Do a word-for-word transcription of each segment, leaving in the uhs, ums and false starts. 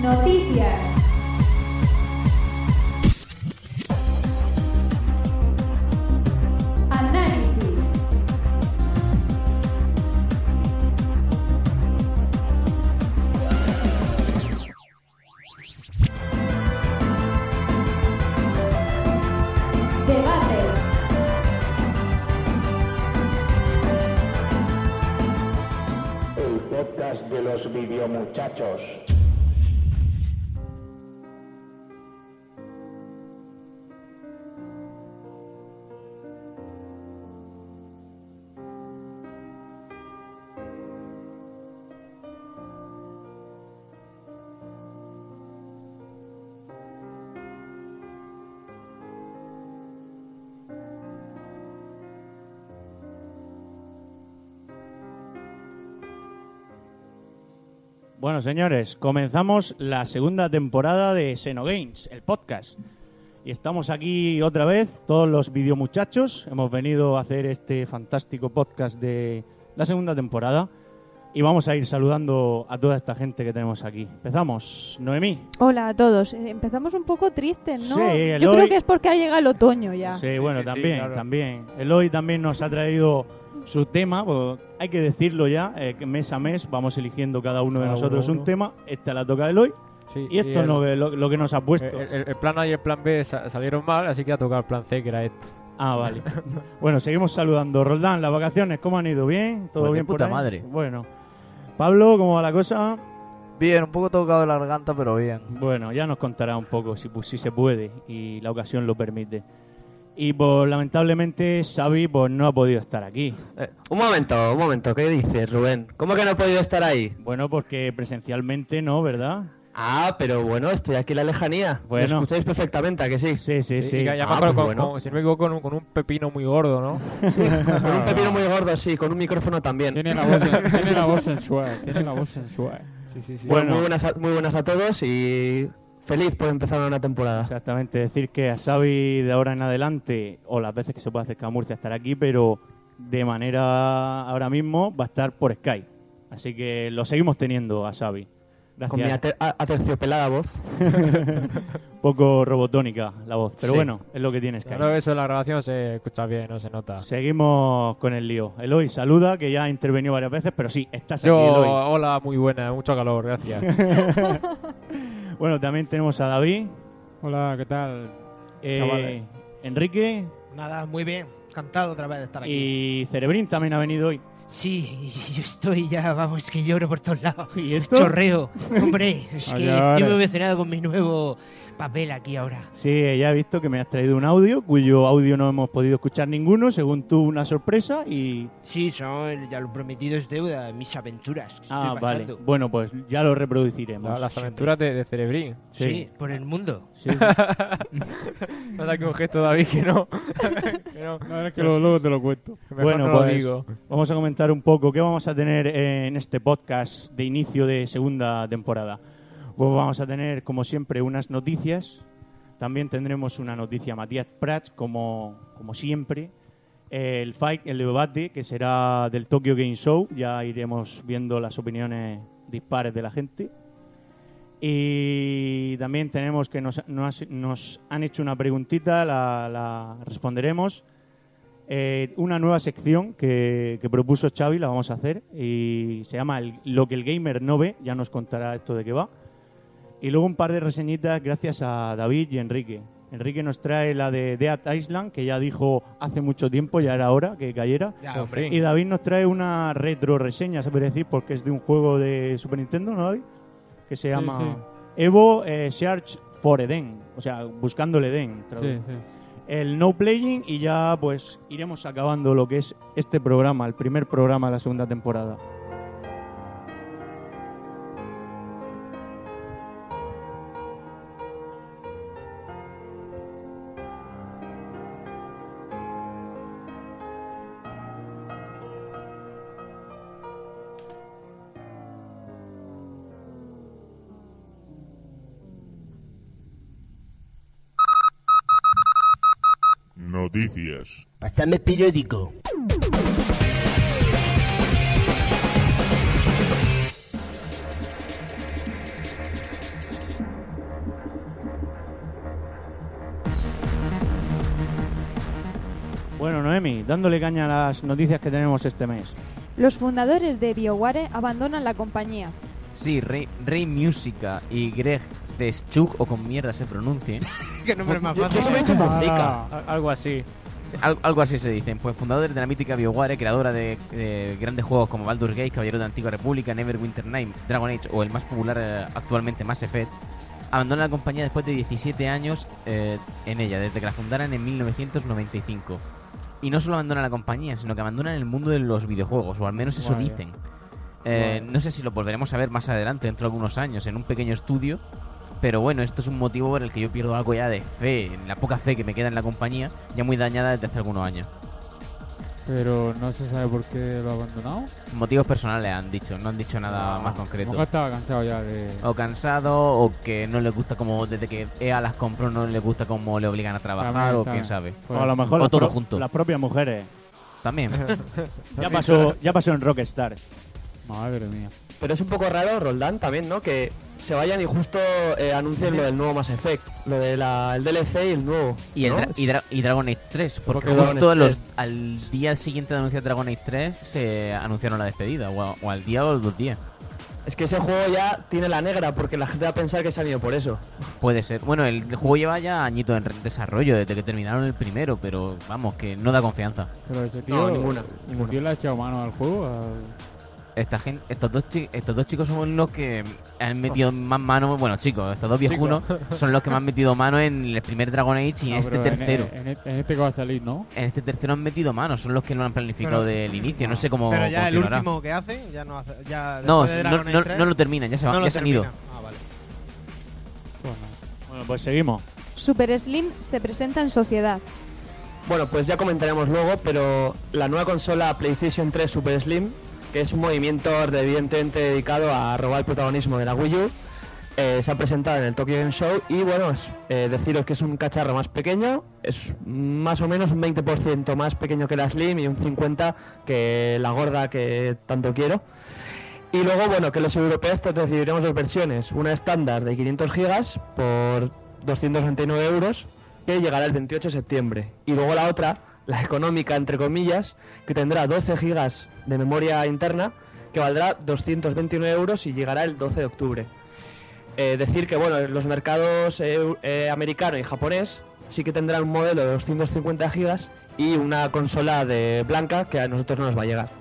Noticias. Análisis. Debates. El podcast de los videomuchachos. Bueno, señores, comenzamos la segunda temporada de Xenogames, el podcast. Y estamos aquí otra vez, todos los videomuchachos. Hemos venido a hacer este fantástico podcast de la segunda temporada. Y vamos a ir saludando a toda esta gente que tenemos aquí. Empezamos, Noemí. Hola a todos. Eh, Empezamos un poco tristes, ¿no? Sí, Yo Eloy- creo que es porque ha llegado el otoño ya. Sí, bueno, sí, sí, también, claro. también. Eloy también nos ha traído su tema, pues, hay que decirlo ya, eh, que mes a mes vamos eligiendo cada uno de Cada nosotros uno, un uno. tema. Esta la toca Eloy Sí, y esto es el, lo, que- lo, lo que nos ha puesto. el, el- el plan A y el plan B sa- salieron mal, así que ha tocado el plan C, que era esto. Ah, vale. Bueno, seguimos saludando. Roldán, las vacaciones, ¿cómo han ido? ¿Bien? ¿Todo Pues de bien por puta ahí? madre. Bueno. Pablo, ¿cómo va la cosa? Bien, un poco tocado de la garganta, pero bien. Bueno, ya nos contará un poco si, pues, si se puede y la ocasión lo permite. Y pues lamentablemente Xavi pues no ha podido estar aquí. Eh, un momento, un momento, ¿qué dices, Rubén? ¿Cómo que no he podido estar ahí? Bueno, porque presencialmente no, ¿verdad? Ah, pero bueno, estoy aquí en la lejanía. Bueno. ¿Me escucháis perfectamente, ¿a que sí? Sí, sí, sí. Y ya me Ah, acuerdo pues con, bueno. con- si no me equivoco, con un, con un pepino muy gordo, ¿no? Con un pepino muy gordo, sí, con un micrófono también. Tiene la voz, tiene la voz sensual, tiene la voz sensual. Sí, sí, sí. Bueno, Bueno. muy buenas, a, muy buenas a todos y feliz por empezar una temporada. Exactamente, decir que a Xavi de ahora en adelante, o las veces que se pueda acercar a Murcia, estará aquí, pero de manera ahora mismo va a estar por Skype. Así que lo seguimos teniendo a Xavi. Con mi Gracias. ate- a- aterciopelada voz. Poco robotónica la voz, pero Sí. bueno, es lo que tiene Skype. Claro, eso en la grabación se escucha bien, no se nota. Seguimos con el lío. Eloy, saluda, que ya ha intervenido varias veces, pero sí, estás aquí, Yo, Eloy. hola, muy buena, mucho calor, gracias. Bueno, también tenemos a David, Hola, ¿qué tal? eh, Chavales. Enrique Nada, muy bien. Encantado otra vez de estar aquí. y Cerebrín también ha venido hoy. Sí, yo estoy ya, vamos, que lloro por todos lados. ¿Y esto? Chorreo. Hombre, es que Oye, estoy muy ahora. emocionado con mi nuevo papel aquí ahora. Sí, ya he visto que me has traído un audio, cuyo audio no hemos podido escuchar ninguno, según tú una sorpresa y... Sí, son, ya lo prometido es deuda, mis aventuras. que Ah, estoy vale. pasando. Bueno, pues ya lo reproduciremos. La- las aventuras de, de Cerebrín. Sí, Sí. por el mundo. Sí. Nada que un gesto, David, que no. que no. No, es que luego, luego te lo cuento. Mejor Bueno, no lo pues digo. vamos a comentar un poco qué vamos a tener en este podcast de inicio de segunda temporada. Pues vamos a tener, como siempre, unas noticias. También tendremos una noticia Matías Prats, como, como siempre. El fight, el debate, que será del Tokyo Game Show. Ya iremos viendo las opiniones dispares de la gente. Y también tenemos que nos, nos, nos han hecho una preguntita, la, la responderemos. Eh, una nueva sección que, que propuso Xavi, la vamos a hacer, y se llama el- Lo que el gamer no ve, ya nos contará esto de qué va. Y luego un par de reseñitas gracias a David y Enrique. Enrique nos trae la de Dead Island, que ya dijo hace mucho tiempo, ya era hora que cayera. Ya, Hombre. Y David nos trae una retro reseña, se puede decir, porque es de un juego de Super Nintendo, ¿no, David? Que se Sí, llama sí. Evo eh, Search for Eden, o sea, buscando el Eden. Sí, traducido. sí. El no playing y ya pues iremos acabando lo que es este programa, el primer programa de la segunda temporada. Noticias. Pásame el periódico. Bueno, Noemi, dándole caña a las noticias que tenemos este mes. Los fundadores de BioWare abandonan la compañía. Sí, Rey, Rey Musica y Greg Zeschuk, o con mierda se pronuncie. Qué nombre más Yo fácil. se me he hecho Ah, Al- algo así. Al- algo así se dicen. Pues fundadores de la mítica BioWare, creadora de, de grandes juegos como Baldur's Gate, Caballero de la Antigua República, Neverwinter Night, Dragon Age o el más popular eh, actualmente Mass Effect, abandonan la compañía después de diecisiete años eh, en ella, desde que la fundaran en mil novecientos noventa y cinco. Y no solo abandonan la compañía, sino que abandonan el mundo de los videojuegos, o al menos eso Vaya. dicen. Eh, no sé si lo volveremos a ver más adelante, dentro de algunos años, en un pequeño estudio. Pero bueno, esto es un motivo por el que yo pierdo algo ya de fe, en la poca fe que me queda en la compañía, ya muy dañada desde hace algunos años. Pero no se sabe por qué lo ha abandonado. Motivos personales han dicho, no han dicho nada más concreto. Nunca estaba cansado ya de... O cansado, o que no le gusta como, desde que E A las compró, no le gusta cómo le obligan a trabajar, También, o también. quién sabe. O a lo mejor O las, todo pro- junto. las propias mujeres. También. Ya pasó, ya pasó en Rockstar. Madre mía. Pero es un poco raro, Roldán, también, ¿no? Que se vayan y justo eh, anuncien lo del nuevo Mass Effect. Lo del D L C y el nuevo. Y, el ¿no? Dra- y, Dra- y Dragon Age tres, porque Porque justo Dragon a Age los- al día siguiente de anunciar Dragon Age tres se anunciaron la despedida, o, a- o al día o los dos días. Es que ese juego ya tiene la negra porque la gente va a pensar que se han ido por eso. Puede ser. Bueno, el juego lleva ya añitos en re- desarrollo desde que terminaron el primero, pero vamos, que no da confianza. Pero ese tío... No, ninguna, ese ninguna. tío le ha echado mano al juego. al- Esta gente, estos dos chi- estos dos chicos son los que han metido más mano, bueno chicos, estos dos viejunos son los que más han metido mano en el primer Dragon Age y en No, este pero en- tercero. En, en- en este que va a salir, ¿no? En este tercero han metido mano, son los que lo han planificado Pero- del inicio, no sé cómo Pero ya el continuará. último que hace, ya no hace. Ya No, después de no, Dragon Age no, tres, no lo terminan, ya se, va, no lo ya se han ido. termina. Ah, vale. Bueno, Bueno, pues seguimos. Super Slim se presenta en sociedad. Bueno, pues ya comentaremos luego, pero la nueva consola PlayStation tres Super Slim, que es un movimiento evidentemente dedicado a robar el protagonismo de la Wii U, eh, se ha presentado en el Tokyo Game Show y bueno, es, eh, deciros que es un cacharro más pequeño, es más o menos un veinte por ciento más pequeño que la Slim y un cincuenta por ciento que la gorda que tanto quiero. Y luego, bueno, que los europeos recibiremos dos versiones, una estándar de quinientos gigas por doscientos noventa y nueve euros, que llegará el veintiocho de septiembre, y luego la otra, la económica entre comillas, que tendrá doce gigas de memoria interna, que valdrá doscientos veintinueve euros y llegará el doce de octubre. Eh, decir que bueno, los mercados eh, eh, americano y japonés sí que tendrán un modelo de doscientos cincuenta gigas y una consola de blanca que a nosotros no nos va a llegar.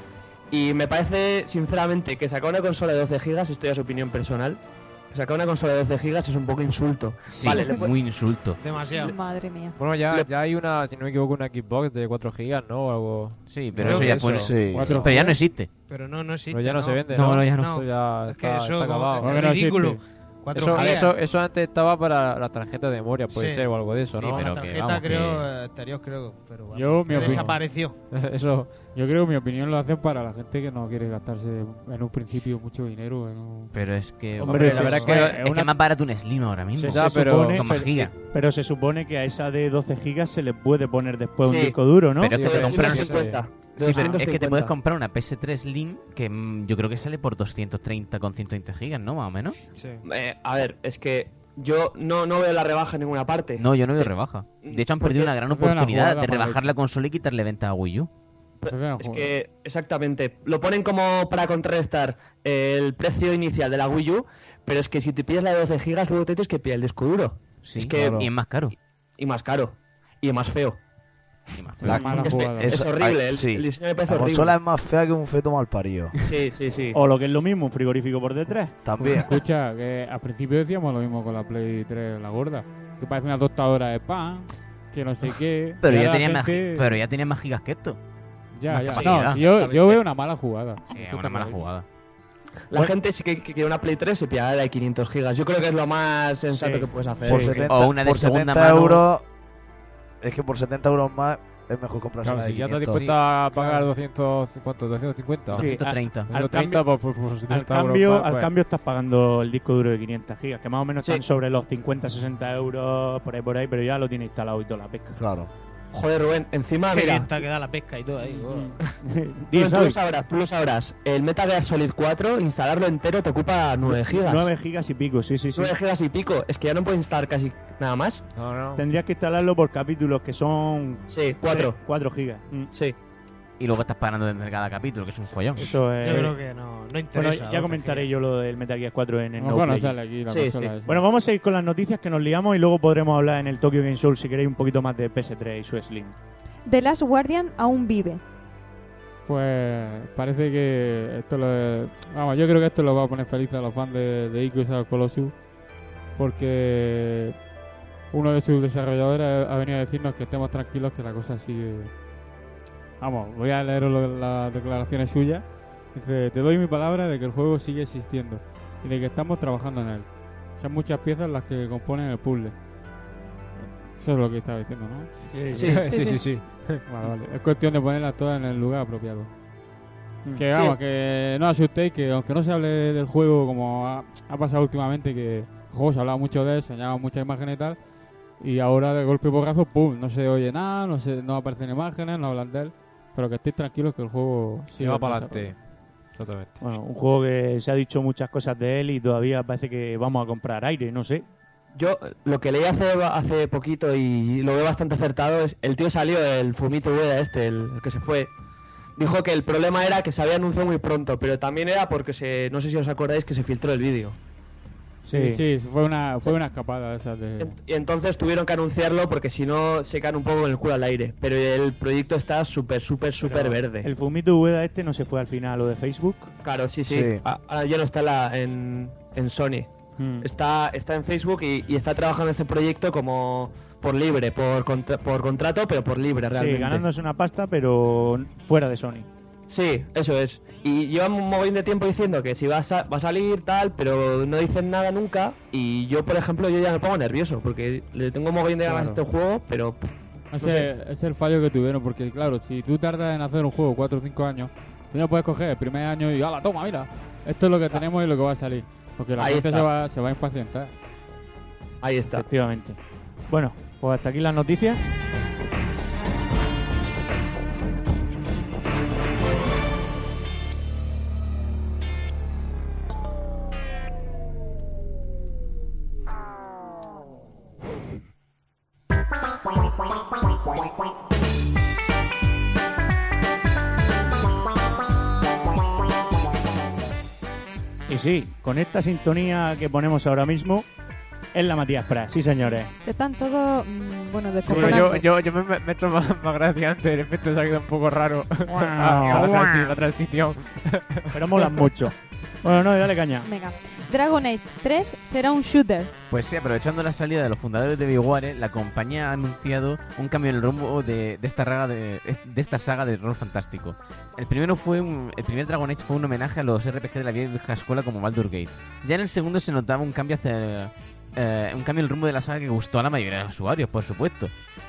Y me parece sinceramente que sacar una consola de doce gigas, esto ya es opinión personal, sacar una consola de doce gigas es un poco insulto. Sí, Vale, le pu- muy insulto. Demasiado. Madre mía. Pues Bueno, ya, Le- ya hay una, si no me equivoco, una Xbox de cuatro gigas, ¿no? O algo. Sí, pero Creo eso que ya eso. fue. Sí. Cuatro Pero ya no gigas. existe. Pero no, no existe. Pero ya no, se vende, No, ¿no? no, ya no. No. Eso ya Es que está, eso está como- acabado. Bueno, es que no ridículo. existe. cuatro Eso, gigas. eso, eso antes estaba para las tarjetas de memoria, puede Sí. ser, o algo de eso, Sí, ¿no? pero la que, tarjeta vamos, creo, que- eh, anterior creo, pero vamos, Yo, mi que opinión. desapareció. eso. Yo creo que mi opinión lo hacen para la gente que no quiere gastarse en un principio mucho dinero en un... Pero es que. Hombre, la sí, verdad sí. es que, Es es que una- es más barato un Slim ahora mismo. Se, Ya, se pero- supone, Son más pero, gigas. pero se supone que a esa de doce gigas se le puede poner después un Sí. disco duro, ¿no? Pero Sí, es que te pero compras- sí, doscientos cincuenta. Sí, pero es que te doscientos puedes cincuenta. comprar una P S tres Slim que mm, yo creo que sale por doscientos treinta con ciento veinte gigas, ¿no? Más o menos. Sí. Eh, a ver, es que yo no, no veo la rebaja en ninguna parte. No, yo no veo Te- rebaja. De hecho, han porque perdido una gran fue una oportunidad jugada de mal rebajar hecha. la consola y quitarle venta a Wii U. Es que, exactamente, lo ponen como para contrarrestar el precio inicial de la Wii U, pero es que si te pillas la de doce gigas, luego te tienes que pillar el disco duro. Sí, Es que- y es más caro. Y más caro. Y más feo. Y más La feo. mala Es, jugada. es Eso- horrible, ay, el, sí. el diseño me parece La horrible. consola es más fea que un feto mal parido. Sí, sí, sí. O lo que es lo mismo, un frigorífico por detrás. También. Escucha, que al principio decíamos lo mismo con la Play tres, la gorda. Que parece una tostadora de pan, que no sé qué. Pero Y ya, ahora tenía la más, gente- pero ya tenía más gigas que esto. Ya, más ya. capacidad. No, yo, yo veo una mala jugada. Sí, Eso una está mala clarísimo. jugada. La gente sí que, que quiere una Play tres se pilla la de quinientos gigas. Yo creo que es lo más sensato Sí. que puedes hacer. Por Sí. setenta, O una de por segunda setenta mano. euros. Es que por setenta euros más es mejor comprarse Claro, una de si ya estás quinientos. dispuesta a pagar doscientos, ¿cuánto? ¿doscientos cincuenta? Sí. doscientos treinta. Al doscientos treinta cambio- por, por, por setenta Al euros cambio, más, al pues. cambio estás pagando el disco duro de quinientos gigas, que más o menos Sí. están sobre los cincuenta, sesenta euros por ahí por ahí, pero ya lo tiene instalado y toda la pesca. Claro. Joder, Rubén, encima, Qué mira, lenta que da la pesca y todo ahí. oh. Di, Rubén, tú Xavi. lo sabrás, tú lo sabrás. El Metal Gear Solid cuatro, instalarlo entero te ocupa nueve gigas. nueve gigas y pico, sí, sí, sí. nueve gigas y pico. Es que ya no puedes instalar casi nada más. No, no. Tendrías que instalarlo por capítulos, que son Sí, cuatro. cuatro gigas. Mm. Sí. Y luego estás pagando entre cada capítulo, que es un follón. Eso es... Yo creo que no, no interesa. Bueno, ya comentaré yo lo del Metal Gear cuatro en A el lo No mejor no Play. sale aquí la Sí, consola sí. esa. Bueno, vamos a ir con las noticias que nos liamos y luego podremos hablar en el Tokyo Game Show si queréis un poquito más de P S tres y su Slim. The Last Guardian aún vive. Pues parece que esto lo... Vamos, yo creo que esto lo va a poner feliz a los fans de, de Ico y Shadow Colossus, porque uno de sus desarrolladores ha venido a decirnos que estemos tranquilos, que la cosa sigue... Vamos, voy a leer lo- las declaraciones suyas. Dice, te doy mi palabra de que el juego sigue existiendo y de que estamos trabajando en él. Son muchas piezas las que componen el puzzle. Eso es lo que estaba diciendo, ¿no? Sí, sí, sí, sí. Vale, vale. Es cuestión de ponerlas todas en el lugar apropiado. Mm. Que Sí. vamos, que no os asustéis, que aunque no se hable del juego como ha, ha pasado últimamente, que el juego se ha hablado mucho de él, se enseñaban muchas imágenes y tal, y ahora de golpe y porrazo, pum, no se oye nada, no se, no aparecen imágenes, no hablan de él, pero que estéis tranquilos que el juego Sí, sigue va para en desarrollo. adelante. Totalmente. Bueno, un juego que se ha dicho muchas cosas de él y todavía parece que vamos a comprar aire, no sé. Yo lo que leí hace, hace poquito y lo veo bastante acertado es el tío salió, el Fumito Ueda este, el, el que se fue. Dijo que el problema era que se había anunciado muy pronto, pero también era porque se, no sé si os acordáis que se filtró el vídeo. Sí, sí, fue una, fue una escapada esa de... En- Y entonces tuvieron que anunciarlo porque si no se caen un poco con el culo al aire. Pero el proyecto está súper, súper, súper verde. El Fumito Ueda este no se fue al final, lo de Facebook. Claro, sí, sí. Sí. A- Ahora ya no está en, la- en, en Sony. Mm. Está, está en Facebook y, y está trabajando en este proyecto como por libre, por, contra- por contrato, pero por libre realmente. Sí, ganándose una pasta, pero fuera de Sony. Sí, eso es. Y llevan un mogollón de tiempo diciendo que si va a, sa- va a salir tal, pero no dicen nada nunca. Y yo, por ejemplo, yo ya me pongo nervioso porque le tengo un mogollón de ganas a Claro. este juego, pero pff, Ese, no sé. ese es el fallo que tuvieron, porque claro, si tú tardas en hacer un juego cuatro o cinco años, tú no puedes coger el primer año y ¡hala, toma, mira! Esto es lo que tenemos y lo que va a salir. Porque la Ahí gente está. se va, se va a impacientar. ahí está. Efectivamente. Bueno, pues hasta aquí las noticias. Y sí, con esta sintonía que ponemos ahora mismo, es la Matías Prats, sí señores. Se están todos, mm, bueno, Bueno, descojonando. yo, yo, yo me, me he hecho más, más gracia antes, el efecto se ha quedado un poco raro. la, transi- la transición. Pero molan mucho. Bueno, no, dale caña. Venga. Dragon Age tres será un shooter. Pues sí, aprovechando la salida de los fundadores de BioWare, la compañía ha anunciado un cambio en el rumbo de, de esta saga de, de esta saga de rol fantástico. El primero fue un- el primer Dragon Age fue un homenaje a los R P G de la vieja escuela como Baldur's Gate. Ya en el segundo se notaba un cambio hacia eh, un cambio en el rumbo de la saga que gustó a la mayoría de los usuarios, por supuesto.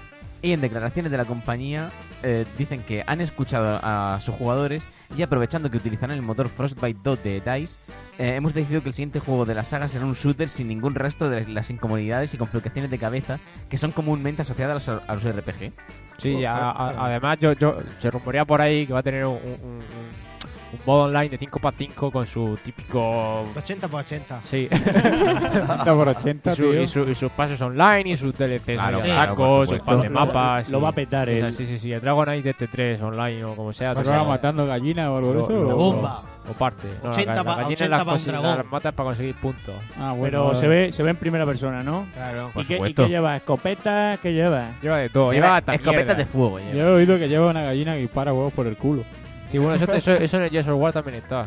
Y en declaraciones de la compañía eh, dicen que han escuchado a sus jugadores y aprovechando que utilizarán el motor Frostbite dos de DICE, eh, hemos decidido que el siguiente juego de la saga será un shooter sin ningún resto de las incomodidades y complicaciones de cabeza que son comúnmente asociadas a los, a los R P G. Sí, a- a- además yo, yo se rumorea por ahí que va a tener un, un- un- un modo online de cinco por cinco con su típico... ochenta por ochenta. Sí. ochenta por ochenta, y, su- tío. y su- y sus pasos online y sus D L Cs Claro, ahí claro, a por saco, sus supuesto. par de Lo- lo- mapas. lo y- va a petar o sea, el- Sí, sí, sí. El Dragon Age de este tres online o como sea. ¿Pero te va saca- matando gallinas o algo de Lo- eso? lo- La o- bomba. O parte. No, ochenta la, pa- la gallina ochenta las, pa' un cosi- dragón. las matas para conseguir puntos. Ah, bueno, Pero vale. se ve, se ve en primera persona, ¿no? Claro. ¿Y Por qué, ¿Y supuesto. qué lleva? ¿Escopetas? ¿Qué lleva? Lleva de todo. Lleva Lleva hasta escopetas mierda. de fuego. lleva. Yo he oído que lleva una gallina que dispara huevos por el culo. Sí, bueno, eso, eso, eso en el Gears of War también está.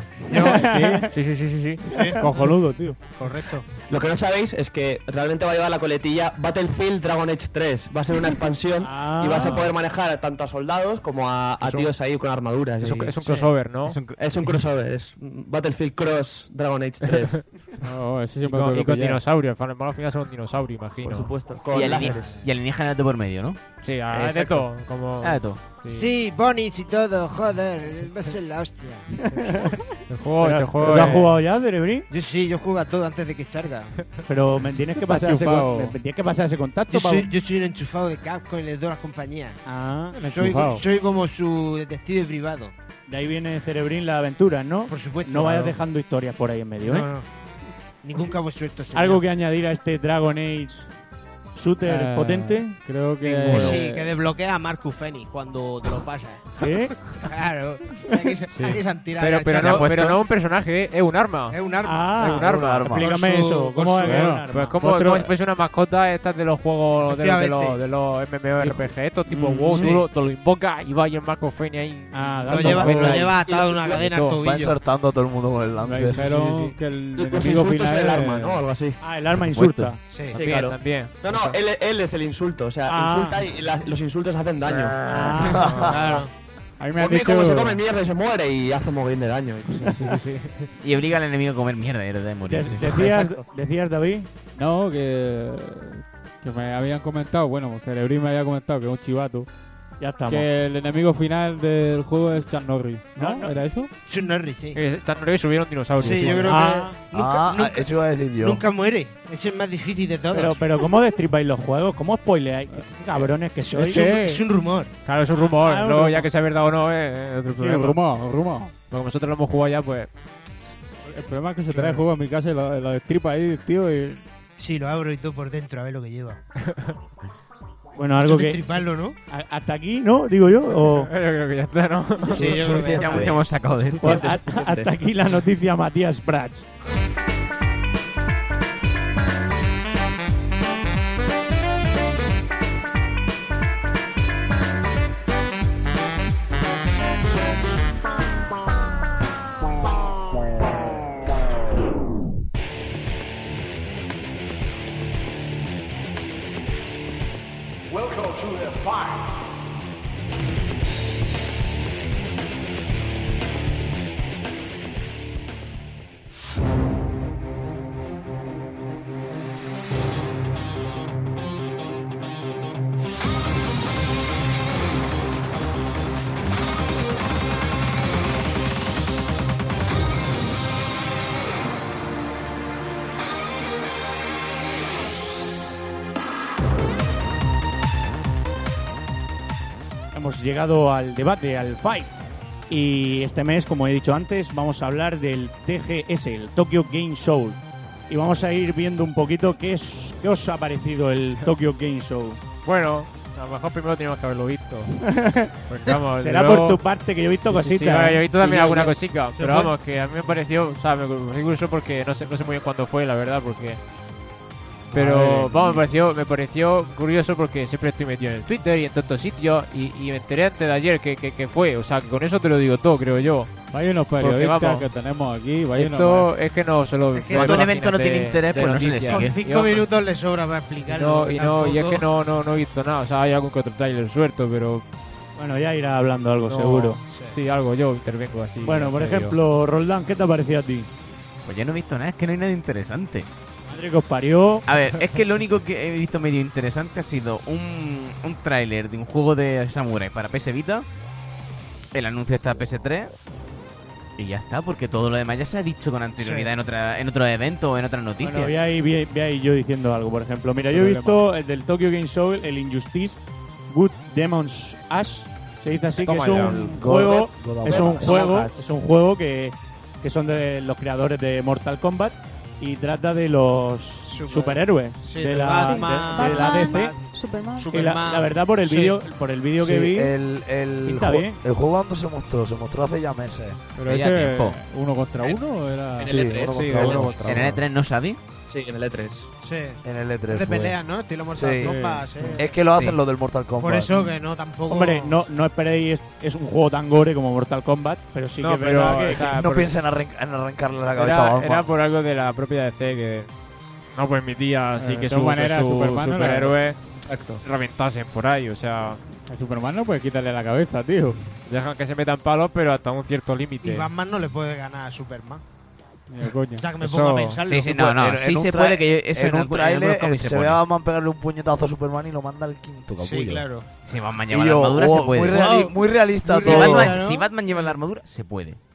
Sí, sí, sí, sí, sí. Cojonudo, tío. Correcto. Lo que no sabéis es que realmente va a llevar la coletilla Battlefield Dragon Age tres. Va a ser una expansión Ah. y vas a poder manejar tanto a soldados como a, a Es un- tíos ahí con armaduras. Es un, y- es un crossover, ¿no? Es un cr- Es un crossover, es Battlefield Cross Dragon Age tres, No, ese Y siempre con, tengo y con que pillar. dinosaurios. Al final al final son un dinosaurio, imagino. por supuesto. y, Con alienígenas- láseres. y alienígenas de por medio, ¿no? Sí, ah, de Exacto. todo. Como, Ah, de todo. sí. Sí, bonis y todo, joder, va a ser la hostia. El juego, este Pero- juego ¿Lo has es- jugado ya, Cerebrí? Yo sí, yo juego a todo antes de que salga. nada. Pero me tienes que Está pasar ese, enchufado. con- me tienes que pasar ese contacto, Yo Pablo. soy, yo soy un enchufado de Capcom y les doy las compañías. Ah, Soy, enchufado. soy como su detective privado. de ahí viene Cerebrín la aventura, ¿no? Por supuesto. No vayas claro. dejando historias por ahí en medio, ¿eh? No, no. Ningún cabo suelto, señor. ¿Algo que añadir a este Dragon Age shooter Eh, Potente? Creo que. Ninguno. Sí, que desbloquea a Marcus Fenix cuando te lo pasas. ¿Sí? Claro. O sea, aquí, se, Sí. aquí se han tirado. Pero, al pero, charco. no, puesto? pero no un personaje, ¿eh? Es un arma. Es un arma. Ah, Es un arma. explícame Con su- eso. con ¿Cómo su- es que es un Bueno, arma? Pues como, Otro- como si fuese una mascota estas de los juegos de, los- de, los, Efectivamente. de los MMORPG, estos tipo Mm, WoW, sí. tú, lo, tú lo invocas y va y el Marco Feni ahí. Ah, Lo dando lleva, vueltas. lo lleva atado a una cadena al todo. Va tobillo. ensartando a todo el mundo con el Me lance. dijeron Sí, sí, sí. que el Los enemigo insultos final del es- arma, ¿no? Algo así. Ah, el arma insulta. Sí. Sí, También, claro. también. No, no, él, él es el insulto. O sea, Ah. insulta y la- los insultos hacen daño. Ah, Claro. A mí me han Ponme dicho. como se come mierda y se muere y hace un mogollón de daño. Y obliga al enemigo a comer mierda y de morir. de- decías, decías, David. No, que. Que me habían comentado, bueno, Cerebrín me había comentado que es un chivato. Ya estamos. Que el enemigo final del juego es Chuck Norris, ¿no? No, no. ¿Era eso? Es un Norris, sí. Eh, Star Norris subieron dinosaurios. Sí, yo creo Ah. que nunca, Ah, nunca, eso iba a decir yo. nunca muere. Es el más difícil de todos. Pero, pero ¿cómo destripáis los juegos? ¿Cómo spoileáis? ¿Qué cabrones que es, sois? un, Sí. es un rumor. Claro, es un rumor. Ah, un Luego, rumor. ya que sea verdad o no, es otro Sí, problema. rumor, rumor. Como nosotros lo hemos jugado ya, pues. El problema es que se trae el juego a mi casa y lo, lo destripa ahí, tío, y... Sí, lo abro y todo por dentro a ver lo que lleva. Bueno, Eso algo es que... destriparlo, ¿no? a- ¿Hasta aquí, no? Digo yo. O, Yo creo que ya está, ¿no? Sí, yo creo que Ya mucho hemos sacado de esto. o a- hasta aquí la noticia Matías Prats. Welcome to the fight. Hemos llegado al debate, al fight. Y este mes, como he dicho antes, vamos a hablar del T G S, el Tokyo Game Show. Y vamos a ir viendo un poquito qué, es, qué os ha parecido el Tokyo Game Show. Bueno, a lo mejor primero teníamos que haberlo visto. Porque, vamos, Será luego- por tu parte que yo he visto Sí, sí, sí, cositas. vale, ¿eh? yo he visto también Y yo- alguna cosica, se pero fue. vamos, que a mí me pareció, o sea, me pareció curioso porque no sé, no sé muy bien cuándo fue, la verdad, porque... Pero, Vale. vamos, me pareció, me pareció curioso porque siempre estoy metido en el Twitter y en todos estos sitios y, y me enteré antes de ayer que, que, que fue, o sea, que con eso te lo digo todo, creo yo. Vaya unos Porque, periodistas vamos, que tenemos aquí, vaya unos... Esto es que no solo... Es que no hay cuando un páginas evento no tiene de- interés, de pues no se le noticias. sigue. Con Y, cinco vamos, minutos le sobra para y explicarlo. no, y, no, y es que tampoco- no, no, no he visto nada, o sea, hay algún que otro trailer suelto, pero... Bueno, ya irá hablando algo, no- seguro. Sí, algo, yo intervengo así. Bueno, por en serio. ejemplo, Roldán, ¿qué te ha parecido a ti? Pues yo no he visto nada, es que no hay nada interesante. Madre que os parió. A ver, es que lo único que he visto medio interesante ha sido un, un tráiler de un juego de Samurai para P S Vita. El anuncio está P S tres. Y ya está, porque todo lo demás ya se ha dicho con anterioridad Sí. en otra en otro evento o en otras noticias. Bueno, voy a, ir, voy a ir- voy a ir yo diciendo algo, por ejemplo. Mira, yo he Problema. visto el del Tokyo Game Show, el Injustice Good Demon's Ash. Se dice así, que Toma es ya. un juego, God es un of juego, War. es un juego que, que son de los creadores de Mortal Kombat y trata de los Super- superhéroes sí, de de la, Batman, de, de la D C. Batman, Superman. Y la, la verdad, por el Sí. vídeo por el vídeo que Sí, vi, el, el, pinta ju- bien. el juego cuando se mostró, se mostró hace ya meses. Pero Ya ese, tiempo. ¿uno contra uno o era...? en Sí, el E tres, uno sí, contra uno uno. contra En el E tres no sabía. Sí, en el E tres. Sí. En el E tres De fue. peleas, ¿no? Estilo Mortal Sí. Kombat. sí. Es que lo hacen Sí. lo del Mortal Kombat. Por eso que no tampoco. hombre, no, no esperéis, es, es un juego tan gore como Mortal Kombat, pero sí No, que es pero, verdad que, o sea, No por- piensen en, arran- en arrancarle la cabeza a Era, Batman. era por algo de la propia D C que no permitía así Eh, que de su, manera, que su Superman no era- superhéroes Exacto. reventasen por ahí. O sea, A Superman no puede quitarle la cabeza, tío. dejan que se metan palos, pero hasta un cierto Y límite. Batman no le puede ganar a Superman. Ni de coña. O sea, que me Eso- pongo a pensarlo. Sí, sí, no, no, En- sí en un se tra- puede que yo, eso en un algún- algunos trailer cómics se, se ve pone. a Batman pegarle un puñetazo a Superman y lo manda al quinto capullo. Sí, claro. Si Batman Y lleva la yo, armadura, oh, se puede. Muy, reali- muy realista Muy Si todo. realista, Batman, ¿no? si Batman lleva la armadura, se puede.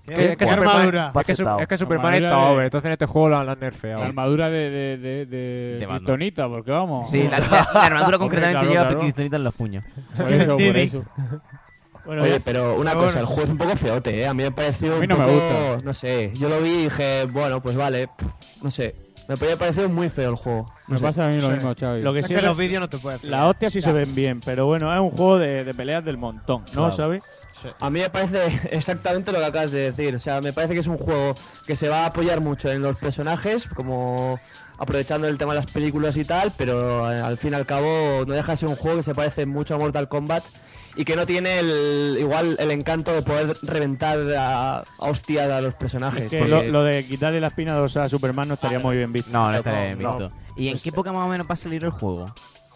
Que- es que Qué Superman- armadura. Es que, su- Bachetao. es que Superman Armadura está de- over, entonces en este juego la, la han nerfeado. La armadura de, de, de, de, De Batman. Kryptonita, porque vamos. Sí, la, la- la armadura Hombre, concretamente claro, lleva claro. kriptonita en los puños. Por eso, por Dime. eso. Bueno, Oye, ya- pero una pero cosa, bueno. el juego es un poco feote, ¿eh? A mí me pareció A mí un no me poco... gusta. No sé, yo lo vi y dije, bueno, pues vale, pff, no sé. Me había parecido muy feo el juego. No Me sé. pasa a mí lo Sí. mismo, Xavi. Lo que Es sí que es los vídeos no te puedes fiar. la hostia sí se ven bien, pero bueno, es un juego de, de peleas del montón, ¿no? Claro. ¿Sabes? A mí me parece exactamente lo que acabas de decir. O sea, me parece que es un juego que se va a apoyar mucho en los personajes, como aprovechando el tema de las películas y tal, pero eh, al fin y al cabo no deja de ser un juego que se parece mucho a Mortal Kombat y que no tiene el, igual el encanto de poder reventar a, a hostias a los personajes. Es que porque- lo, lo de quitarle la espina dorsal a Superman no estaría muy bien visto. No, no estaría bien no. visto. ¿Y en qué época más o menos va a salir el juego?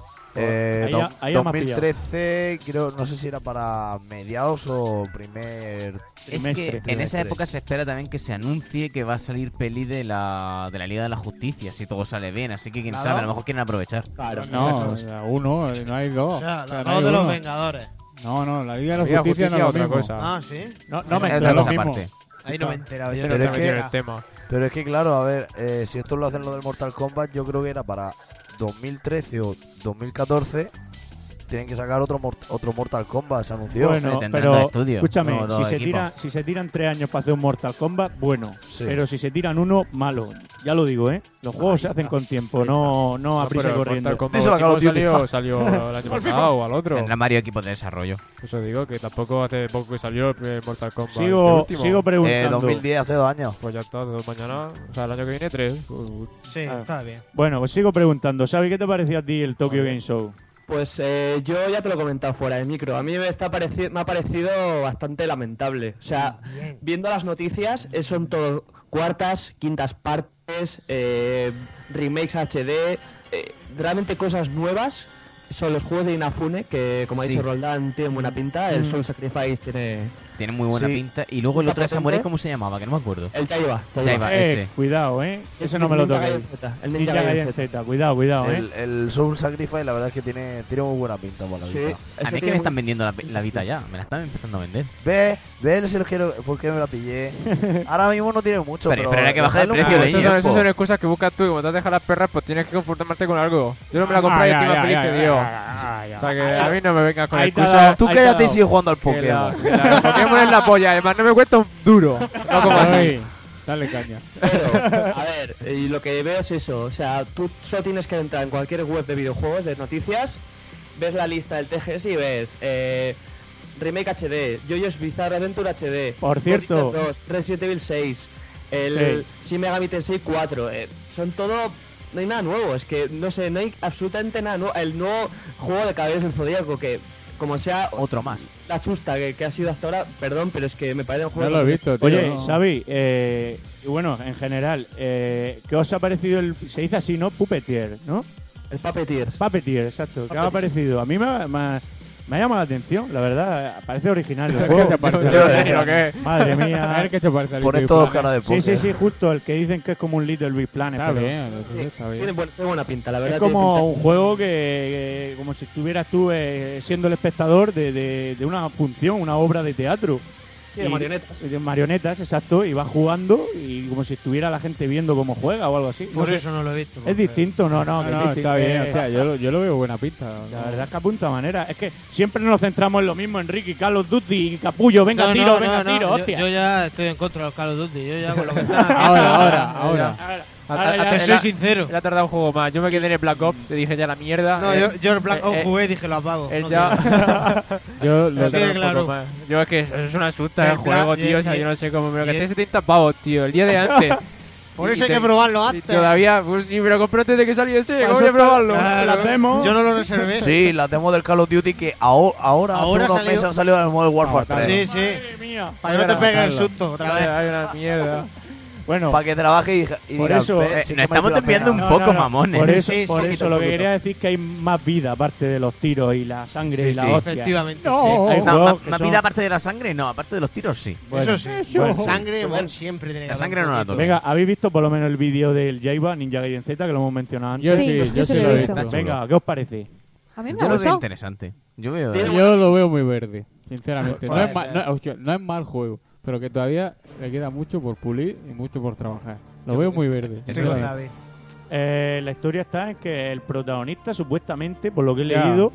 Eh, Ahí do- ya- ahí ya me has dos mil trece, creo, no sé si era para mediados o primer. Es Trimestre, que en trimestre. esa época se espera también que se anuncie que va a salir peli de la, de la Liga de la Justicia, si todo sale bien. Así que quién Claro. sabe, a lo mejor quieren aprovechar. Claro, No, o sea, uno, no hay dos. O sea, O sea, los no hay dos de los uno. Vengadores. No, no, la Liga de la Liga de Justicia, no es Justicia, lo otra mismo. cosa. Ah, sí. No, no Es me Es otra otra lo cosa mismo. aparte. Ahí no me he enterado. Yo Este no no Pero está es metido que- en el tema. Pero es que, claro, a ver, eh, si esto lo hacen lo del Mortal Kombat, yo creo que era para dos mil trece o dos mil catorce. Tienen que sacar otro, mor- otro Mortal Kombat, se anunció. Bueno, Tendrán pero dos estudios, escúchame, no, dos si, se equipos. tira, si se tiran tres años para hacer un Mortal Kombat, bueno. Sí. Pero si se tiran uno, malo. Ya lo digo, ¿eh? Los juegos se hacen con tiempo, no, no a No, prisa pero y corriendo. Mortal Kombat Díselo a Call of último Duty. salió, salió el año pasado o al otro. Tendrán varios equipos de desarrollo. Eso digo, que tampoco hace poco que salió el primer Mortal Kombat. Sigo, este último. sigo Eh, preguntando. dos mil diez, hace dos años. Pues ya está, de mañana, o sea, el año que viene tres. Uh, Sí, Ah. está bien. Bueno, pues sigo preguntando. ¿Sabes qué te pareció a ti el Tokyo Game Show? Pues eh, yo ya te lo he comentado fuera de micro. A mí me, está pareci- me ha parecido bastante lamentable. O sea, Bien. viendo las noticias, eh, son todo cuartas, quintas partes, eh, remakes H D, eh, realmente cosas nuevas. Son los juegos de Inafune, que como ha Sí. dicho Roldán, tienen buena pinta. El Mm. Soul Sacrifice tiene... Tiene muy buena Sí. pinta. Y luego el Está otro de potente. Samurai, ¿cómo se llamaba? Que no me acuerdo. El Taiba. Taiba. Eh, ese. cuidado, ¿eh? Ese no me lo Ninja toquéis. Gaiden Z, El Ninja Ninja Gaiden Gaiden Z. Z, cuidado, cuidado, ¿eh? El, el Soul Sacrifice, la verdad es que tiene, tiene muy buena pinta por la Sí, vista. ese A mí es que tiene me muy- están vendiendo la, la Vita ya. Me la están empezando a vender. Ve, ve el Sergio, ¿por qué me la pillé? Ahora mismo no tiene mucho, Pero- pero, pero hay que bajar el dejadle un precio poco de Esas ello. son, esas tiempo. son excusas que buscas tú y como te has dejado las perras, pues tienes que conformarte con algo. Yo no me la compré y Ah, estoy ya, más feliz ya, que ya, Dios. ya, ya, ya. O sea que a mí no me vengas con Ahí te ha excusas. dado- Tú Ahí te ha cállate y dado. sigue jugando al Que la, Pokémon. que la- el Pokémon es la polla, además no me cuesta un duro. No como a Ay, mí. dale caña. Pero, a ver, y lo que veo es eso. O sea, tú solo tienes que entrar en cualquier web de videojuegos, de noticias, ves la lista del T G S y ves eh, Remake H D, JoJo's Bizarre Adventure H D, Por cierto. God Eater dos, Resident Evil seis, el Shin Megami Tensei cuatro. Eh, son todo... No hay nada nuevo, es que no sé, no hay absolutamente nada nuevo. El nuevo juego de Caballeros del Zodíaco, que como sea Otro más. la chusta que, que ha sido hasta ahora, perdón, pero es que me parece un juego... Ya lo he visto, tío. Oye, no. Xavi, eh, y bueno, en general, eh, ¿qué os ha parecido el. Se dice así, ¿no? Puppeteer, ¿no? El Puppeteer. Puppeteer, exacto. ¿Qué os ha Puppeteer. parecido? A mí me, ha- me, ha- me ha llamado la atención, la verdad. Parece original el ¿Qué juego. te parece? Yo no sé ni lo que es. Madre A mía. ver qué te parece. el Pones Little todos Planet. cara de Sí, Pokémon. sí, sí, justo. El que dicen que es como un Little Big Planet. Está pero bien, entonces está Tiene, bien. buen- tiene buena pinta, la verdad. Es tiene como pinta. un juego que, que- como si estuvieras tú eh, siendo el espectador de, de- de una función, una obra de teatro. Sí, de Y- marionetas. De marionetas, exacto, y vas jugando y como si estuviera la gente viendo cómo juega o algo así. No Por sé, eso no lo he visto. es porque- distinto, no, no, No, que es no, distinto. está bien, Eh, hostia, yo, lo- yo lo veo buena pinta. La verdad es que apunta manera. Es que siempre nos centramos en lo mismo, Enrique, Call of Duty, Capullo, venga No, tiro, no, venga no, no, tiro, yo- hostia. Yo, ya estoy en contra de los Call of Duty. Yo ya con lo que está. Ahora, ahora, ahora. Ahora, A- ahora a- ya- Te Era- soy sincero. Él ha tardado un juego más. Yo me quedé en el Black Ops, te dije ya la mierda. No, eh, yo, yo el Black eh, Ops eh, jugué y dije lo apago. él no ya. Yo lo Sí, Yo, un claro. poco más. Yo es que es es una asusta el El juego, Black- tío. y- O sea, y- yo no sé cómo me lo y- gasté setenta pavos, tío, el día de antes. Por Y eso hay te- que probarlo Y antes. todavía, pues sí, me lo compré antes de que saliese. Para ¿Cómo voy a eso probarlo? Claro, lo hacemos. Yo no lo reservé. Sí, la demo del Call of Duty que ahora, ahora, Ahora hace unos salió- meses han salido en el Modern Warfare No, tres. Sí, sí. Madre mía. Para que no te pegue el matarlo. susto otra Hay vez. hay una mierda. Bueno, Para que trabaje y, y Por digas, eso, "Ve, Eh, sí nos que estamos merece la desviando pena". un poco, mamones. Por eso, Sí, por sí, eso poquito, lo que poquito. quería decir es que hay más vida aparte de los tiros y la sangre Sí, y la sí. hostia. Efectivamente. No, sí. hay No, juegos ma- que más son- vida aparte de la sangre, no, aparte de los tiros, sí. Bueno, Eso sí. bueno. Sangre Bueno, siempre tiene que la haber sangre un no la poquito. toca. Venga, ¿habéis visto por lo menos el vídeo del Jaiba, Ninja Gaiden Z, que lo hemos mencionado antes? Yo Sí, sí, yo yo sí sí lo lo he he visto. visto. Venga, ¿qué os parece? A mí me Yo ha lo veo gustado. interesante. Yo veo. Tiene Yo lo veo muy verde, sinceramente. Puede No es, ma- ser. no, hostia, no es mal juego. pero que todavía le queda mucho por pulir y mucho por trabajar. Lo Yo- veo muy verde. Eso Sí, sí. David. Eh, la historia está en que el protagonista, supuestamente, por lo que he Ya, leído, sí.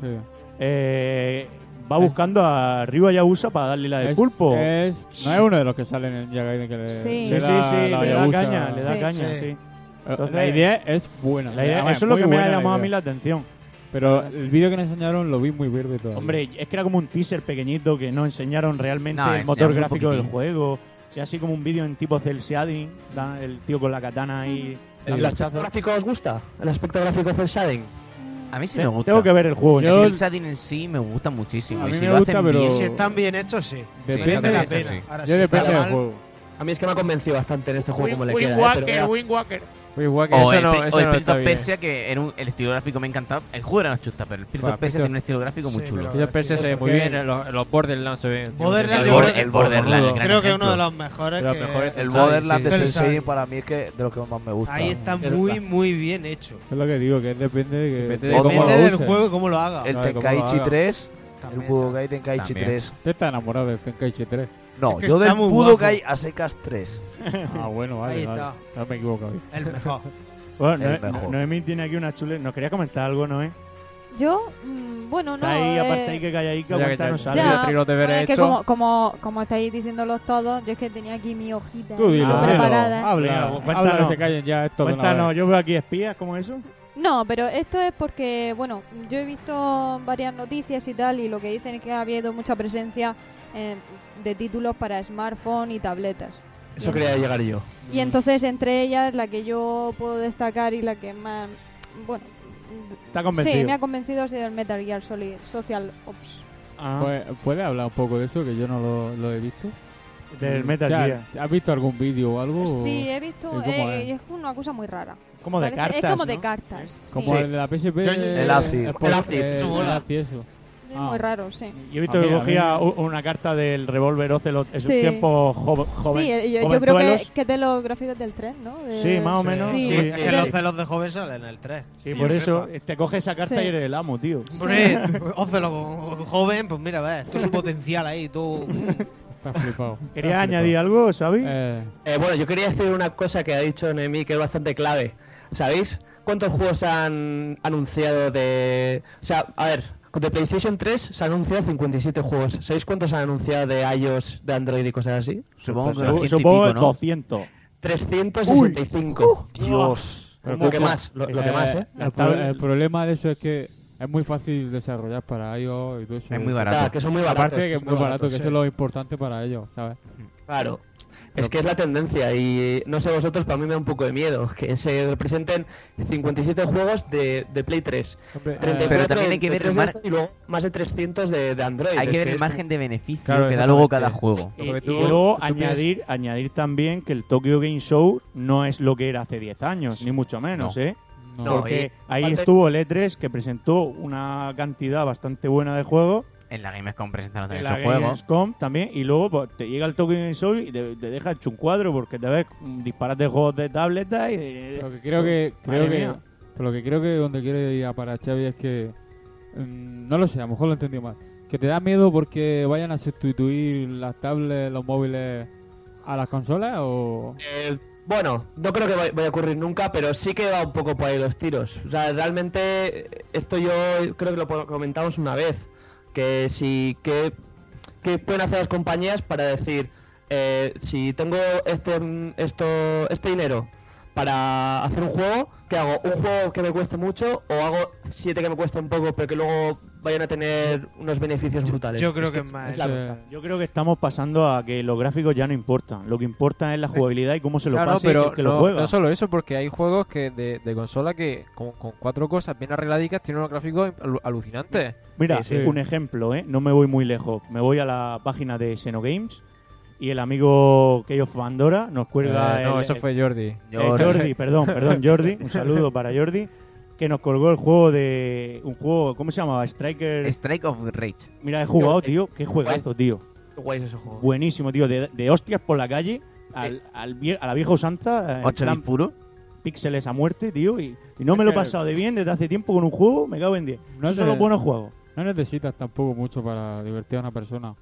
eh, va Es- buscando a Ryu Hayabusa para darle la del Es- pulpo. es- no es uno de los que salen en Yagaiden que le, Sí. sí, le sí, da sí, la le da Hayabusa. caña, le da Sí. caña, Sí. sí. Eh, Entonces, la idea es buena. La idea- Además, eso es lo muy que me ha buena la llamado a idea. mí la atención. Pero el vídeo que nos enseñaron lo vi muy verde todavía. Hombre, es que era como un teaser pequeñito que no enseñaron realmente No, el enseñaron motor muy gráfico del poquitín. juego. O sea, así como un vídeo en tipo cel shading, da- el tío con la katana ahí. ¿El dando aspecto hachazos. gráfico os gusta? ¿El aspecto gráfico cel shading? A mí sí Te- me gusta. Tengo que ver el juego. en El sí. Yo- cel shading en sí me gusta muchísimo. A y mí si me lo gusta, hacen pero- bien, Si están bien hechos, sí. Depende Merece la de- pena. sí. Ahora Yo sí, depende cada del mal- juego. A mí es que me ha convencido bastante en este juego como le queda. ¿eh? Pero ya- Wind Walker, O eso el, no, Pri- eso o el no Prince está of bien. Persia, que era un- el estilo gráfico me encantaba. El juego era una chusta, pero el Prince Bueno, of Persia Prince- tiene un estilo gráfico muy Sí, chulo. pero- Prince of Persia se ve muy Porque- bien, los, los Borderlands se ven. tío, Borderlands El, yo bor- creo que- el Borderlands, el gran Creo que es uno ejemplo. de los mejores. De los que- mejores El Sí, Borderlands sí, de sí. Cell Shading Sí. para mí es que de los que más me gusta. Ahí está Es muy, verdad. muy bien hecho. Es lo que digo, que depende de, que, Depende de de cómo cómo lo Depende del uses. juego y cómo lo haga. El Claro, cómo lo Tenkaichi haga. tres, el También. Budokai Tenkaichi También. tres. Usted está enamorado del Tenkaichi tres. No, Es que yo está del muy Budokai guapo. a secas tres. Ah, bueno, vale, Ahí vale. está. No me he equivocado. El mejor. Bueno, El Noé- mejor. Noemí tiene aquí una chule. ¿Nos quería comentar algo, Noé? Yo, mm, bueno, no. Está ahí, eh, aparte ahí que calladita, ya que cuéntanos ya- algo. ya- los deberes bueno, es que hechos. como, como, como estáis diciéndolos todos, yo es que tenía aquí mi hojita Tú dilo, Ah, dilo. preparada. Habla, Venga, habla cuéntanos. que se callen ya esto de una Cuéntanos, vez. yo veo aquí espías, ¿cómo eso? No, pero esto es porque, bueno, yo he visto varias noticias y tal, y lo que dicen es que ha habido mucha presencia eh, de títulos para smartphone y tabletas. Eso quería llegar yo. Y entonces, entre ellas, la que yo puedo destacar y la que más, bueno, Está convencido. sí, me ha convencido ha sido el Metal Gear Solid Social Ops. Ah, Pues, ¿puedes hablar un poco de eso? Que yo no lo, lo he visto. del Metal Ya, Gear. ¿Has visto algún vídeo o algo? Sí, he visto, ¿Y cómo eh, es? y es una cosa muy rara. Como de Parece- cartas, es como ¿no? de cartas. sí. Como Sí. el de la P S P. Yo- el ACI. El, El ACI, el, eso el mola. ACI, eso. Es Ah. muy raro, sí. Yo he visto A que mí- a cogía mí- u- una carta del revólver Ocelot en su Sí. tiempo jo- joven. sí, eh, yo, yo creo que, jovenzuelos. que es de los gráficos del tren, ¿no? De- Sí, más o menos. Sí, Sí, Es sí. que del- los celos de joven salen en el tres. Sí, Que por yo eso sepa. te coge esa carta Sí. y eres el amo, tío. Hombre, Ocelo con- joven, pues mira, ves, todo su potencial ahí, todo. Está flipado. ¿Querías Está añadir flipado. algo, Xavi? Eh, Eh, bueno, yo quería decir una cosa que ha dicho Noemí que es bastante clave. ¿Sabéis cuántos juegos han anunciado de...? O sea, a ver, de PlayStation tres se han anunciado cincuenta y siete juegos. ¿Sabéis cuántos han anunciado de iOS, de Android y cosas así? Supongo que Sup- unos ciento y Supongo pico, ¿no? doscientos. trescientos sesenta y cinco. Dios. pero Lo que ¿cómo? más, lo, lo que más, ¿eh? El, pro- el problema de eso es que es muy fácil desarrollar para iOS y todo eso. Es muy Ah, barato. que son muy baratos. Aparte de que es son muy barato, que sí. eso es lo importante para ellos, ¿sabes? Claro. Es que es la tendencia y no sé vosotros, pero a mí me da un poco de miedo que se representen cincuenta y siete juegos de, de Play tres, Hombre, treinta y eh, Pero cuatro también de- hay que de ver el tres mar- D S y luego más de trescientos de, de Android. Hay Es que ver el es- margen de beneficio Claro, que da luego cada exactamente. juego. Y, Porque tú- y luego tú añadir, añadir también que el Tokyo Game Show no es lo que era hace diez años, ni mucho menos, No. ¿eh? no. No, Porque y- ahí aparte- estuvo el E tres, que presentó una cantidad bastante buena de juegos. En la Gamescom presentaron En también la esos juegos. Gamescom también. Y luego pues, te llega el Tokyo Game Show y te, te deja hecho un cuadro porque te ves un disparate de juegos de tableta y de... Lo que creo que creo Madre que mía. pero lo que creo que donde quiere ir a parar Xavi es que mm, no lo sé, a lo mejor lo he entendido mal. Que te da miedo porque vayan a sustituir las tablets, los móviles a las consolas o Eh, bueno, no creo que vaya vaya a ocurrir nunca, pero sí que va un poco por ahí los tiros. O sea, realmente eh, esto yo creo que lo po- comentamos una vez, que si que, que pueden hacer las compañías para decir eh, si tengo este mm, esto este dinero para hacer un juego, ¿qué hago? ¿Un juego que me cueste mucho o hago siete que me cuesten poco pero que luego vayan a tener unos beneficios brutales? yo creo que Es es más es la eso. cosa. Yo creo que estamos pasando a que los gráficos ya no importan. Lo que importa es la jugabilidad y cómo se lo Claro, pase pero el que no, lo juega. no solo eso, porque hay juegos que de, de consola que con, con cuatro cosas bien arregladicas tienen unos gráficos alu- alucinantes. Mira, Sí, sí. un ejemplo, ¿eh? No me voy muy lejos. Me voy a la página de Xenogames y el amigo Key of Pandora nos cuelga Eh, no, el- eso el- fue Jordi. Eh, Jordi, perdón, perdón, Jordi. Un saludo para Jordi. Que nos colgó el juego de. Un juego, ¿cómo se llamaba? Striker. Strike of Rage. Mira, he jugado, tío. Qué juegazo, tío. Qué guay es ese juego. Buenísimo, tío. De, de hostias por la calle. Al, al vie- a la vieja usanza. en ocho plan bits puro. píxeles a muerte, tío. Y, y no me Es lo he que- pasado de bien desde hace tiempo con un juego. Me cago en diez. No Esos te- son los buenos juegos. no necesitas tampoco mucho para divertir a una persona.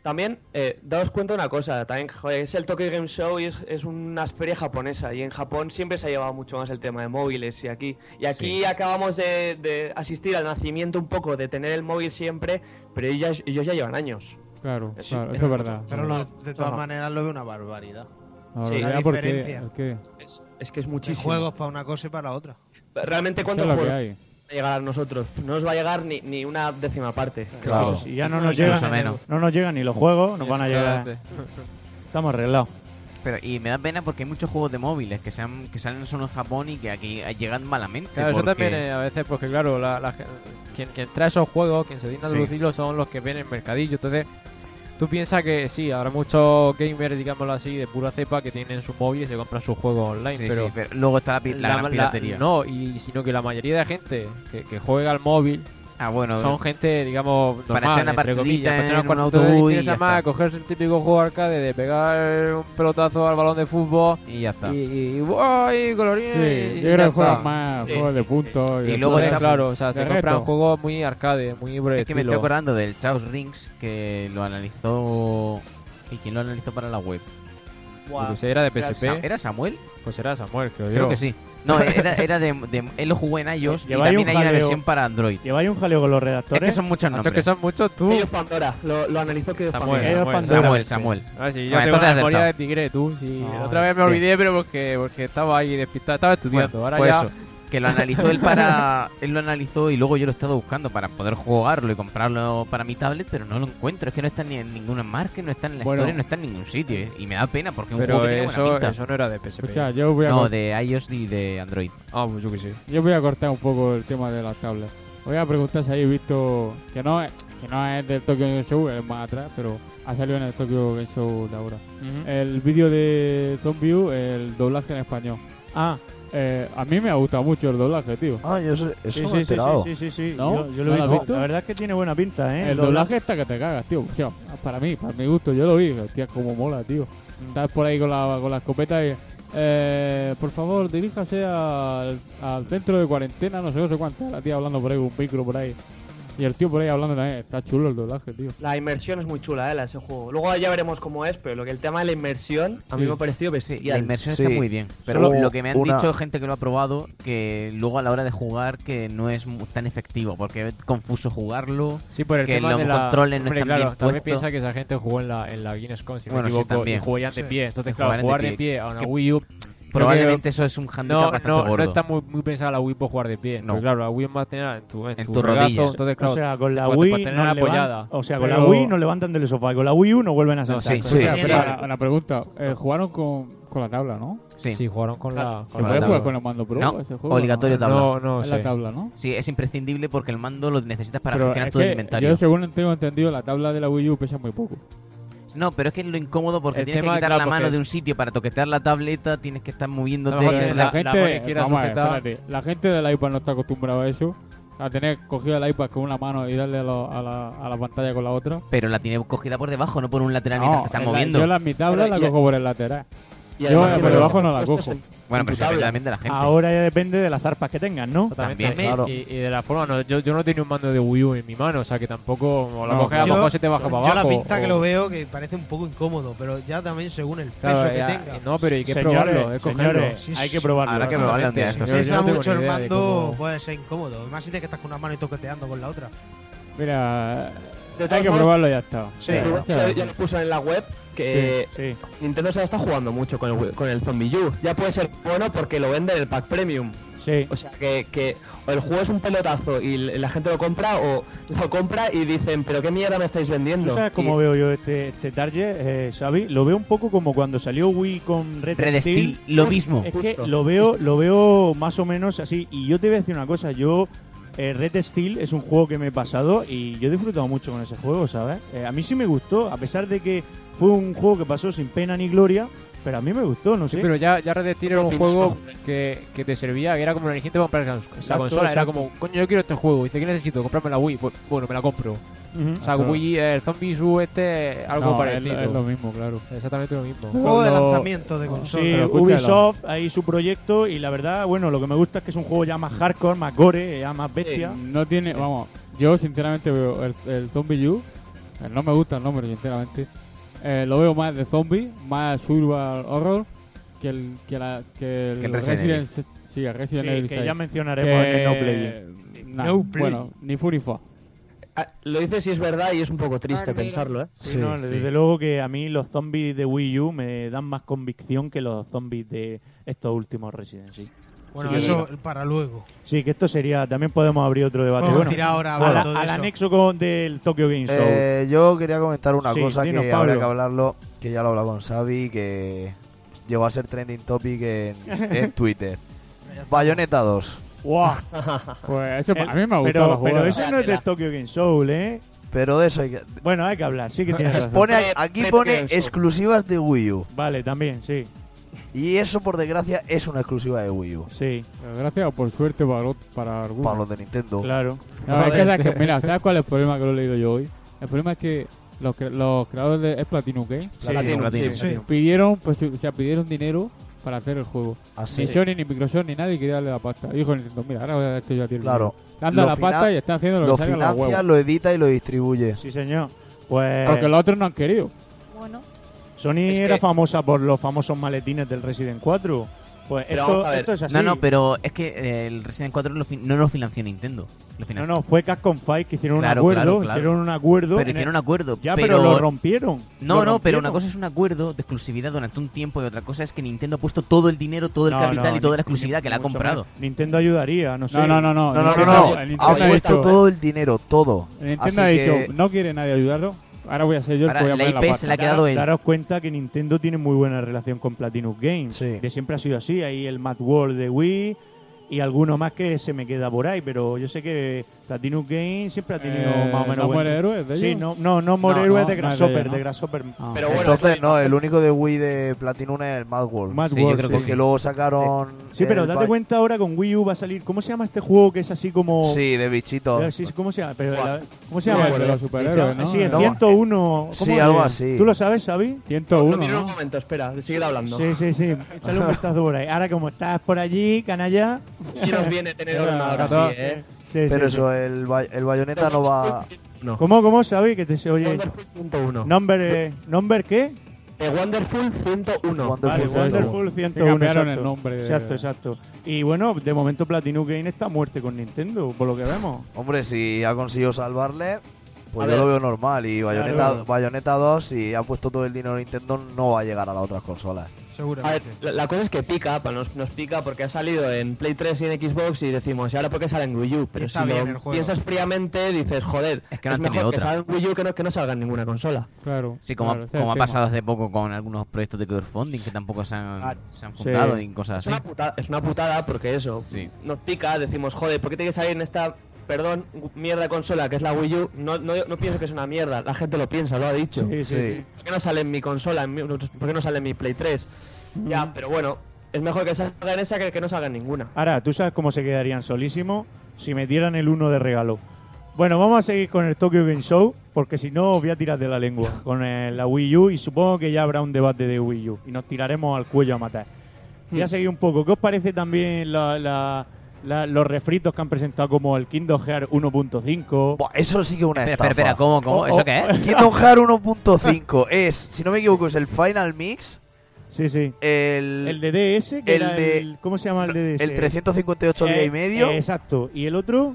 También, eh, daos cuenta de una cosa, también joder, es el Tokyo Game Show y es, es una feria japonesa y en Japón siempre se ha llevado mucho más el tema de móviles y aquí y aquí Sí. acabamos de, de asistir al nacimiento un poco de tener el móvil siempre, pero ellos, ellos ya llevan años. Claro, Sí, claro, es eso es verdad. Pero lo- de todas Ajá. maneras lo veo una barbaridad. La sí, verdad, la ¿por qué? diferencia. ¿El qué? Es, es que es Hay muchísimo. juegos para una cosa y para la otra. Realmente, Eso es ¿cuántos lo que juegos hay. va a llegar a nosotros? No nos va a llegar ni, ni una décima parte. Claro. Si ya no Más nos llegan, o menos. no nos llegan ni los juegos, nos van a llegar. Estamos arreglados. Pero, y me da pena porque hay muchos juegos de móviles que, sean, que salen solo en Japón y que aquí llegan malamente. Claro, eso porque- también eh, a veces, porque claro, la, la gen- quien, quien trae esos juegos, quien se digna Sí. de lucirlos son los que ven en mercadillo. Entonces, tú piensas que sí, habrá muchos gamers, digámoslo así, de pura cepa que tienen su móvil y se compran sus juegos online. Sí, pero, sí, pero luego está la, pi- la, gran piratería. no, y sino que la mayoría de gente que, que juega al móvil Ah, bueno, son gente, digamos, normal, Para echar una entre comillas, partidita para echar una en un partidita, autobús y y tienes ya a más está. cogerse el típico juego arcade de pegar un pelotazo al balón de fútbol y ya está. y, y, ¡buah! y colorines Sí, y, yo y creo ya que juegan está. más Sí, juegos sí, de sí. puntos. Y de luego todo. está- claro, o sea, se de compran reto. juegos muy arcade, muy por el Es que me estilo. estoy acordando del Chaos Rings que lo analizó. ¿Y quién lo analizó para la web? Yo que sé, era de P S P. Sa- ¿Era Samuel? Pues era Samuel, creo, Creo yo. que sí. No, era, era de, de- Él lo jugó en iOS y Lleváis también un hay una jaleo. versión para Android. Lleváis un jaleo con los Es redactores. que son muchos Macho, que nombres. son muchos tú. Ellos Pandora, lo, lo analizó que Samuel, Ellos Samuel, Pandora. Samuel, Samuel. Ah, sí, yo Bueno, tengo entonces una has memoria de acertado. tigre, tú. Sí. No, Otra vez me bien. olvidé, pero porque, porque estaba ahí despistado, estaba estudiando. Bueno, Ahora pues ya. eso, que lo analizó él para. Él lo analizó y luego yo lo he estado buscando para poder jugarlo y comprarlo para mi tablet, pero no lo encuentro. Es que no está ni en ninguna marca, no está en la Bueno. historia, no está en ningún sitio. eh, Y me da pena porque es un Pero juego que tiene buena eso, pinta. eso no era de P S P. Escucha, yo voy, a No, cor- de iOS y de Android. Ah, pues yo que sé. yo voy a cortar un poco el tema de las tablets. Voy a preguntar si habéis visto que no es, que no es del Tokyo Game Show, es más atrás, pero ha salido en el Tokyo Game Show de ahora. El vídeo de Zombie, el doblaje en español. Ah, Eh, a mí me ha gustado mucho el doblaje, tío. Ah, yo sé, eso sí, no sí, he sí, enterado. sí, sí, sí, sí. ¿No? Yo, yo lo ¿No he lo has visto. visto? La verdad es que tiene buena pinta, ¿eh? El doblaje está que te cagas, tío. O sea, para mí, para mi gusto, yo lo vi. Hostia, como mola, tío. Estás por ahí con la, con la escopeta y... Eh, por favor, diríjase al, al centro de cuarentena, no sé, no sé cuánto. La tía hablando por ahí, un micro por ahí. Y el tío por ahí hablando también. Está chulo el doblaje, tío. La inmersión es muy chula, ¿eh? La de ese juego. Luego ya veremos cómo es, pero lo que el tema de la inmersión a mí Sí. me ha parecido Sí, bestial. la inmersión Sí. está muy bien. Pero Solo lo que me han una- dicho gente que lo ha probado, que luego a la hora de jugar que no es mu- tan efectivo, porque es confuso jugarlo. Sí, por el Que tema los de la... controles no Hombre, están claro, bien también puestos. piensa que esa gente jugó en la, en la Gamescom, si no Bueno, me sí, equivoco, también. y jugarían de Sí. pie. Entonces, Y claro, jugaran de jugar de pie. pie a una Que Wii U... Probablemente eso es un handicap No, bastante no, no gordo. está muy, muy pensada la Wii por jugar de pie. No. Porque, claro, la Wii es más tener en tu, en En tu tus regazo, rodillas. Entonces, claro, o sea, con la para- Wii para tener no levan- apoyada. o sea, con la Pero- Wii nos levantan del sofá, y con la Wii U nos vuelven a No, sentar. sí, sí. Espera, Sí. espera, una, una pregunta. Eh, jugaron con, con la tabla, ¿no? Sí. Sí, jugaron con la... ¿Se Con la puede tabla. jugar con el mando pro? No, ese juego, obligatorio ¿no? tabla. No, no Es sé. la tabla, ¿no? Sí, es imprescindible porque el mando lo necesitas para Pero gestionar es todo el que inventario. yo, según tengo entendido, la tabla de la Wii U pesa muy poco. No, pero es que es lo incómodo porque El tienes tema, que quitar claro, la mano porque- de un sitio para toquetear la tableta, tienes que estar moviéndote. A lo mejor Pero la- la, gente, mano izquierda vamos a ver, sujetada. espérate, la gente del iPad no está acostumbrada a eso. A tener cogido el iPad con una mano y darle a, lo- a la, a la pantalla con la otra. Pero la tiene cogida por debajo, no por un lateral No, mientras te estás en la- moviendo. yo la, mi tabla Pero la ya- cojo por el lateral. Y Yo, además eh, tiene por los debajo no la puestos cojo. en- Bueno, en pero tu eso depende tabla. también de la gente. Ahora ya depende de las zarpas que tengas, ¿no? También. Claro. Y, y de la forma, no, yo, yo no tenía un mando de Wii U en mi mano, o sea que tampoco o la No, coges a lo Yo- mejor se te baja para Yo abajo. la pinta que o- lo veo que parece un poco incómodo, pero ya también según el peso Claro, que ya, tenga. no, pero hay que Señores, probarlo, es cogerlo. señores, Sí, hay sí. que probarlo. Habrá que probarlo un día de estos. Yo- Si yo pesa no tengo mucho ni el idea de mando, cómo- puede ser incómodo. Más si tienes que estar con una mano y toqueteando con la otra. Mira, De hay todos que modos, probarlo y ya está. Sí, Ya, Rubén ya. ya, ya lo puso en la web que Sí, sí. Nintendo se la está jugando mucho con el, con el Zombie U. Ya puede ser bueno porque lo vende en el pack premium. Sí. O sea que, que o el juego es un pelotazo y l- la gente lo compra o lo compra y dicen, pero qué mierda me estáis vendiendo. ¿Tú sabes cómo Y- veo yo este, este target, eh, Xavi? Lo veo un poco como cuando salió Wii con Red, Red Steel. Steel, lo mismo. Es que Justo. lo veo, lo veo más o menos así. Y yo te voy a decir una cosa, yo eh, Red Steel es un juego que me he pasado y yo he disfrutado mucho con ese juego, ¿sabes? Eh, a mí sí me gustó, a pesar de que fue un juego que pasó sin pena ni gloria, pero a mí me gustó, no sé. Sí, pero ya, ya Red Steel era un Sí, juego sí. que, que te servía, que era como la gente comprar la, la Exacto, consola. Era exacto. como, coño, yo quiero este juego. Dice, ¿qué necesito? Comprarme la Wii. Pues, bueno, me la compro. Ujú. O sea, Claro. Wii, el Zombie U este, algo No, es, parecido. es lo mismo, claro. Exactamente lo mismo. Un juego de Cuando- lanzamiento de consola. Sí, pero escúchalo. Ubisoft, ahí su proyecto y la verdad, bueno, lo que me gusta es que es un juego ya más hardcore, más gore, ya más bestia. No tiene, vamos, yo sinceramente veo el, el Zombie U eh, no me gusta el nombre, sinceramente. Eh, lo veo más de zombie, más survival horror que el que la que el, Que el Resident Resident, sí, el Resident Sí, Evil que seis. ya mencionaremos Que- en el No Play. nah, No Play. Bueno, ni fu ni fa. Ah, lo dices y es verdad y es un poco triste Ah, mira. pensarlo, ¿eh? Sí, Sí, no, sí. desde luego que a mí los zombies de Wii U me dan más convicción que los zombies de estos últimos Resident, sí. Bueno, Sí, eso para luego. Sí, que esto sería, también podemos abrir otro debate. Vamos a Bueno, decir ahora a la- hablando de al eso. anexo con, del Tokyo Game Show. Eh, yo quería comentar una Sí, cosa dinos, que Pablo. habría que hablarlo, que ya lo he hablado con Xavi, que llegó a ser trending topic en, en Twitter. Bayonetta dos. ¡Guau! Pues eso, El- a mí me ha gustado pero, la pero jugada. ese no es del Tokyo Game Show, ¿eh? Pero de eso hay que... Bueno, hay que hablar, sí que tienes razón. Pone, Pre- aquí pre- pone pre- exclusivas de Wii U. Vale, también, sí. Y eso, por desgracia, es una exclusiva de Wii U. Sí, Gracias o por suerte para, lo- para algunos. Para los de Nintendo. claro. No, es que, ¿sabes qué? Mira, ¿sabes cuál es el problema que lo he leído yo hoy? El problema es que los, cre- los creadores de es Platinum Games Sí, Platinum, Platinum, sí. sí. pidieron, pues, o sea, pidieron dinero para hacer el juego. Así. Ni Sony, ni Microsoft, ni nadie quería darle la pasta. Y dijo Nintendo, mira, ahora voy a dar esto yo a ti. el Claro. dinero. Le han dado Lo la pasta finan- y están haciendo lo Lo que salga los financia, huevos. lo edita y lo distribuye. Sí, señor. Pues Porque los otros no han querido. Bueno, Sony Es que- era famosa por los famosos maletines del Resident cuatro. Pues Pero esto, vamos a ver. esto es así. No, no, pero es que eh, el Resident cuatro lo fin- no lo financió Nintendo. Lo No, financió. no, fue Capcom Fight que hicieron Claro, un acuerdo. claro, claro. Hicieron un acuerdo. Pero en hicieron el- un acuerdo. Ya, pero, lo rompieron. No, Lo no, pero rompieron. una cosa es un acuerdo de exclusividad durante un tiempo y otra cosa es que Nintendo ha puesto todo el dinero, todo el No, capital no, y toda ni- la exclusividad ni que le ha mucho comprado. menos. Nintendo ayudaría, no sé. No, no, no, no. No, no, no, Nintendo- no. el Ha Nintendo ha puesto dicho, todo el dinero, todo. el Nintendo Así ha que- dicho, no quiere nadie ayudarlo. Ahora voy a ser yo el Ahora, que voy a la poner la I P pasta. se la ha quedado Daros, él. daros cuenta que Nintendo tiene muy buena relación con Platinum Games. Sí. Que siempre ha sido así. Ahí el Mad World de Wii y alguno más que se me queda por ahí. Pero yo sé que Platinum Games siempre ha tenido Eh, más o menos. ¿No buen- muere héroes de Sí, ellos? no, no, no More No, Héroes no, de no es de Grasshopper, ellos, ¿no? de Grasshopper. Ah. Pero bueno, Entonces, eso- no, el único de Wii de Platinum es el Mad World. Mad Sí, yo World, creo sí, que Porque sí. luego sacaron... Sí, pero el date Ba- cuenta ahora con Wii U va a salir. ¿Cómo se llama este juego que es así como. Sí, de bichitos. Eh, sí, ¿Cómo se llama? Pero la- ¿Cómo se Sí, llama? el de los superhéroes, ¿no? Sí, el No. ciento uno. Sí, ¿cómo algo es? así. ¿Tú lo sabes, Xavi? ciento Lo uno, miro en un ¿no? momento, espera, sigue hablando. Sí, sí, sí. Échale un vistazo por ahí. Ahora, como estás por allí, canalla. Y nos viene tener Era ordenador así, catorce. ¿eh? Sí, Pero sí, eso, el, Ba- el Bayonetta no va... No. ¿Cómo, cómo, Xavi? Que te se oye. Wonderful ciento uno. ¿Number, eh, ¿Number qué? Eh, Wonderful ciento uno. Wonderful Vale, ciento uno. Wonderful ciento uno. cambiaron exacto. el nombre de- Exacto, exacto. Y bueno, de momento Platinum Game está a muerte con Nintendo, por lo que vemos. Hombre, si ha conseguido salvarle, pues A yo ver. lo veo normal. Y Bayonetta, Claro. Bayonetta dos, si ha puesto todo el dinero en Nintendo, no va a llegar a las otras consolas. A ver, Seguramente. la, la cosa es que pica, pa- nos, nos pica porque ha salido en Play tres y en Xbox y decimos, ¿y ahora por qué sale en Wii U? Pero Está si bien el lo juego. piensas fríamente, dices, joder, Es que no han mejor tenido que otra. salga en Wii U que no, que no salga en ninguna consola. Claro. Sí, como, claro, ha- ese es como ha el tema. pasado hace poco con algunos proyectos de crowdfunding que tampoco se han, Ah, se han sí. fundado y cosas Es así. una, putada, es una putada porque eso, Sí. nos pica, decimos, joder, ¿por qué tiene que salir en esta, perdón, mierda de consola que es la Wii U? No, no, no pienso que es una mierda, la gente lo piensa, lo ha dicho. Sí, sí, Sí. sí. ¿Por qué no sale en mi consola? En mi- ¿Por qué no sale en mi Play tres? Ya, pero bueno, es mejor que salga en esa que que no salga en ninguna. Ahora, ¿tú sabes cómo se quedarían solísimos si metieran el uno de regalo? Bueno, vamos a seguir con el Tokyo Game Show, porque si no os voy a tirar de la lengua con el- la Wii U y supongo que ya habrá un debate de Wii U y nos tiraremos al cuello a matar. Voy a seguir un poco. ¿Qué os parece también la- la- la- los refritos que han presentado como el Kingdom Hearts uno punto cinco? Buah, eso sí que es una Espera, estafa. espera, espera, ¿cómo, cómo? Oh, ¿Eso oh, qué es? Kingdom Hearts uno punto cinco es, si no me equivoco, es el Final Mix, Sí, sí. el, El de D S, que el era de- el... ¿Cómo se llama el de D S? el trescientos cincuenta y ocho días Eh, y medio. eh, exacto. ¿Y el otro?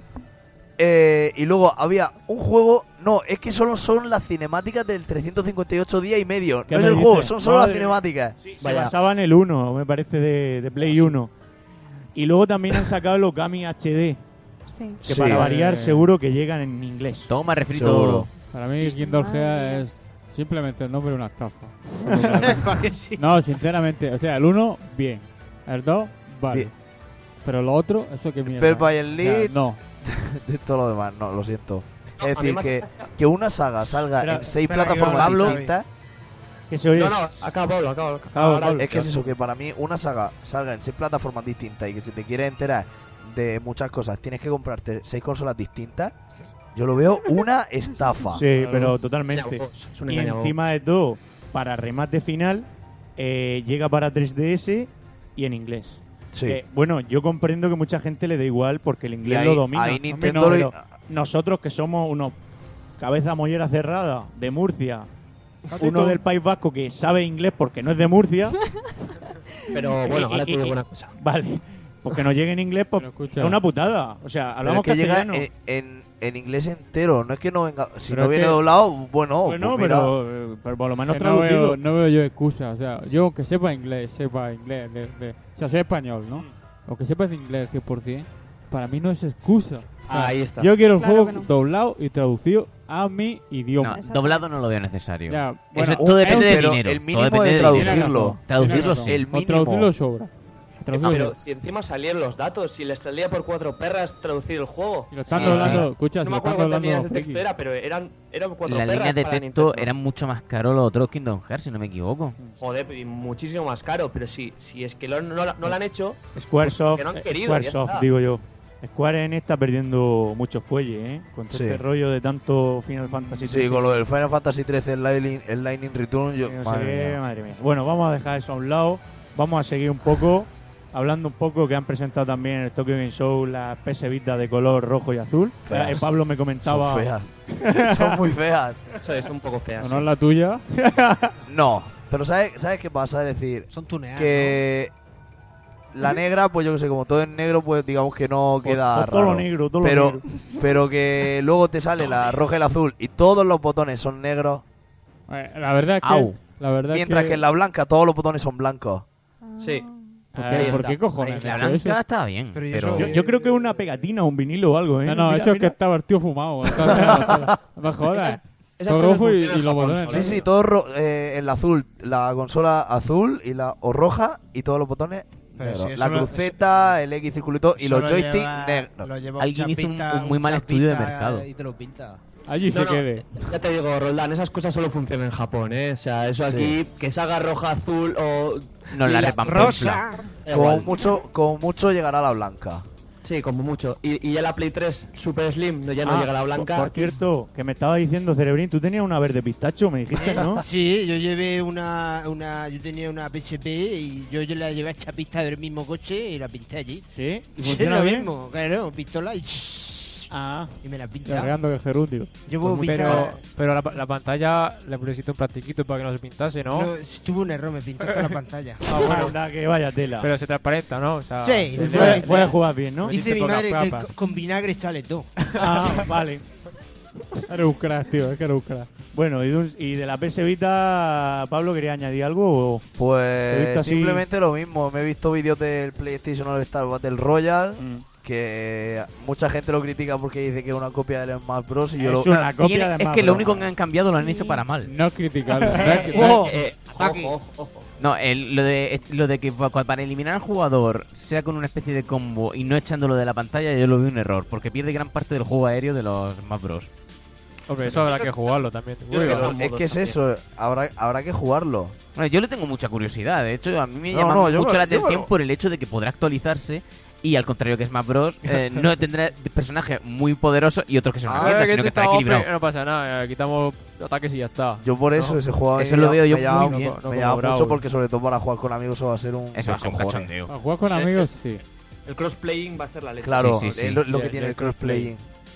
Eh, y luego había un juego. No, es que solo son las cinemáticas del trescientos cincuenta y ocho días y medio. ¿Qué No es me el dices? juego, son solo las Madre. cinemáticas. Se Vaya. basaba en el uno, me parece, de, de Play uno. Y luego también han sacado el Okami H D, sí. que Sí. para variar Eh. seguro que llegan en inglés. Toma refrito. Seguro. Para mí, Kingdom Madre Hearts mía. es simplemente el nombre de una estafa. ¿Para qué sí? No, sinceramente, o sea, el uno, bien. El dos, vale. Bien. Pero lo otro, eso que mierda. Bell by el O sea, Lead, no. de todo lo demás, no, lo siento. No, es a mí decir, me que, hace- que una saga salga Espera, en seis espera, que plataformas Pablo- distintas. Que se oye. No, no, acaba Pablo, acaba. Acaba, ahora- Pablo. Es que es eso, que para mí una saga salga en seis plataformas distintas y que si te quieres enterar de muchas cosas tienes que comprarte seis consolas distintas. Yo lo veo una estafa. Sí, pero Engaña totalmente. vos, es un Y engaño. encima de todo, para remate final, eh, llega para tres D S y en inglés. Sí. Que, bueno, yo comprendo que mucha gente le da igual porque el Y inglés ahí, lo domina. ahí Hombre, Nintendo no, lo- pero nosotros que somos unos cabeza mollera cerrada, de Murcia, uno del País Vasco que sabe inglés porque no es de Murcia. Pero bueno, ahora te Y- y- digo una cosa. Vale, porque no llegue en inglés, pues, Pero escucha. es una putada. O sea, Pero hablamos es que llega castellano. en, en, en inglés entero, no es que no venga. Si Pero no es viene que- doblado, bueno, bueno, pues mira, pero, eh, pero por lo menos Que no traducido. veo, no veo yo excusa. O sea, yo aunque sepa inglés, sepa inglés, de, de- o sea, soy español, ¿no? Aunque sepa de inglés cien por ciento, para mí no es excusa. Ah, ahí está. Yo quiero el Claro juego que no. doblado y traducido a mi idioma. No, Exactamente. doblado no lo veo necesario. Ya, Eso bueno, todo depende del pero dinero. el todo mínimo depende de del traducirlo. dinero. Traducirlo Tienes razón. sí. El O mínimo. traducirlo sobra. Traducirlo Pero sobra. si encima salían los datos, si les salía por cuatro perras traducir el juego. Y lo están Sí, doblando, sí. escucha, No si me lo están acuerdo cuántas doblando líneas los de texto frikis. era, pero eran, eran cuatro La perras línea de para texto Nintendo. eran mucho más caros los otros Kingdom Hearts, si no me equivoco. Joder, y muchísimo más caro. Pero si, si es que lo- no, lo- no lo han hecho, Squaresoft, que no han eh, querido, Squaresoft, ya está. digo yo. Square Enix está perdiendo mucho fuelle, ¿eh? Con todo Sí. este rollo de tanto Final Fantasy Sí, con lo del Final Fantasy trece, el Lightning, el Lightning Return, yo. Sí, no sé madre qué, mía. madre mía. Bueno, vamos a dejar eso a un lado. Vamos a seguir un poco, hablando un poco que han presentado también en el Tokyo Game Show las P S Vita de color rojo y azul. Feas. Eh, Pablo me comentaba... Son feas. Son muy feas. eso es un poco fea. ¿O no es la tuya? No, pero ¿sabes, ¿sabes qué pasa? Es decir, Son tuneadas. que la negra, pues yo que sé, como todo es negro, pues digamos que no queda Pues todo lo raro. negro, todo lo pero, negro. pero que luego te sale la roja y el azul y todos los botones son negros, Eh, la verdad es que... Au. La verdad mientras es que en la blanca todos los botones son blancos. Sí. ¿Por Ahí qué, ¿por está. qué cojones? Ahí La han hecho blanca eso? estaba bien, Pero pero... yo Yo, yo creo que es una pegatina, un vinilo o algo, ¿eh? No, no, Mira, eso es mira. que estaba el tío fumado. Estaba- No me jodas. Esas Todo cosas rojo y, funcionan y en los Japón botones. solo. Sí, sí, todo ro- eh, en la azul, la consola azul y la o roja y todos los botones Pero negros. si eso la lo- cruceta, el X circulito y Eso los lo joysticks lleva- negros. lo lleva Alguien un hizo un- chapista- un muy mal chapista estudio de mercado. Y te lo pinta. Allí No, se no, quede. ya te digo, Roldán, esas cosas solo funcionan en Japón, ¿eh? O sea, eso Sí. aquí, que se haga roja, azul o... No, la lila, repampla. Rosa. da Como igual. mucho, como mucho llegará la blanca. Sí, como mucho. Y, y ya la Play tres Super Slim no, ya no Ah, llega la blanca. Por, por cierto, que me estaba diciendo Cerebrín, tú tenías una verde pistacho, me dijiste, ¿no? Sí, yo llevé una, una. Yo tenía una P S P y yo, yo la llevé a chapista del mismo coche y la pinté allí. ¿Sí? ¿Y Es funciona lo bien? mismo, claro, pistola y. Ah, Y me la pinta. Cargando que gerundio. Llevo Pero, pintada. pero la, la pantalla le pusiste un plastiquito para que no se pintase, ¿no? No, tuve un error, me pintó toda la pantalla. ah bueno, anda, que vaya tela. Pero se transparenta, ¿no? O sea, Sí, Y se tiene- puedes, puedes jugar bien, ¿no? Dice Metiste mi poca madre que papa. co- con vinagre sale todo. Ah, vale. Eres un crack, tío. Es que eres un crack. Bueno, y de, un- y de la P S Vita, Pablo, ¿quería añadir algo? O... Te he Pues visto así- simplemente lo mismo. Me he visto vídeos del PlayStation All Star Battle Royale Mm. que mucha gente lo critica porque dice que es una copia del Smash Bros. Y yo Es lo, una copia Tiene- de es Smash que lo Bros. único que han cambiado lo han hecho para mal. No criticarlo. no es que- no Ojo, es- Eh, Aquí. ojo, ojo, ojo. No, el- lo, de, es- lo de que pa- para eliminar al jugador sea con una especie de combo y no echándolo de la pantalla, yo lo veo un error, porque pierde gran parte del juego aéreo de los Smash Bros. Hombre, eso habrá que jugarlo también. Yo creo que Pero son es modos que es también. eso, habrá, habrá que jugarlo. Bueno, yo le tengo mucha curiosidad, de hecho, a mí me No, llama no, yo mucho me- la yo me atención lo- por el hecho de que podrá actualizarse y al contrario que Smash Bros, eh, no tendrá personajes muy poderosos y otros que son una Ah, mierda, que sino que este estará está equilibrado. hombre, no pasa nada, eh, quitamos ataques y ya está. Yo por eso No, ese juego a mí eso me lo llama- veo yo me llama, muy bien. me No llama como mucho Brawl. porque sobre todo para jugar con amigos eso va a ser un Eso va a ser un descojones. cachondeo. Para jugar con amigos, sí. El crossplaying va a ser la leche. Claro, Sí, sí, sí. es lo, lo Ya, que tiene ya el crossplay.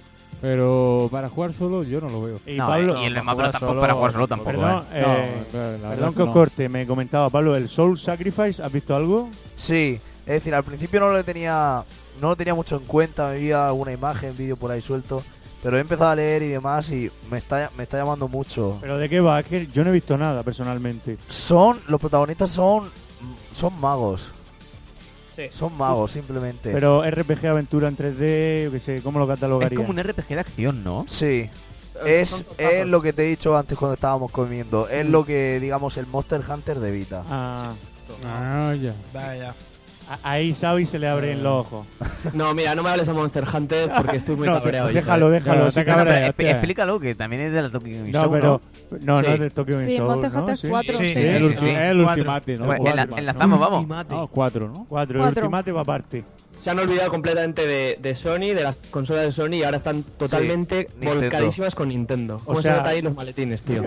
Pero para jugar solo, yo no lo veo. Y No, Pablo, eh, y el para Smash Bros jugar tampoco solo- para jugar solo tampoco. perdón, eh. eh, No, la verdad perdón que que os no. corte, me comentaba Pablo, el Soul Sacrifice, ¿has visto algo? Sí, es decir, al principio no lo tenía no lo tenía mucho en cuenta, me vi alguna imagen, vídeo por ahí suelto, pero he empezado a leer y demás y me está me está llamando mucho. ¿Pero de qué va? Es que yo no he visto nada, personalmente. Son los protagonistas son son magos, Sí. son magos simplemente. Pero R P G, aventura en tres D, yo qué sé, ¿cómo lo Es catalogaría? como un R P G de acción, ¿no? Sí, Eh, es, son es tazos. lo que te he dicho antes cuando estábamos comiendo. Es Mm. lo que, digamos, el Monster Hunter de Vita. Ah, Ah, ya. Vaya. a- ahí Xavi se le abren los ojos. No, mira, no me hables de Monster Hunter porque estoy muy No, cabreado. déjalo, yo, eh. déjalo. No, sí te que- No, no, pero cabrea, exp- hostia. explícalo, que también es de la Tokyo Game No, Show, pero no, no Sí. es de Tokyo Game Sí, Show, Monster ¿no? Hunter Sí. cuatro, Sí, sí. sí, el, sí, ulti- sí. el Cuatro. Ultimate, ¿no? Bueno, Cuatro, enla- ¿no? enlazamos, vamos. Ultimate. No, cuatro, ¿no? Cuatro, Cuatro. el Ultimate va aparte. se han olvidado completamente de, de Sony, de las consolas de Sony, y ahora están totalmente Sí, Nintendo. volcadísimas con Nintendo. ¿Cómo O se sea- nota ahí los maletines, tío?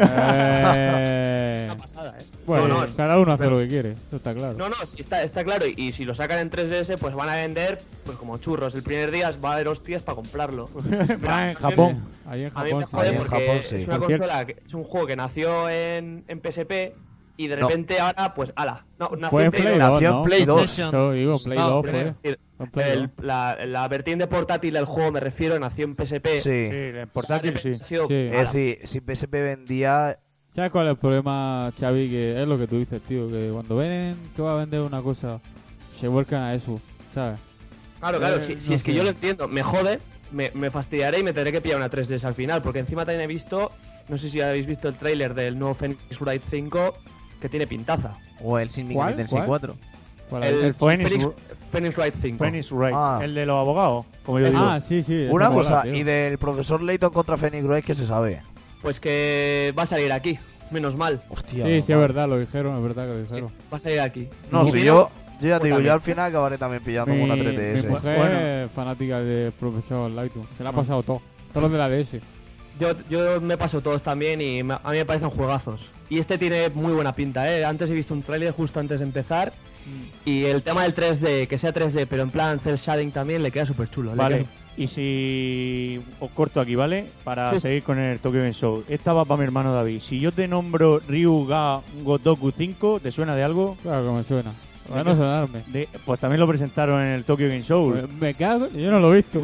Eh, Es una pasada, ¿eh? bueno, No, no, cada uno hace lo que quiere, eso está claro. No, no, sí, está, está claro. Y, y si lo sacan en tres D S, pues van a vender pues como churros. El primer día va a haber hostias para comprarlo. Va en Japón. Ahí en A mí Japón me sí. jode Ahí en porque Japón, sí. es una Por cierto- consola, que, es un juego que nació en, en P S P y de No. repente ahora, pues, ala. No, nació Fue en en Play Play dos. dos, Nació en ¿no? Play dos. Yo digo, Play No, dos pero- fue. el- En Play el- dos. la, la vertiente portátil del juego, me refiero, nació en P S P. Sí. Sí, en portátil sí. Ha sido- Sí. Es ala. decir, si P S P vendía... ¿Sabes cuál es el problema, Xavi? Que es lo que tú dices, tío. Que cuando ven que va a vender una cosa, se vuelcan a eso, ¿sabes? Claro, claro, Eh, si, no si es que sé. yo lo entiendo, me jode, me, me fastidiaré y me tendré que pillar una tres D S al final, porque encima también he visto, no sé si habéis visto el tráiler del nuevo Phoenix Wright cinco, que tiene pintaza. O el Shin ¿Cuál? Megami Tensei ¿Cuál? cuatro. ¿Cuál El, es? el Phoenix- Phoenix, Phoenix Wright cinco. Phoenix Wright, Ah. el de los abogados, como yo digo. Ah, sí, sí. eso Una mola, cosa, tío. y del profesor Layton contra Phoenix Wright, ¿qué se sabe? Pues que va a salir aquí, menos mal. Hostia. Sí, sí, es normal. verdad, lo dijeron, es verdad que lo Sí, dijeron. va a salir aquí. No, Y si vino- yo, yo ya te digo, Cuéntame. yo al final acabaré también pillando Mi, una mi tres D S. mujer Bueno. es fanática de profesor Lighton. Se le ha pasado todo. Todos los de la D S. Yo, yo me paso todos también y me- a mí me parecen juegazos. Y este tiene muy buena pinta, ¿eh? Antes he visto un tráiler justo antes de empezar. Y el tema del tres D, que sea tres D, pero en plan cel shading también, le queda súper chulo. le Vale, queda- y si os corto aquí, ¿vale? Para Sí. seguir con el Tokyo Game Show. Esta va para mi hermano David. Si yo te nombro Ryuga Gotoku cinco, ¿te suena de algo? Claro que me suena. Para no sonarme. De- pues también lo presentaron en el Tokyo Game Show. Pues me cago, yo no lo he visto.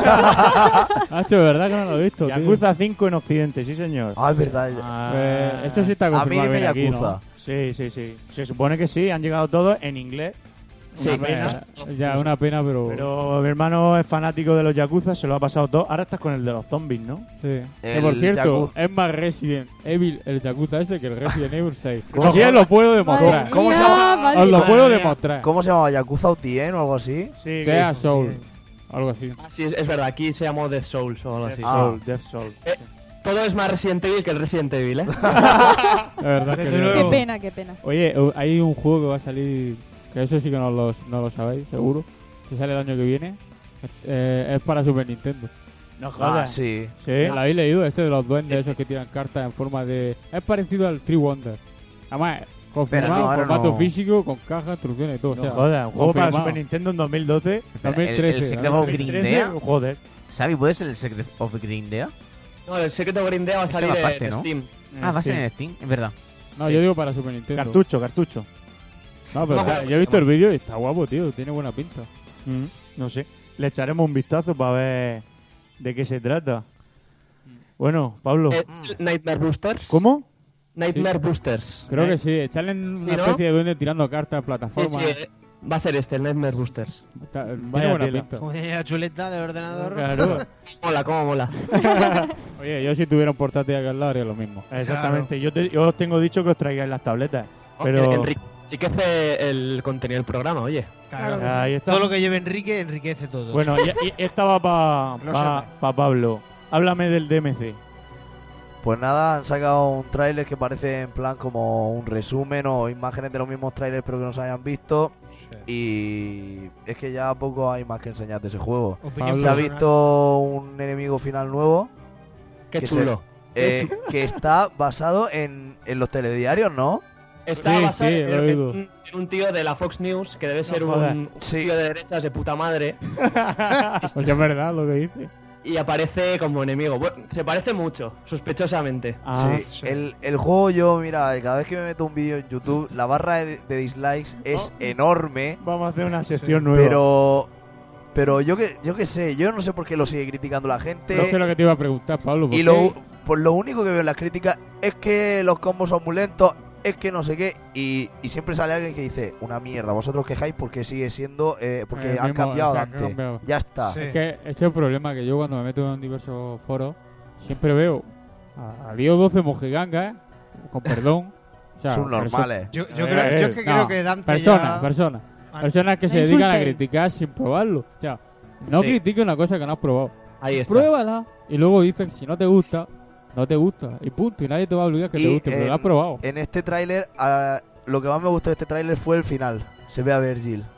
Hacho, de verdad que no lo he visto. tío. Yakuza cinco en Occidente, sí señor. Ah, es verdad. Ah, Pues eso sí está a mí confirmado dime bien aquí, Yakuza. ¿no? Sí, sí, sí. Se supone que sí, han llegado todos en inglés. Sí, Una pena. Eh, ya, una pena, pero... Pero mi hermano es fanático de los Yakuza, se lo ha pasado todo. Ahora estás con el de los zombies, ¿no? Sí. Que El por cierto, Yakuza. es más Resident Evil el Yakuza ese que el Resident Evil seis. ¿Cómo Así se os lo puedo demostrar. Madre ¿Cómo se mía, llama? madre Os lo mía. puedo Madre mía. demostrar. ¿Cómo se llama? ¿Yakuza O T N o algo así? Sí, Sea que- Soul. Algo así. Ah, sí, es, es verdad, aquí se llamó Death Souls o algo así. Death Ah. Soul, Death Soul. Eh, Todo es más Resident Evil que el Resident Evil, ¿eh? La verdad que Desde no. luego. Qué pena, qué pena. Oye, eh, hay un juego que va a salir, que eso sí que no lo, no lo sabéis, seguro, que sale el año que viene. Eh, es para Super Nintendo. No Ah, jodas. sí. Sí. ¿Lo habéis leído? Ese de los duendes, esos que tiran cartas en forma de... Es parecido al Tree Wonder. Además, confirmado, Pero no, ahora formato no. físico, con caja, instrucciones y todo. No o sea, jodas, un juego para confirmado. Super Nintendo en dos mil doce. El, dos mil el, trece, el Secret ¿no? of Green trece, Dea. joder. ¿Sabi, puede ser el Secret of Green Dea? No, el Secret of Green Dea va a Esa salir va en aparte, ¿no? Steam. Ah, va a ser Sí. en Steam, es verdad. No, Sí. yo digo para Super Nintendo. Cartucho, cartucho. No, pero No, claro, yo he visto el vídeo y está guapo, tío. Tiene buena pinta. Mm, no sé. Le echaremos un vistazo para ver de qué se trata. Bueno, Pablo. Eh, ¿es el Nightmare Boosters? ¿Cómo? Nightmare Boosters. Creo Eh. que sí. Salen una ¿Sí, no? especie de duende tirando cartas en Sí, plataformas. sí, eh, va a ser este, el Nightmare Boosters. Está- tiene Vaya buena tela. pinta. Como tiene la chuleta del ordenador. Claro. Mola, cómo mola. Oye, yo si tuviera un portátil aquí al lado haría lo mismo. Exactamente. Yo, te, yo os tengo dicho que os traigáis las tabletas. Pero Enrique- Enriquece el contenido del programa, oye. Claro. ahí está. Todo lo que lleve Enrique enriquece todo. Bueno, y, y esta va para Lo pa, sabe. pa Pablo. Háblame del D M C. Pues nada, han sacado un tráiler que parece en plan como un resumen o imágenes de los mismos trailers pero que no se hayan visto. Y es que ya poco hay más que enseñar de ese juego. Opinión Se ha personal. visto un enemigo final nuevo Qué Que chulo. eh, que está basado en, en los telediarios, ¿no? Está Sí, basado sí, en, lo he en oído. un, en un tío de la Fox News que debe ser jodas. un, un Sí. tío de derechas de puta madre Pues es verdad lo que dice. y aparece como enemigo. Bueno, se parece mucho, sospechosamente. Ah, sí. El, el juego yo, mira, cada vez que me meto un vídeo en YouTube, la barra de, de dislikes es enorme, Vamos a hacer una sección nueva. pero... Pero yo que yo que sé, yo no sé por qué lo sigue criticando la gente. No sé lo que te iba a preguntar, Pablo. ¿por Y qué? lo, pues lo único que veo en las críticas es que los combos son muy lentos, es que no sé qué, y, y siempre sale alguien que dice, una mierda, vosotros quejáis porque sigue siendo, eh, porque El han mismo, cambiado o sea, Dante. han cambiado. Ya está. Sí. Es que ese es el problema, que yo cuando me meto en diversos foros siempre veo a, a Dio doce mojigangas, con perdón. O sea, Son normales. Yo, yo, Eh, creo, yo es eh, que no, creo que Dante Personas, ya... personas. Ah, Personas que No se dedican a insulten. criticar sin probarlo. O sea, no Sí. critiques una cosa que no has probado. Ahí está. Pruébala. Y luego dices que si no te gusta, no te gusta. Y punto. Y nadie te va a obligar que te Y guste, pero en- lo has probado. En este tráiler, ah, lo que más me gustó de este tráiler fue el final. Se ve a Virgil.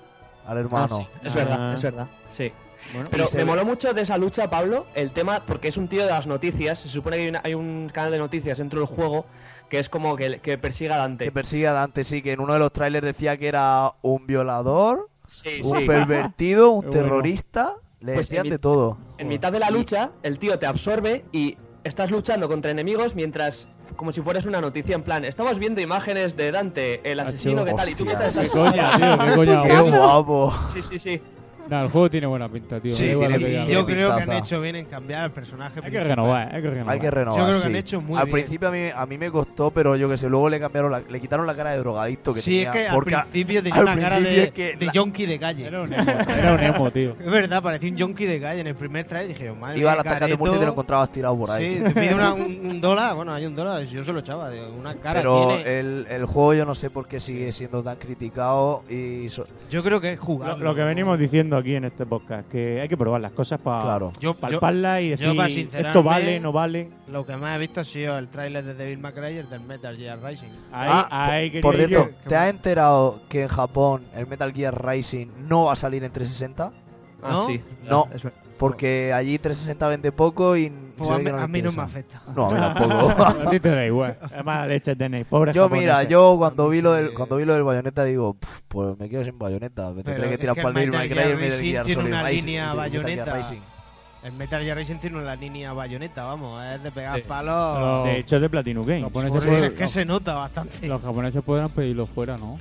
al hermano. Ah, sí, es Ah. verdad, es verdad. Sí. Bueno, Pero y se me ve- moló mucho de esa lucha, Pablo, el tema, porque es un tío de las noticias. Se supone que hay, una- hay un canal de noticias dentro del juego que es como que, que persigue a Dante. Que persigue a Dante, sí, que en uno de los trailers decía que era un violador, Sí, un sí. pervertido, un Qué bueno. terrorista. Le Pues decían en de mi- todo. En mitad de la lucha, el tío te absorbe y estás luchando contra enemigos mientras, como si fueras una noticia, en plan, estamos viendo imágenes de Dante, el asesino, que tal, y tú hostia. mientras ¿Qué estás... coña, tío? ¿Qué coña? ¡Qué vamos? guapo! Sí, sí, sí. Nah, el juego tiene buena pinta, tío. Sí, Da igual tiene lo que pinta. digan. Yo creo que han pintaza. hecho bien en cambiar el personaje. Hay que principal. renovar, hay que renovar. Hay que renovar. Yo creo que sí. han hecho muy Al bien. principio a mí, a mí me costó, pero yo que sé, luego le cambiaron la, le quitaron la cara de drogadicto que Sí, tenía. es que al porque a- principio tenía al una cara principio de, es que de la- yonki de calle. Era un emo, era un emo, tío. Es verdad, parecía un yonki de calle. En el primer trailer dije, madre Iba a mía, las tacas de muerte y te lo encontrabas tirado por ahí. Sí, te pide una- un, un dólar. Bueno, hay un dólar. Yo se lo echaba. Digo, una cara Pero tiene. el, el juego yo no sé por qué sigue siendo tan criticado y so- Yo creo que es Lo, jugar. lo que venimos diciendo aquí en este podcast, que hay que probar las cosas para claro. Yo, yo, palparlas y yo, para decir sincerarme, esto vale, no vale. lo que más he visto ha sido el tráiler de Devil May Cry y el del Metal Gear Rising. Ahí, Ah, ahí por, por quería cierto, ir que- ¿te has enterado que en Japón el Metal Gear Rising no va a salir en trescientos sesenta? Ah, ¿No? sí. No. Es verdad. Porque allí trescientos sesenta vende poco y Pues se a, ve mí, que no, a le mí no me interesa. afecta. No, a mí tampoco. A ti te da igual. que- Es mala leche tenéis, pobre Yo mira, japoneses. yo cuando A mí vi lo sí. del cuando vi lo del Bayonetta digo, "Pf, pues me quedo sin Bayonetta, me tendré Pero que es tirar que para el el Devil May Metal Cry y el Gear Metal Rising Gear tiene Solid una Rising, línea el Metal Gear Bayonetta. Rising. El Metal Gear Racing tiene una línea bayoneta, vamos, es de pegar Sí. palos. Pero- De hecho, es de Platinum Games. Los japoneses, Porque pueden- es que se nota bastante. los japoneses podrán pedirlo fuera, ¿no?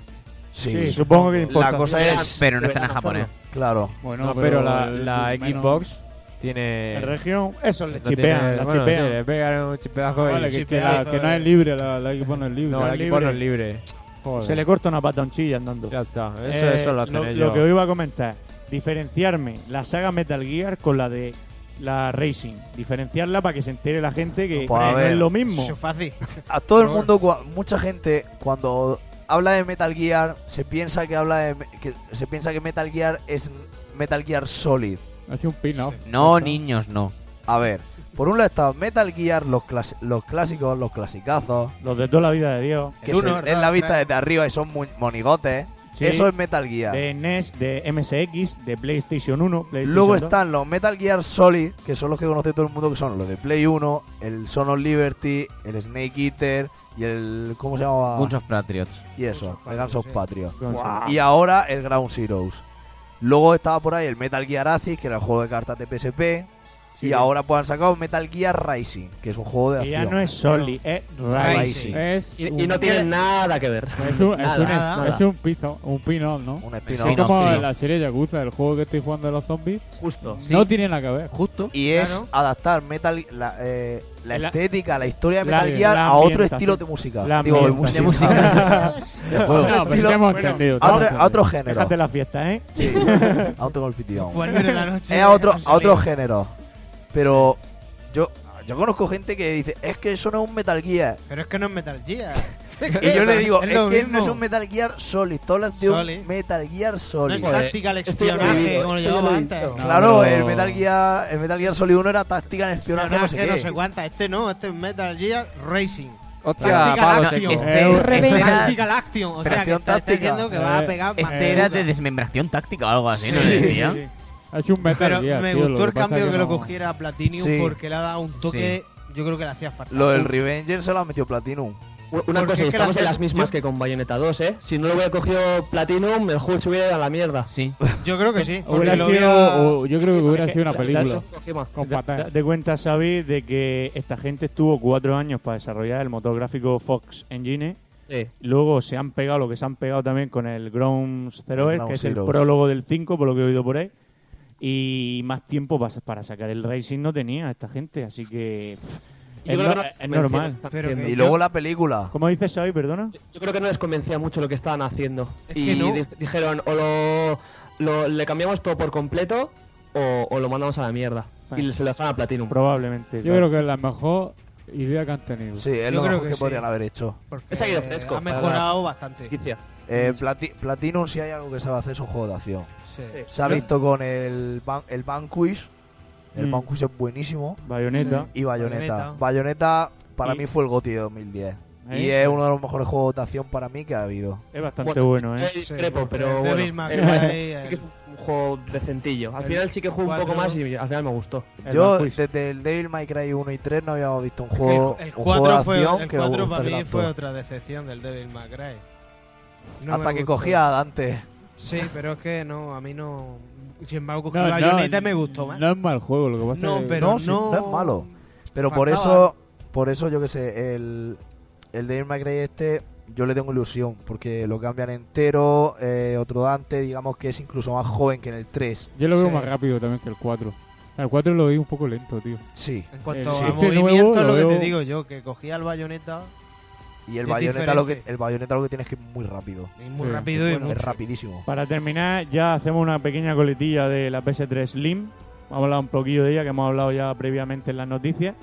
Sí, supongo que La importa. cosa es, Pero no están en hacerlo. japonés. claro, Bueno, No, pero la, el- la menos- Xbox tiene... En región, eso le no chipean, tiene- la bueno, chipean. sí, le pegan un chipeazo y... Vale, que, Sí, que pero- la- que no es libre, la, la Xbox no es libre. No, no el es equipo no libre. es libre. Joder. Se le corta una pata a un chilla andando. Ya está. Eso, Eh, eso lo hacen lo, ellos. lo que os iba a comentar, diferenciarme la saga Metal Gear con la de la Racing. Diferenciarla para que se entere la gente que Pues a no ver. es lo mismo. Eso es fácil. a todo el Pero mundo, cua- mucha gente cuando habla de Metal Gear se piensa que habla de que se piensa que Metal Gear es Metal Gear Solid. Ha sido un pin-off. No, Ya está. niños, no. A ver, por un lado está Metal Gear, los, clas- los clásicos, los clasicazos, Los de toda la vida de Dios. que El uno, se ven la dos, vista tres. desde arriba y son muy monigotes. Sí. Eso es Metal Gear. De N E S, de M S X, de PlayStation uno, PlayStation Luego dos. están los Metal Gear Solid, que son los que conoce todo el mundo, que son los de Play uno, el Son of Liberty, el Snake Eater y el... ¿Cómo se llamaba? Guns of Patriots. Y eso, el Guns of Patriot. Guau. Y ahora el Ground Zeroes. Luego estaba por ahí el Metal Gear Acid, que era el juego de cartas de P S P. Sí. Y ahora pues han sacado Metal Gear Rising, que es un juego de Que acción. ya no es Solid, es Rising. Rising. Es Y, un, y no tiene nada que ver. es un, es Nada, un, nada. es un, piso- un pin-off, ¿no? Un Sí, spin-off. Es como sí. la serie Yakuza, el juego que estoy jugando de los zombies. Justo. Sí. No tiene nada que ver. Justo. Y es Claro. adaptar Metal la, eh, la La- estética, la historia de la- Metal Gear la a otro ambientación. estilo de música. La Digo, de ambientación. música. De De juego. No, pero Estilo- te hemos bueno, entendido. te a, hemos otro, a entendido. otro género. Déjate la fiesta, ¿eh? Sí, aún tengo el pitión. Vuelve de la noche. Es a otro, no a otro salir. género. Pero yo, yo conozco gente que dice, es que eso no es un Metal Gear. Pero es que no es Metal Gear. Y yo le digo, Es es, lo que mismo. no es un Metal Gear Solid. Todas las de un Solid. Metal Gear No Solid. es Joder, táctica el esto ya lo he espionaje vivido, como lo esto ya lo llevaba he antes. visto. No, Claro, pero- el Metal Gear, el Metal Gear Solid uno era táctica en espionaje, no sé Espionaje, no qué. sé cuánta. Este no, este es Metal Gear Racing. Hostia, Táctica Pablo, Action. se- Este, Eh, este era, Táctica Action. O sea, que Operación está, está táctica. diciendo que va a Eh, pegar. este era de manuca. desmembración táctica o algo así, ¿no? Sí, le sí, decía? sí. Ha hecho un Metal Pero Gear, me tío, lo gustó el que pasa cambio que, que lo no- cogiera Platinum Sí. porque le ha dado un toque. Yo creo que le hacía falta. Lo del Revenger se lo ha metido Platinum. Una Porque cosa, es y que estamos las- en las mismas yo- que con Bayonetta dos, ¿eh? Si no lo hubiera cogido Platinum, el juego se hubiera ido a la mierda. Sí. Yo creo que sí. Hubiera porque lo sido, hubiera- o- yo creo que hubiera sido una da- película. Encima. Con Da- patas. Date cuenta, Xavi, de que esta gente estuvo cuatro años para desarrollar el motor gráfico Fox Engine. Sí. Luego se han pegado lo que se han pegado también con el Ground Zeroes, Ground que es Zeroes. el prólogo del cinco, por lo que he oído por ahí. Y más tiempo para, para sacar el Racing no tenía esta gente, así que pff, Yo es, creo no- que no es les convencía normal. lo que están Pero haciendo. que- Y yo- luego la película. ¿Cómo dices, Xavi, perdona? Yo creo que no les convencía mucho lo que estaban haciendo. Es y que no. di- dijeron, o lo, lo- le cambiamos todo por completo o, o lo mandamos a la mierda. Bueno. Y se lo dejan a Platinum. Probablemente. Yo claro. creo que es la mejor idea que han tenido. Sí, es Yo lo creo mejor que que, sí. podrían haber hecho. porque Es aire fresco Ha para mejorado bastante. Franquicia. Eh, Plati- Platinum, si hay algo que sabe hacer, es un juego de acción. Sí. Se ha visto con el, Van- el Vanquish. El Mm. Vanquish es buenísimo. Bayonetta. Y Bayonetta. Bayonetta. Bayonetta para Y- mí fue el GOTY de dos mil diez. Y ¿Eh? es uno de los mejores juegos de acción para mí que ha habido. Es bastante Bueno, bueno, yo ¿eh? discrepo, Sí, pero el Devil bueno, May el- Cry, sí el- que es un juego decentillo. Al el final sí que juego un poco cuatro. más y al final me gustó. El Yo, Vanquish. desde el Devil May Cry uno y tres no habíamos visto un Que juego, el, el un juego de cuatro fue, acción el que me cuatro para gustase mí tanto. fue otra decepción del Devil May Cry. No Hasta me que gustó. cogía a Dante. Sí, pero es que no, a mí no. Sin embargo, cogí No, la no, bayoneta y me gustó más. No es mal juego, lo que pasa No, es que... pero no, sí, no- no es malo. Pero por faltaba. eso, por eso yo que sé, el, el Devil May Cry este, yo le tengo ilusión, porque lo cambian entero, eh, otro Dante, digamos que es incluso más joven que en el tres. Yo lo veo Sí. más rápido también que el cuatro. El cuatro lo vi un poco lento, tío. Sí. En cuanto El a siete nuevo movimiento, lo lo que veo- te digo yo, que cogía el bayoneta Y el Es bayoneta lo que diferente. el bayoneta lo que tiene es que es muy rápido. y muy Sí, rápido y Bueno, mucho. es rapidísimo. Para terminar, ya hacemos una pequeña coletilla de la P S tres Slim. Vamos a hablar un poquillo de ella, que hemos hablado ya previamente en las noticias.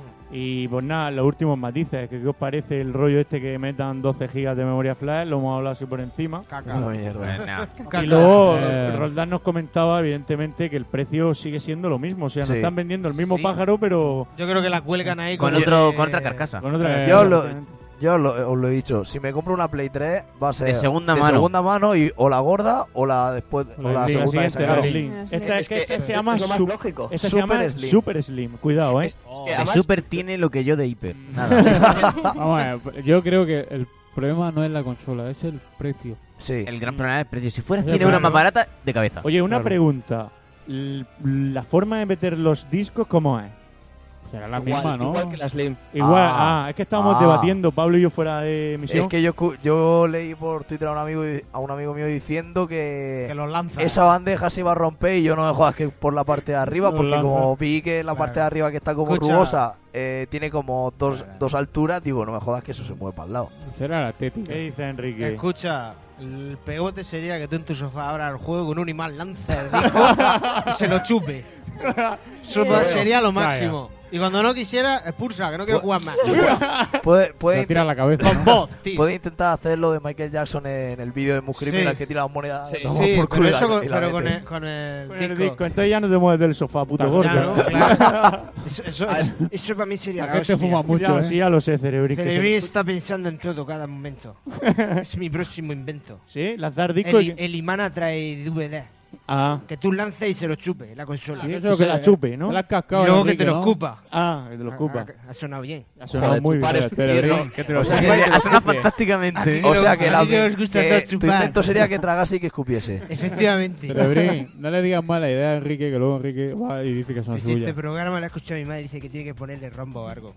Y pues nada, los últimos matices. que ¿Qué os parece el rollo este que metan doce gigas de memoria flash? Lo hemos hablado así por encima. Caca. Una mierda. Eh, nah. Caca. Y luego Eh. Roldán nos comentaba, evidentemente, que el precio sigue siendo lo mismo. O sea, Sí. nos están vendiendo el mismo Sí. pájaro, pero Yo creo que la cuelgan ahí Con, como otro, que- con otra carcasa. con otra Eh, Yo lo, exactamente. yo lo- os lo he dicho, si me compro una Play tres va a ser De segunda de mano. segunda mano y o la gorda o la después o La la, liga segunda que siguiente, la sacaron. Slim. Slim. Esta, Es que esta es- se llama es lo más Sup- lógico. esta se Super llama Slim. Super Slim. Cuidado, ¿eh? Es que El además- Super tiene lo que yo de Hyper. Mm. Nada. Vamos a ver, yo creo que el problema no es la consola, es el precio. Sí. El gran problema es el precio. Si fuera Ya, cien euros claro. más barata, de cabeza. Oye, una Claro. pregunta. L- La forma de meter los discos, ¿cómo es? Será la igual, misma, ¿no? igual que la Slim. Igual, Ah. ah, es que estábamos Ah. debatiendo, Pablo y yo fuera de misión. Es que yo cu- yo leí por Twitter a un amigo y- a un amigo mío diciendo que, que los lanza. esa bandeja se iba a romper y yo no me jodas que por la parte de arriba, Los porque lanza. como vi que la Claro. parte de arriba que está como Escucha. rugosa eh, tiene como dos, dos alturas, digo, no me jodas que eso se mueve para el lado. Será la tética. ¿Qué dice Enrique? Escucha, el pegote sería que tú en tu sofá abras el juego con un imán lanza el disco y se lo chupe. Eso Bueno, sería lo vaya. máximo. Y cuando no quisiera, expulsa, que no quiero jugar más. Puede, puede, La tira a la cabeza. Con ¿no? voz, tío. puede intentar hacer lo de Michael Jackson en el vídeo de Muscriminal Sí. que tira las monedas Sí, a tomar sí, por pero culo y eso la- con, y la pero con mete. el, con el Con el disco. disco. Entonces ya no te mueves del sofá, puto gordo. Claro, claro. Eso, eso, eso para mí sería La la gente hostia. fuma mucho, Ya, ¿eh? sí, ya lo sé, Cerebrín. que Cerebrí se- está pensando en todo cada momento. Es mi próximo invento. Sí, lanzar discos. El, y que- el imán trae D V D. Ah, Que tú lances y se lo chupe la consola. Sí, Y eso que se la chupe, ¿no? Se la has cascado, luego que Enrique, te lo ¿no? escupa. ah, que te lo ocupa. Ha, ha- ha sonado bien. Ha sonado Joder, muy chupar bien. es Cerebrín, tierno. que te lo O sea, escupa y te lo Ha sonado escupe. fantásticamente. Aquí O sea que, la, A mí que os gusta que todo tu chupar. invento sería que tragase y que escupiese. Efectivamente. Cerebrín, no le digas mala idea a Enrique, que luego Enrique va y dice que son Si este suyas. programa lo ha escuchado mi madre y dice que tiene que ponerle rombo o algo.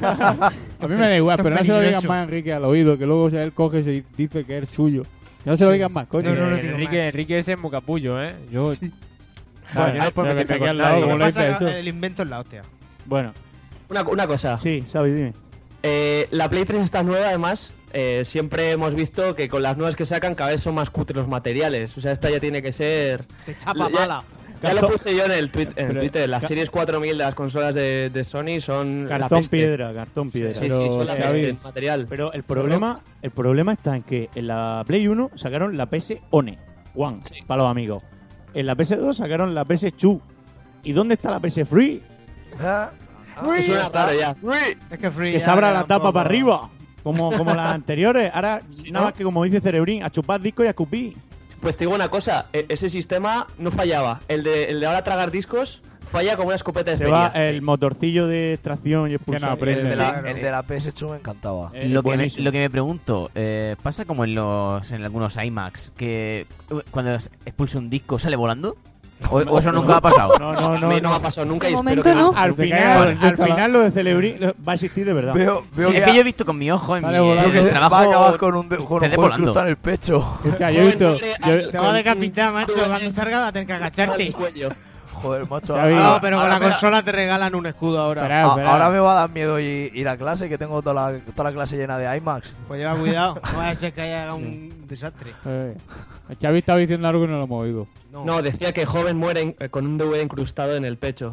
A mí me da igual, Esto es pero no se lo digas peligroso. más a Enrique al oído, que luego o sea, él coge y se dice que es suyo. Que no se lo digas más, coño. No, no, no, Eh, digo Enrique, más. Enrique ese es muy capullo, ¿eh? Yo... Bueno, yo no puedo pero que meterme te con quede al nadie. lado, Lo como que le pasa dice es que eso. el invento es la hostia. Bueno, Una, una cosa. sí, Xavi, dime. Eh, la Play tres está nueva, además. Eh, siempre hemos visto que con las nuevas que sacan cada vez son más cutres los materiales. O sea, esta ya tiene que ser... Te chapa Ya- mala. Ya lo puse yo en el, tweet, en el Pero- Twitter. Las ca- series cuatro mil de las consolas de, de Sony son la Cartón peste. piedra, cartón piedra. Sí, Pero, sí, son la Xavi, peste, el material. Pero el problema, el problema está en que en la Play uno sacaron la P S One, One, para los amigos. En la P S dos sacaron la P S dos. ¿Y dónde está la P S Free? Ah, Que suena raro ya. Es que Free Que ya se abra queda la un tapa poco- para arriba. Como, como las anteriores. Ahora, nada más que como dice Cerebrín, a chupar disco y a escupir. Pues te digo una cosa, e- ese sistema no fallaba. El de, el de ahora tragar discos falla como una escopeta de Se feria. va el motorcillo de extracción y expulsión. no aprende. el, de la, Claro. el de la P S ocho me encantaba. Eh, Lo que, me, buenísimo. lo que me pregunto, eh, ¿pasa como en los en algunos iMacs que uh, cuando es- expulsa un disco sale volando? ¿O, o eso nunca ha pasado? No, no, a no. mí no, no. me ha pasado nunca De y espero momento que no. Al Te final, cagas, al inténtala. final lo de Cerebrín lo- va a existir de verdad. Veo, veo Sí, que, es que yo he visto con mi ojo en, Sale mi, volando. en el que trabajo. va a acabar con un, de- con un C D juego volando. incrustado en el pecho. O sea, yo he visto... yo- Te va a decapitar, macho. Cuando salga va a tener que el agacharte. cuello. Joder, macho. Xavi. ahora- No, pero con ahora la me da- consola te regalan un escudo ahora. Espera, a- espera. ahora me va a dar miedo ir, ir a clase, que tengo toda la, toda la clase llena de iMacs. Pues lleva cuidado. No vaya a ser que haya un desastre. Eh, el Xavi estaba diciendo algo y no lo hemos oído. No. No, decía que joven muere en- eh, con un D V D incrustado en el pecho.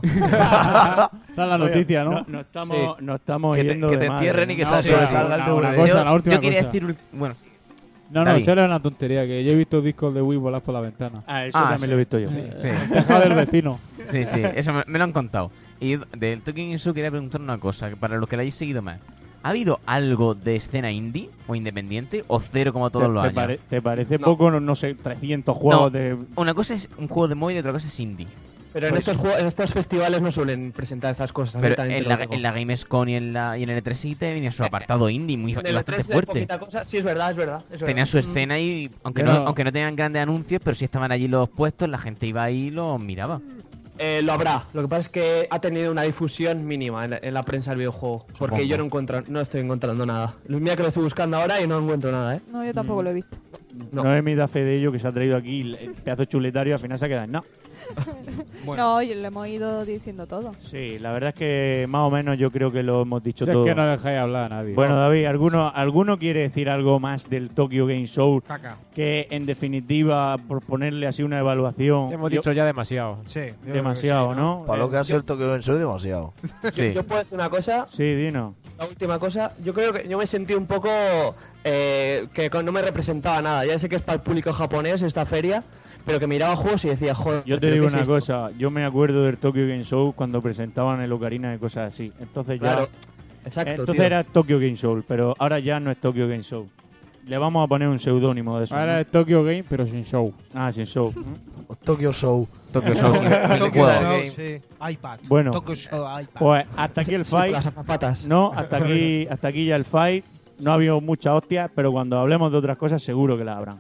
Esa es la Oye, noticia, ¿no? No, no estamos, Sí. no estamos Que te, yendo que de te madre, entierren y que ¿no? se sí, sobresalga el una- una D V D. cosa, la última yo quería cosa. decir... ul- Bueno, sí. No, no, Xavi. eso era una tontería, que yo he visto discos de Wii volar por la ventana. Ah, eso Ah, también sí. lo he visto yo. Sí. El tejado del vecino. Sí, sí, eso me, me lo han contado. Y del Talking Insu quería preguntar una cosa, que para los que la hayáis seguido más. ¿Ha habido algo de escena indie o independiente o cero como todos ¿Te, los te años? pare- ¿Te parece No. poco? No, no sé, trescientos juegos No. de... Una cosa es un juego de móvil y otra cosa es indie. Pero en Pues- estos juegos, en estos festivales no suelen presentar estas cosas. Pero así también en te la, lo digo. en la Gamescom y en, la, y en el E tres sí te venía su apartado indie muy En el bastante E tres de fuerte. poquita cosa, sí, es verdad, es verdad. es Tenía verdad. su escena y, aunque Yo no, no- aunque no tenían grandes anuncios, pero sí estaban allí los puestos, la gente iba ahí y los miraba. Eh, lo habrá. Lo que pasa es que ha tenido una difusión mínima en la, en la prensa del videojuego. Porque Supongo. yo no encuentro, no estoy encontrando nada. Mira que lo estoy buscando ahora y no encuentro nada, ¿eh? No, yo tampoco lo he visto. No. Noemi da fe de ello, que se ha traído aquí el el pedazo chuletario y al final se ha quedado en no. No, oye, le hemos ido diciendo todo. Sí, la verdad es que más o menos yo creo que lo hemos dicho Si es todo. que no dejáis hablar a nadie. Bueno, David, ¿alguno, ¿alguno quiere decir algo más del Tokyo Game Show? Caca. Que en definitiva, por ponerle así una evaluación, Hemos yo- dicho ya demasiado. Sí, yo creo que demasiado, sí, ¿no? Para lo Eh, que ha sido el Tokyo Game Show, demasiado. Sí. Yo puedo decir una cosa, Sí, Dino. la última cosa. Yo creo que yo me sentí un poco eh, que no me representaba nada. Ya sé que es para el público japonés esta feria, pero que miraba juegos y decía, joder. Yo te ¿pero digo qué es una esto? cosa, yo me acuerdo del Tokyo Game Show cuando presentaban el Ocarina y cosas así. Entonces ya... Claro, exacto. Entonces tío. era Tokyo Game Show, pero ahora ya no es Tokyo Game Show. Le vamos a poner un seudónimo de eso. Ahora ¿no? es Tokyo Game, pero sin show. Ah, sin show. Tokyo Show. Tokyo Show sin, sin Tokyo juego. Show, Game. sí. iPad. Bueno. Tokyo Show, iPad. Pues hasta aquí el Sí, con fight. las azafatas. No, hasta aquí, hasta aquí ya el fight. No ha habido mucha hostia, pero cuando hablemos de otras cosas seguro que la habrán.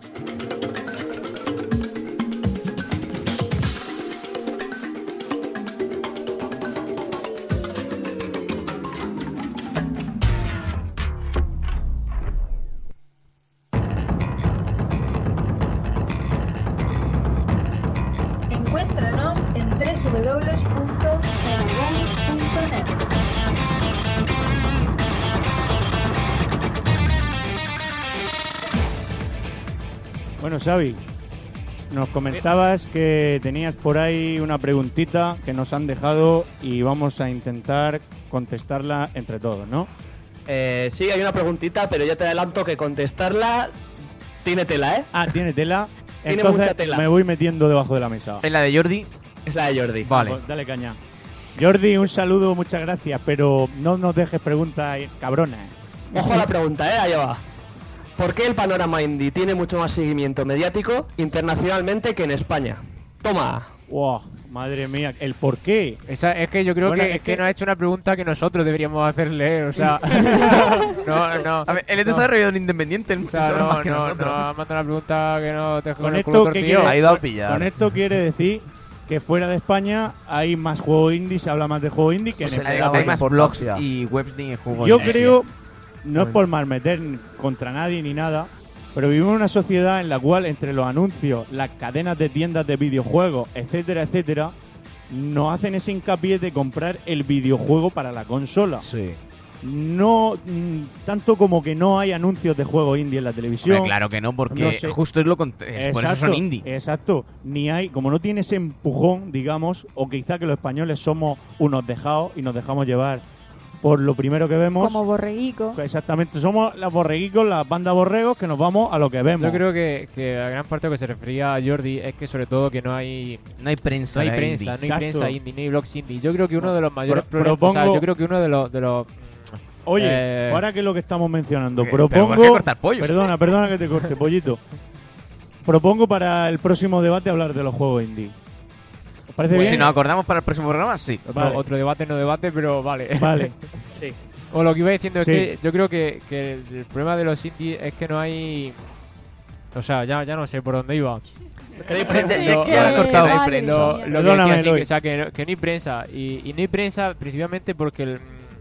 Encuéntranos en doble u doble u doble u punto seagames punto net. Bueno, Xavi, nos comentabas que tenías por ahí una preguntita que nos han dejado y vamos a intentar contestarla entre todos, ¿no? Eh, sí, hay una preguntita, pero ya te adelanto que contestarla tiene tela, ¿eh? Ah, tiene tela. Tiene Entonces mucha tela. me voy metiendo debajo de la mesa. Es la de Jordi. Es la de Jordi. Vale. Pues dale caña. Jordi, un saludo, muchas gracias, pero no nos dejes preguntas cabronas. Ojo a la pregunta, ¿eh? Ahí va. ¿Por qué el panorama indie tiene mucho más seguimiento mediático internacionalmente que en España? Toma. Wow, madre mía, el por qué. Esa, es que yo creo Bueno, que, es es que que- nos ha hecho una pregunta que nosotros deberíamos hacerle, o sea... no, no. A ver, él es no. desarrollador independiente, él O sea, sabe no, más que no, nosotros. no, manda una pregunta que no te deja Con con el esto, culo ¿qué torcido. quiere- Ha ido a pillar. Con esto quiere decir que fuera de España hay más juegos indie, se habla más de juegos indie que en Se le Hay, da España. hay más importancia. blogs y webs de juegos. Yo indie. creo, no es por mal meter contra nadie ni nada, pero vivimos en una sociedad en la cual entre los anuncios, las cadenas de tiendas de videojuegos, etcétera, etcétera, nos hacen ese hincapié de comprar el videojuego para la consola. Sí. No mm, tanto como que no hay anuncios de juegos indie en la televisión. Hombre, claro que no, porque No sé. justo es lo contrario. Por eso son indie. Exacto. Ni hay, como no tiene ese empujón, digamos, o quizá que los españoles somos unos dejados y nos dejamos llevar por lo primero que vemos. Como borreguico. Exactamente, somos los borreguicos, las bandas borregos que nos vamos a lo que vemos. Yo creo que, que a gran parte de lo que se refería a Jordi es que sobre todo que no hay No hay prensa. no hay de prensa, indie. no hay Exacto. prensa indie, no hay blogs indie. Yo creo que uno de los mayores Pro- problemas, o sea, propongo- yo creo que uno de los de los Oye, eh, ahora que es lo que estamos mencionando, ¿Qué? ¿Pero propongo... por qué cortar pollos? Perdona, perdona que te corte, pollito. Propongo para el próximo debate hablar de los juegos indie. ¿Os parece Pues bien? si nos acordamos para el próximo programa, sí. otro, Vale. otro debate no debate, pero vale. Vale. Sí. O lo que iba diciendo Sí. es que yo creo que, que el, el problema de los indies es que no hay, o sea, ya, ya no sé por dónde iba. ¿Queréis prensa? Lo- ¿De qué has lo- cortado? vale, Hay prensa. Lo, Genial. lo que Perdóname, decía, sí, Eloy. que, o sea, que, no- que no hay prensa. Y, y no hay prensa principalmente porque el,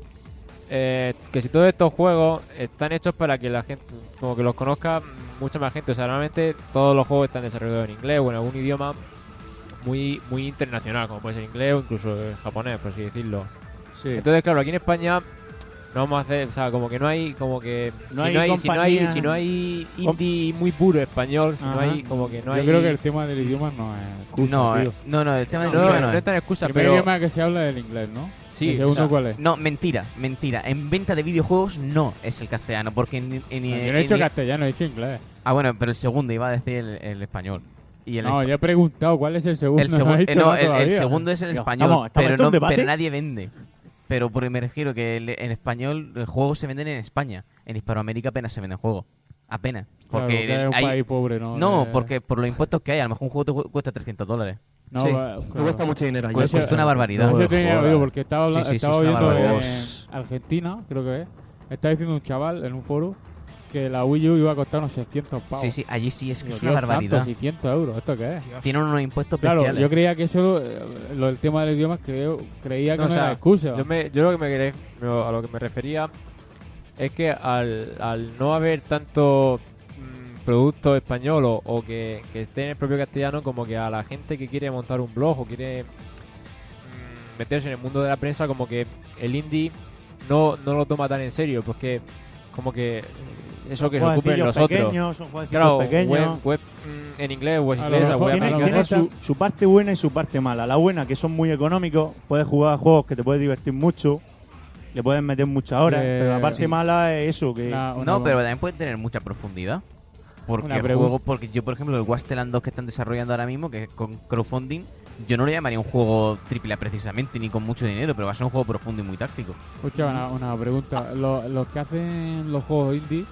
eh, que si todos estos juegos están hechos para que la gente, como que los conozca mucha más gente. O sea, normalmente todos los juegos están desarrollados en inglés o en algún idioma muy muy internacional, como puede ser inglés o incluso en japonés, por así decirlo. Sí. Entonces, claro, aquí en España no vamos a hacer, o sea, como que no hay, como que No si, hay no hay, si no hay, compañía- si no hay indie muy puro español, si no Ajá. hay, como que no Yo hay. creo que el tema del idioma no es excusa, No, tío. eh, no, no, el tema no, del no, idioma no no es. es tan excusa, El primer pero idioma que se habla es el inglés, ¿no? sí, ¿El o segundo sea, cuál es? No, mentira, mentira. En venta de videojuegos no es el castellano, porque en, en- No, yo en- no he dicho en- castellano, he dicho inglés. Ah, bueno, pero el segundo iba a decir el, el español. Y el, No, espa- yo he preguntado cuál es el segundo. el, no segun- he dicho eh, no, nada el- el todavía. segundo es el Ya, español, estamos- estamos pero, en un no, debate. pero nadie vende. Pero por me refiero que el- en español los juegos se venden en España. En Hispanoamérica apenas se venden juegos. Apenas. Claro, Porque porque es un hay- país pobre, ¿no? No, Eh, porque por los impuestos que hay, a lo mejor un juego te cu- cuesta trescientos dólares. No, Sí, va- te claro. cuesta mucho dinero allí. Cuesta Ese- una barbaridad. Ese No tenía jodas. oído porque estaba, habla- Sí, sí, sí, estaba es una viendo en barbaridad. Argentina, creo que es. Estaba diciendo un chaval en un foro que la Wii U iba a costar unos seiscientos pavos. Sí, sí, allí sí es que Digo, es una Dios barbaridad. santo, seiscientos euros, ¿esto qué es? Tienen unos impuestos Claro, bestiales. yo creía que eso, eh, lo del tema del idioma, creo, creía que No, no, o sea, era excusa. Yo, me, yo lo que me quería- a lo que me refería es que al, al no haber tanto mm, producto español o, o que, que esté en el propio castellano, como que a la gente que quiere montar un blog o quiere mm, meterse en el mundo de la prensa, como que el indie no, no lo toma tan en serio, porque como que eso que se ocupen Jueguecillos los otros. pequeños, son jueguecillos Claro, pequeños. web, web mm, en inglés, web A lo inglesa, mejor web tiene- Tiene, americana. tiene su, su parte buena y su parte mala. La buena, que son muy económicos, puedes jugar a juegos que te puedes divertir mucho, le puedes meter muchas horas, Eh, pero la parte sí. mala es eso, que Una- una- No, pero también pueden tener mucha profundidad. Porque Una pregunta. juegos, porque yo, por ejemplo, el Wasteland dos que están desarrollando ahora mismo, que es con crowdfunding, yo no lo llamaría un juego triple A precisamente, ni con mucho dinero, pero va a ser un juego profundo y muy táctico. Escucha, una, una pregunta. Los, los que hacen los juegos indie,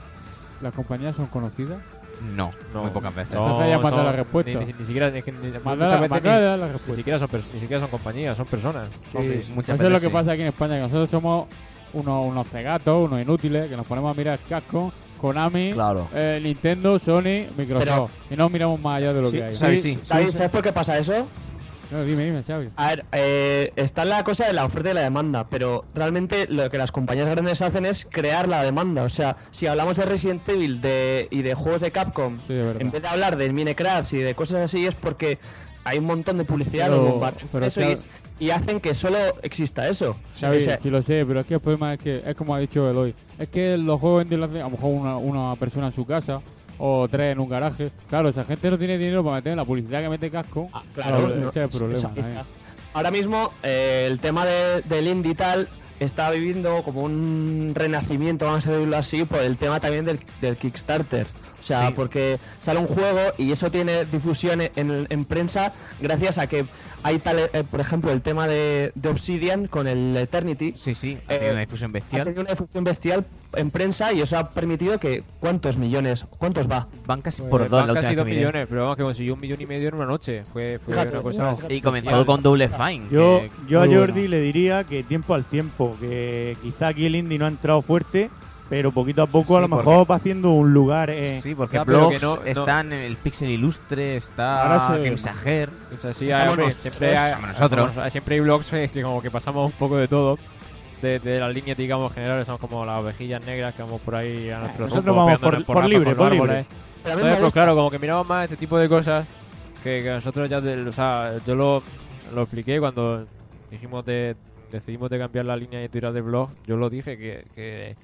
¿las compañías son conocidas? No, muy pocas veces. No. Entonces ya manda son- la respuesta. Ni, ni- ni siquiera, es que ni- Manda muchas la- veces manda ni- la ni, respuesta. siquiera son pers- ni siquiera son compañías, son personas. Sí, Sí, muchas eso es lo veces que sí. pasa aquí en España, que nosotros somos unos, unos cegatos, unos inútiles, que nos ponemos a mirar casco, Konami, Claro. eh, Nintendo, Sony, Microsoft. y no miramos más allá de lo Sí, que hay. Xavi, sí. David, ¿sabes por qué pasa eso? No, dime, dime, Xavi. A ver, eh, está la cosa de la oferta y la demanda, pero realmente lo que las compañías grandes hacen es crear la demanda. O sea, si hablamos de Resident Evil de, y de juegos de Capcom, Sí, de verdad. en vez de hablar de Minecraft y de cosas así, es porque hay un montón de publicidad, Pero- los bombardean pero eso y, Xavi- es- y hacen que solo exista eso. Xavi, O sea, sí lo sé, pero es que el problema es que, es como ha dicho Eloy, es que los juegos indie lo hacen a lo mejor una, una persona en su casa o tres en un garaje. Claro, esa gente no tiene dinero para meter en la publicidad que mete casco. Ah, claro, ese no, es el problema. eso, ahí ¿eh? está. Ahora mismo eh, el tema de- del indie y tal está viviendo como un renacimiento, vamos a decirlo así, por el tema también del, del Kickstarter. O sea, Sí. porque sale un juego y eso tiene difusión en, en prensa gracias a que hay tal, eh, por ejemplo, el tema de, de Obsidian con el Eternity. Sí, sí, ha Eh, tenido una difusión Ha bestial. tenido una difusión bestial en prensa y eso ha permitido que... ¿Cuántos millones? ¿Cuántos va? Van casi Pues por dos van la casi última dos vez que miré. millones, pero vamos, que consiguió un millón y medio en una noche. Fue, fue Fíjate, una cosa... fíjate. Y comenzó bestial. con Double Fine. yo, que- yo a muy Jordi bueno. le diría que tiempo al tiempo, que quizá aquí el indie no ha entrado fuerte, pero poquito a poco Sí, a lo porque- mejor va haciendo un lugar. Eh, Sí, porque Ya, pero blogs que no- no- están en el Pixel Ilustre, Ahora está se- Gamesager. O sea, sí, Estamos hombre, nosotros, siempre, hay, estamos nosotros. como- siempre hay blogs eh, que como que pasamos un poco de todo. De, de las líneas, digamos, generales, somos como las ovejillas negras que vamos por ahí a nuestro nosotros rumbo, vamos por- pegándonos por ramas libre, con por los libre. árboles. Pero a mí me Entonces, pues gusta- claro, como que miramos más este tipo de cosas que, que nosotros ya, de- o sea, yo lo, lo expliqué cuando dijimos de, decidimos de cambiar la línea editorial del blog, yo lo dije que, que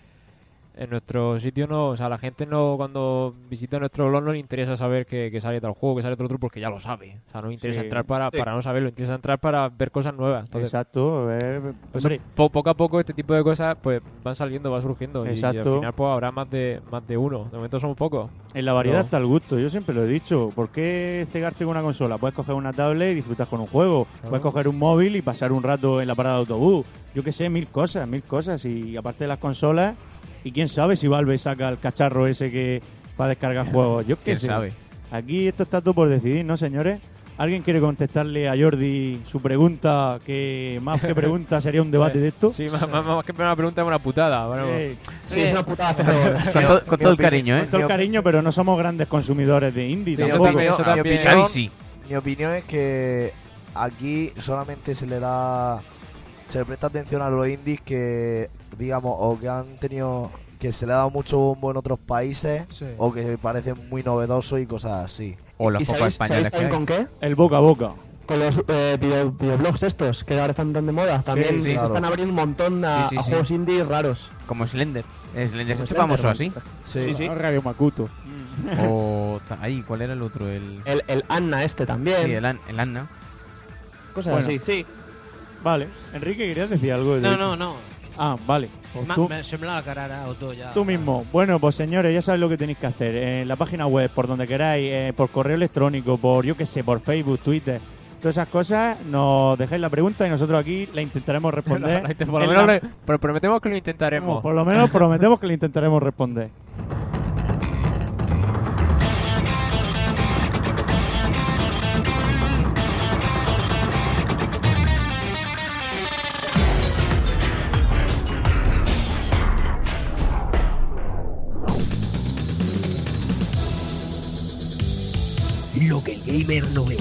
en nuestro sitio no, o sea, la gente no, cuando visita nuestro blog no le interesa saber que, que sale tal juego, que sale tal otro, porque ya lo sabe. O sea, no le interesa Sí. entrar para, Sí. para no saberlo, interesa entrar para ver cosas nuevas. Entonces, Exacto. a ver, pues, hombre, po- poco a poco este tipo de cosas pues van saliendo, van surgiendo. y- Y, Exacto. al final pues habrá más de más de uno. De momento somos pocos. en la variedad No. está el gusto. Yo siempre lo he dicho. ¿Por qué cegarte con una consola? Puedes coger una tablet y disfrutas con un juego. Claro. Puedes coger un móvil y pasar un rato en la parada de autobús. Yo qué sé, mil cosas, mil cosas. Y aparte de las consolas, y quién sabe si Valve saca el cacharro ese que para descargar juegos. Yo qué ¿Quién sé. sabe? Aquí esto está todo por decidir, ¿no, señores? ¿Alguien quiere contestarle a Jordi su pregunta? Que más que pregunta sería un debate de esto. Sí, más, más- más que una pregunta es una putada. Bueno, Eh, Sí, es una putada esta pregunta. Con, todo- con todo el cariño, ¿eh? con todo el cariño, pero no somos grandes consumidores de indie Sí, tampoco. también, eso mi también. opinión- Xavi sí. Mi opinión es que aquí solamente se le da, se le presta atención a los indies que, digamos, o que han tenido, que se le ha dado mucho bombo en otros países, Sí. o que parecen muy novedosos y cosas así. O los ¿Y pocos sabéis, españoles sabéis que hay. también con qué? El boca a boca. Con los eh, video- videoblogs estos, que ahora están tan de moda. También sí, se claro. están abriendo un montón a, Sí, sí, a sí. juegos indie raros. Como Slender. Slender se ha hecho Como famoso así. Slenderman. Sí, Sí, sí. Ah, Radio Makuto. O. ta- Ahí, ¿cuál era el otro? El. El, el Anna este también. Sí, el, An- el Anna. Cosas Bueno. así, sí. Vale. Enrique, ¿querías decir algo? No, no, no. Ah, vale. Pues Ma- tú, me- se me la carara o todo ya. tú mismo. Bueno, pues señores, ya sabéis lo que tenéis que hacer. En la página web, por donde queráis, eh, por correo electrónico, por yo qué sé, por Facebook, Twitter. todas esas cosas, nos dejáis la pregunta y nosotros aquí la intentaremos responder. Por lo En menos la- le- pero prometemos que lo intentaremos. Por lo menos prometemos que le intentaremos responder. Lo que el gamer no ve.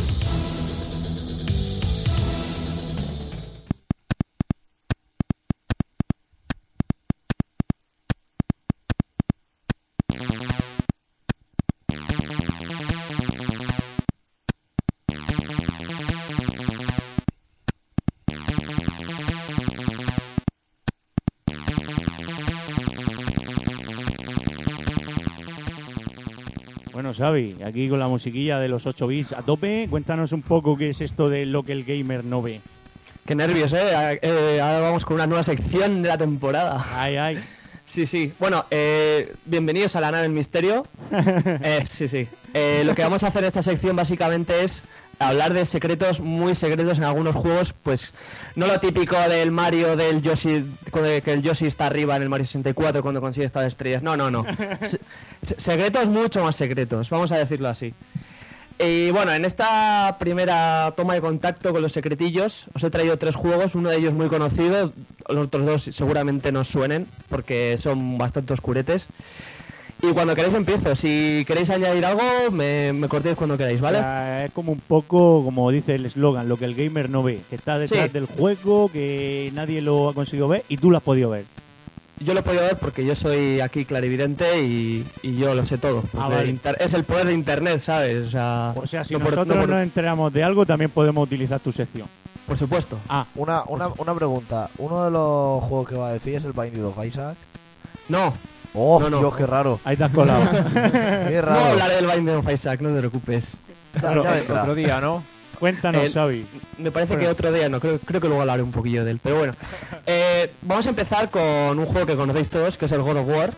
Bueno, Xavi, aquí con la musiquilla de los ocho bits a tope, cuéntanos un poco qué es esto de lo que el gamer no ve. Qué nervios, ¿eh? eh ahora vamos con una nueva sección de la temporada. Ay, ay. Sí, sí. Bueno, eh, bienvenidos a la nave del misterio. eh, sí, sí. Eh, lo que vamos a hacer en esta sección básicamente es hablar de secretos muy secretos en algunos juegos, pues no lo típico del Mario, del Yoshi, de que el Yoshi está arriba en el Mario sesenta y cuatro cuando consigue estas estrellas. No, no, no. Se- se- secretos mucho más secretos, vamos a decirlo así. Y bueno, en esta primera toma de contacto con los secretillos os he traído tres juegos, uno de ellos muy conocido, los otros dos seguramente nos suenen porque son bastante oscuretes. Y cuando queráis empiezo, si queréis añadir algo me, me cortéis cuando queráis, ¿vale? O sea, es como un poco, como dice el eslogan, lo que el gamer no ve, que está detrás Sí. del juego, que nadie lo ha conseguido ver y tú lo has podido ver. Yo lo he podido ver porque yo soy aquí clarividente y, y yo lo sé todo. Ah, Porque vale. inter- es el poder de internet, ¿sabes? O sea, O sea, si no por- nosotros no por- nos enteramos de algo, también podemos utilizar tu sección. por supuesto. Ah, Una, una, una pregunta. ¿Uno de los juegos que va a decir es el Binding of Isaac? No, ¡Oh, No, no. Dios, qué raro! ahí te has colado. ¡Qué no raro! hablaré del Binding of Isaac, no te preocupes. Ya Otro- vendrá. Otro día, ¿no? Cuéntanos, El- Xavi. Me parece Bueno. que otro día no, creo, creo que luego hablaré un poquillo de él. Pero bueno, eh, vamos a empezar con un juego que conocéis todos, que es el God of War.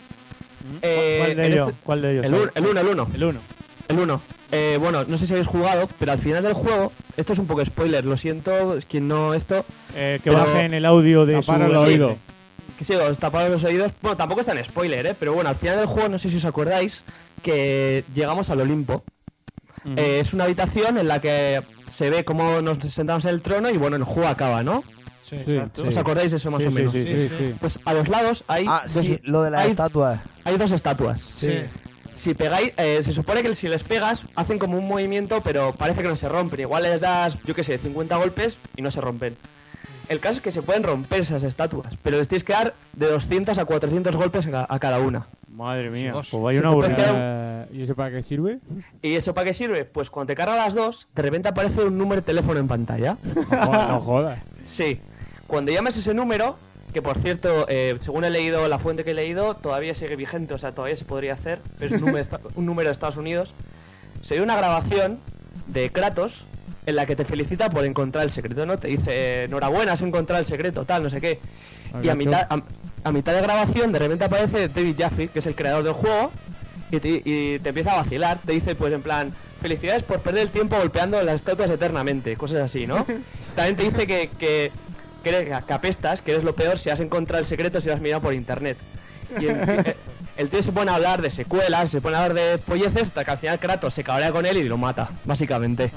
Eh, ¿Cuál de en ellos? este- ¿Cuál de ellos? El Xavi? uno, el uno, el uno. El uno. El uno. Eh, bueno, no sé si habéis jugado, pero al final del juego, esto es un poco spoiler, lo siento, quien no esto, Eh, que Pero- bajen el audio de su... Tapar el Sí. oído. que sí, os taparon los oídos. Bueno, tampoco es tan spoiler, ¿eh? Pero bueno, al final del juego, no sé si os acordáis, que llegamos al Olimpo. Ujú. Eh, es una habitación en la que se ve cómo nos sentamos en el trono y bueno, el juego acaba, ¿no? Sí, Sí, exacto. sí. ¿Os acordáis de eso más Sí, o sí, menos? sí, Sí, sí. Pues a los lados hay, Ah, dos, sí, lo de las hay, estatuas. hay dos estatuas. Sí. Si pegáis, eh, se supone que si les pegas, hacen como un movimiento, pero parece que no se rompen. Igual les das, yo qué sé, cincuenta golpes y no se rompen. El caso es que se pueden romper esas estatuas, pero les tienes que dar de doscientos a cuatrocientos golpes a, ca- a cada una. Madre mía, Dios. pues vaya Se una te puede aburrida. quedar- Eh, ¿Y eso para qué sirve? ¿Y eso para qué sirve? Pues cuando te cargas las dos, de repente aparece un número de teléfono en pantalla. No, jodas, no jodas. Sí. Cuando llamas ese número, que por cierto, eh, según he leído, la fuente que he leído, todavía sigue vigente, o sea, todavía se podría hacer, es un número, de esta- un número de Estados Unidos, se dio una grabación de Kratos en la que te felicita por encontrar el secreto, ¿no? Te dice, enhorabuena, has encontrado el secreto, tal, no sé qué. Y a mitad, a, a mitad de grabación, de repente aparece David Jaffe, que es el creador del juego, y te, y te empieza a vacilar. Te dice, pues en plan, felicidades por perder el tiempo golpeando las estatuas eternamente, cosas así, ¿no? También te dice que, que, que, eres- que apestas, que eres lo peor si has encontrado el secreto si lo has mirado por internet. Y el, el- el tío se pone a hablar de secuelas, se pone a hablar de polleces, hasta que al final Kratos se cabrea con él y lo mata, básicamente.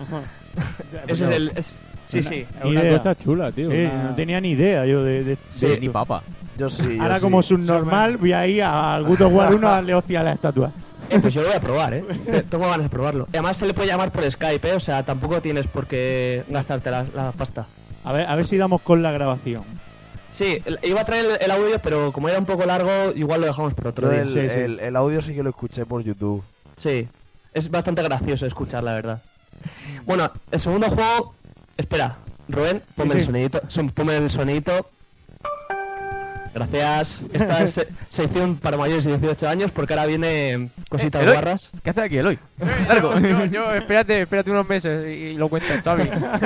Ese es el... es- sí, sí. Es una Idea. cosa chula, tío. Sí, una- no tenía ni idea yo de, de- Sí, de Ni esto. papa. Yo sí. yo Ahora sí. como subnormal voy a ir al God of War uno a darle hostia a la estatua. Eh, pues yo lo voy a probar, ¿eh? Te- Tengo ganas de probarlo. Y además se le puede llamar por Skype, ¿eh? O sea, tampoco tienes por qué gastarte la, la pasta. A ver, a ver si damos con la grabación. Sí, el- iba a traer el, el audio, pero como era un poco largo, igual lo dejamos por otro Yo día. el, Sí, sí. el- el audio sí que lo escuché por YouTube. Sí, es bastante gracioso escuchar, la verdad. Bueno, el segundo juego... Espera, Rubén, ponme Sí, el sí. sonidito. son- Ponme el sonidito. Gracias. Esta es eh, sección para mayores de dieciocho años, porque ahora viene cositas Eh, Eloy. guarras. ¿Qué hace aquí, Eloy? Largo. yo, yo, espérate, espérate unos meses y, y lo cuentas, Xavi.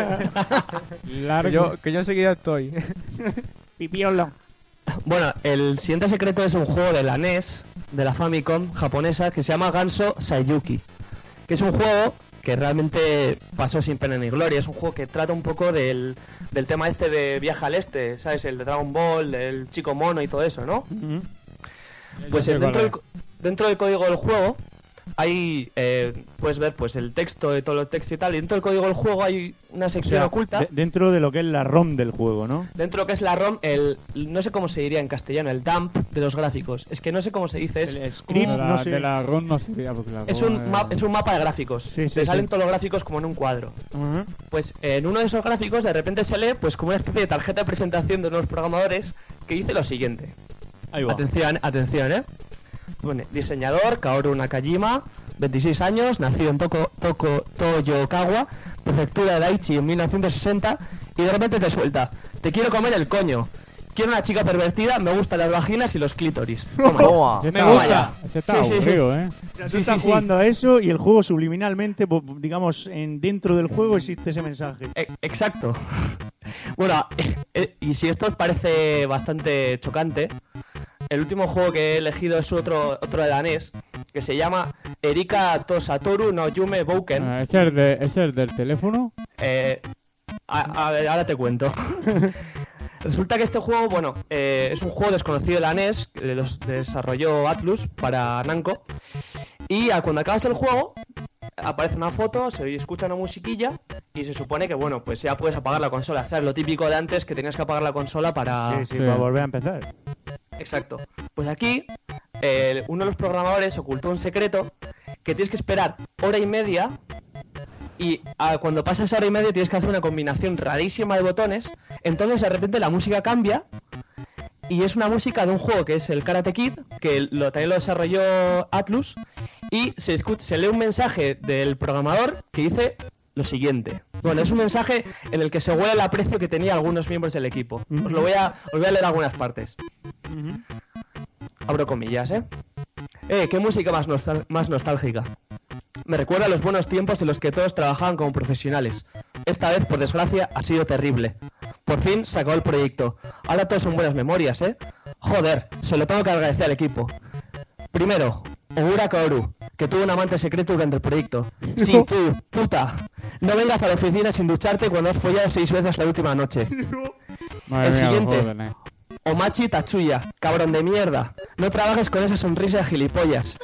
Largo. que, yo, que yo enseguida estoy. Pipiolo. Bueno, el siguiente secreto es un juego de la N E S, de la Famicom japonesa, que se llama Ganso Saiyuki. Que es un juego que realmente pasó sin pena ni gloria. Es un juego que trata un poco del, del tema este de Viaje al Este, ¿sabes? El de Dragon Ball, del chico mono y todo eso, ¿no? Uh-huh. Pues el, dentro, del, dentro del código del juego hay, eh, puedes ver pues el texto de todo el texto y tal, y dentro del código del juego hay una sección O sea, oculta. de- dentro de lo que es la ROM del juego, ¿no? Dentro de lo que es la ROM, el, no sé cómo se diría en castellano, el dump de los gráficos. Es que no sé cómo se dice, es El script, De la, no sé. de la ROM no sería porque la Es ROM un, ma- es un mapa de gráficos. Sí, sí, Te salen sí. todos los gráficos como en un cuadro. Ujú. Pues en uno de esos gráficos de repente se lee pues como una especie de tarjeta de presentación de unos programadores que dice lo siguiente. Ahí va. Atención, atención, eh. Pone, diseñador Kaoru Nakajima, veintiséis años, nacido en Toko, Toko, Toyokawa, prefectura de Aichi en mil novecientos sesenta, y de repente te suelta, te quiero comer el coño. Quiero una chica pervertida, me gustan las vaginas y los clítoris. Toma. Toma. Ese Me está- gusta. Ese está Sí, sí, sí. aburrido, ¿eh? O sea, tú Sí, estás sí, sí. jugando a eso y el juego subliminalmente, po- digamos, en dentro del juego existe ese mensaje. E- Exacto. Bueno, eh, eh, y si esto os parece bastante chocante, el último juego que he elegido es otro, otro de danés, que se llama Erika Tosatoru no Yume Bouken. Ah, ¿ese, es el de, ¿Ese es el del teléfono? Eh, a, a ver, ahora te cuento. Resulta que este juego, bueno, eh, es un juego desconocido de la N E S, que los desarrolló Atlus para Namco. Y a- cuando acabas el juego, aparece una foto, se escucha una musiquilla y se supone que, bueno, pues ya puedes apagar la consola. ¿Sabes? Lo típico de antes, que tenías que apagar la consola para... Sí, sí, sí. para volver a empezar. Exacto. Pues aquí, eh, uno de los programadores ocultó un secreto que tienes que esperar hora y media y ah, cuando pasa esa hora y media tienes que hacer una combinación rarísima de botones. Entonces de repente la música cambia y es una música de un juego que es el Karate Kid, que lo, también lo desarrolló Atlus, y se, escu- se lee un mensaje del programador que dice lo siguiente. Bueno, es un mensaje en el que se huele el aprecio que tenía algunos miembros del equipo. Os lo voy a, os voy a leer algunas partes. Abro comillas, ¿eh? Eh, qué música más, nostal- más nostálgica. Me recuerda a los buenos tiempos en los que todos trabajaban como profesionales. Esta vez, por desgracia, ha sido terrible. Por fin se acabó el proyecto. Ahora todos son buenas memorias, ¿eh? Joder, se lo tengo que agradecer al equipo. Primero, Ogura Kaoru, que tuvo un amante secreto durante el proyecto. Sí, tú, puta. No vengas a la oficina sin ducharte cuando has follado seis veces la última noche. Madre El mía, los siguiente. juegos de N E S. Omachi Tatsuya, cabrón de mierda. No trabajes con esa sonrisa de gilipollas.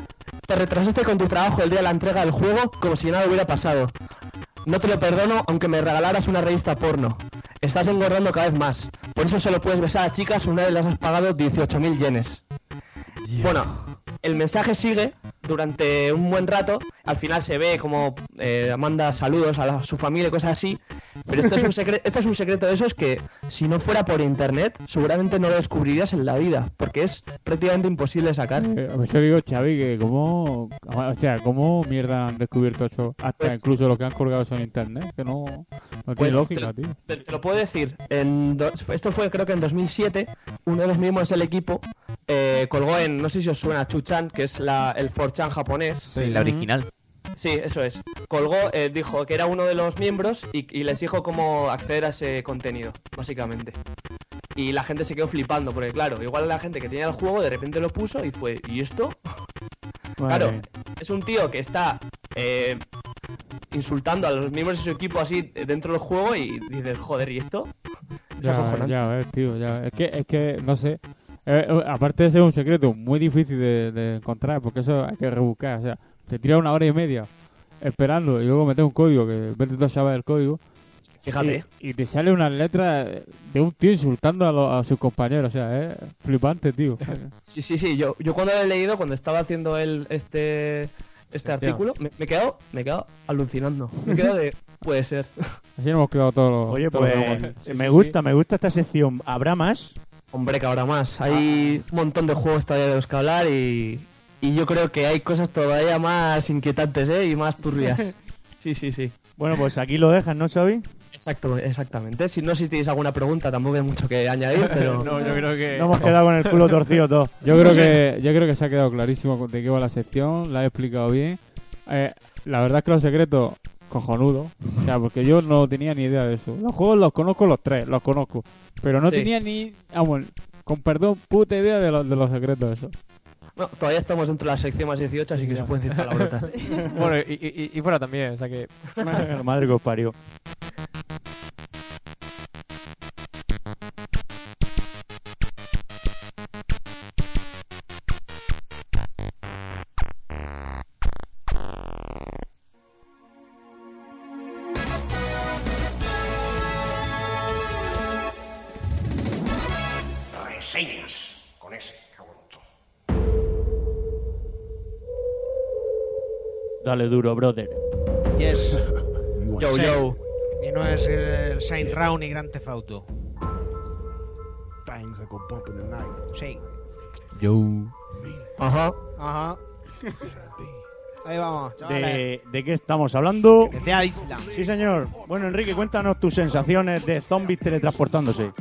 Te retrasaste con tu trabajo el día de la entrega del juego como si nada hubiera pasado. No te lo perdono aunque me regalaras una revista porno. Estás engordando cada vez más. Por eso solo puedes besar a chicas una vez les has pagado dieciocho mil yenes. Bueno, el mensaje sigue durante un buen rato. Al final se ve como eh, manda saludos a, la- a su familia y cosas así. Pero esto es, un secre- esto es un secreto de esos que si no fuera por internet seguramente no lo descubrirías en la vida. Porque es prácticamente imposible sacar. Eh, pues yo digo, Xavi, que como... O sea, ¿cómo mierda han descubierto eso? Hasta Pues- incluso lo que han colgado eso en internet, que no, no Pues, tiene lógica, te, tío. te- te lo puedo decir. En do- esto fue creo que en dos mil siete. Uno de los miembros del equipo eh, colgó en, no sé si os suena, Chuchan, que es la, el cuatro chan japonés. Sí, la original. Sí, eso es. Colgó, eh, dijo que era uno de los miembros y, y les dijo cómo acceder a ese contenido, básicamente. Y la gente se quedó flipando, porque claro, igual la gente que tenía el juego de repente lo puso y fue, ¿y esto? Claro, Vale. es un tío que está eh, insultando a los miembros de su equipo así eh, dentro del juego y dices, joder, ¿y esto? Es Ya, acojonante. ya ves, tío, ya ves. Es que, es que, no sé. Eh, eh, aparte de ser un secreto muy difícil de, de encontrar, porque eso hay que rebuscar. O sea, te tiras una hora y media esperando y luego metes un código que vete tú a saber el código. Fíjate. Y, y te sale una letra de un tío insultando a, lo- a sus compañeros. O sea, es flipante, tío. Sí, sí, sí. Yo, yo cuando lo he leído, cuando estaba haciendo el, este, este artículo, me, me he quedado, me he quedado alucinando. Me he quedado de, puede ser. Así nos hemos quedado todos los. Oye, todos pues los demonios. Sí, me sí, gusta, me gusta esta sección. ¿Habrá más? Hombre, que ahora más. Hay un montón de juegos todavía de los que hablar y, y yo creo que hay cosas todavía más inquietantes, ¿eh? Y más turbias. Sí, sí, sí. Bueno, pues aquí lo dejas, ¿no, Xavi? Exacto, exactamente. Si no sé si tenéis alguna pregunta, tampoco hay mucho que añadir, pero... No, yo creo que... Nos hemos quedado con el culo torcido todo. Yo creo que yo creo que se ha quedado clarísimo de qué va la sección, la he explicado bien. Eh, la verdad es que los secretos, cojonudo. O sea, porque yo no tenía ni idea de eso. Los juegos los conozco los tres, los conozco. Pero no Sí. tenía ni, vamos, con perdón, puta idea de los, de los secretos esos. No, todavía estamos dentro de la sección más dieciocho, así que se pueden decir palabrotas. Bueno, y, y, y fuera también, o sea que... La madre que os parió. Reseñas con ese, cabrón. Dale duro, brother. Yes. Yo, Sí. yo. Y no es el Saint Row ni Grand Theft Auto. Things that go bump in the night. Sí. Yo. Ajá. Ajá. Ahí vamos, chavales. ¿De, ¿De qué estamos hablando? De Island. Sí, señor. Bueno, Enrique, cuéntanos tus sensaciones de zombies teletransportándose.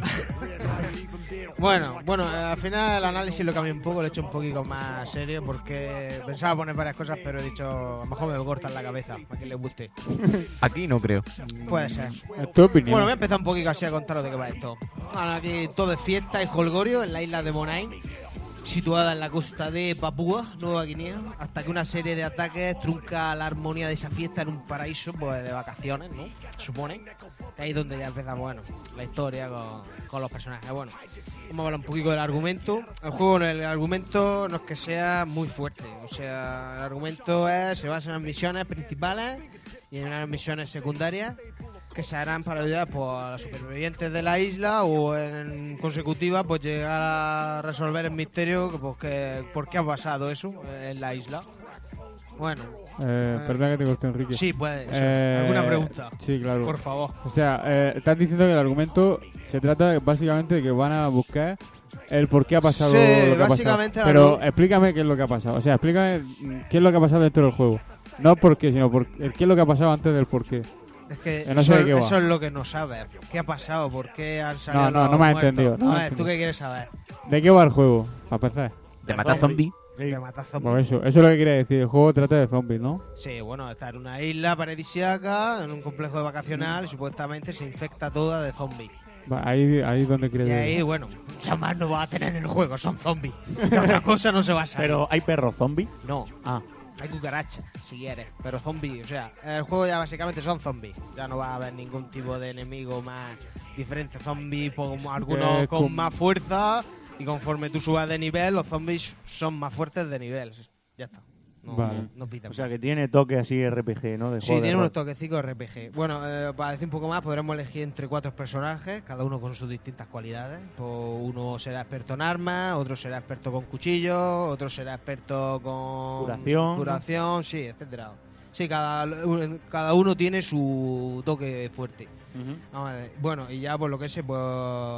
Bueno, bueno, eh, al final el análisis lo cambié un poco, lo he hecho un poquito más serio porque pensaba poner varias cosas, pero he dicho, a lo mejor me cortan la cabeza, para que le guste. Aquí no creo. Puede ser. Es tu opinión. Bueno, voy a empezar un poquito así a contaros de qué va esto. Bueno, aquí todo es fiesta y holgorio en la isla de Bonaire, situada en la costa de Papúa Nueva Guinea, hasta que una serie de ataques trunca la armonía de esa fiesta en un paraíso pues de vacaciones, ¿no? Supone. Que ahí es donde ya empieza, bueno, la historia con, con los personajes. Bueno, vamos a hablar un poquito del argumento. El juego, el argumento no es que sea muy fuerte. O sea, el argumento es, se basa en las misiones principales y en las misiones secundarias que se harán para ayudar pues, a los supervivientes de la isla o en consecutiva pues llegar a resolver el misterio que, pues, que por qué ha pasado eso en la isla. Bueno. Eh, eh, perdón que te corté, Enrique. Sí, puede. eso. Eh, ¿Alguna pregunta? Sí, claro. Por favor. O sea, eh, estás diciendo que el argumento se trata básicamente de que van a buscar el por qué ha pasado Sí, lo que ha básicamente pasado. Pero algo- explícame qué es lo que ha pasado. O sea, explícame mm, qué es lo que ha pasado dentro del juego. No por qué, sino por el qué es lo que ha pasado antes del por qué. Es que Eh, no eso, sé de qué va. eso es lo que no sabes. ¿Qué ha pasado? ¿Por qué han salido No, no, los no me has muertos? entendido, no me a has ver, ¿tú entendido. qué quieres saber? ¿De qué va el juego? Para empezar. ¿De matar zombies? De matar zombies. Pues eso, eso es lo que quería decir. El juego trata de zombies, ¿no? Sí, bueno, está en una isla paradisíaca, en un complejo de vacacional, y supuestamente se infecta toda de zombies. Va, ahí, ahí es donde quieres Y decir. ahí, bueno, ya más no va a tener en el juego, son zombies. De otra cosa no se va a saber. Pero hay perros zombies. No, Ah, hay cucarachas, si quieres, pero zombies, o sea, el juego ya básicamente son zombies. Ya no va a haber ningún tipo de enemigo más diferente. Zombies, pues, como algunos que con con- más fuerza, y conforme tú subas de nivel, los zombies son más fuertes de nivel. Ya está. No, Vale. no, no pitan o sea más. que tiene toque así R P G, ¿no? De Sí, juego de tiene rol. unos toquecitos R P G. Bueno, eh, para decir un poco más, podremos elegir entre cuatro personajes, cada uno con sus distintas cualidades. Pues uno será experto en armas, otro será experto con cuchillos, otro será experto con Curación. curación, sí, etcétera. Sí, cada, cada uno tiene su toque fuerte. Ujú. Vamos a ver. Bueno, y ya por lo que sé, pues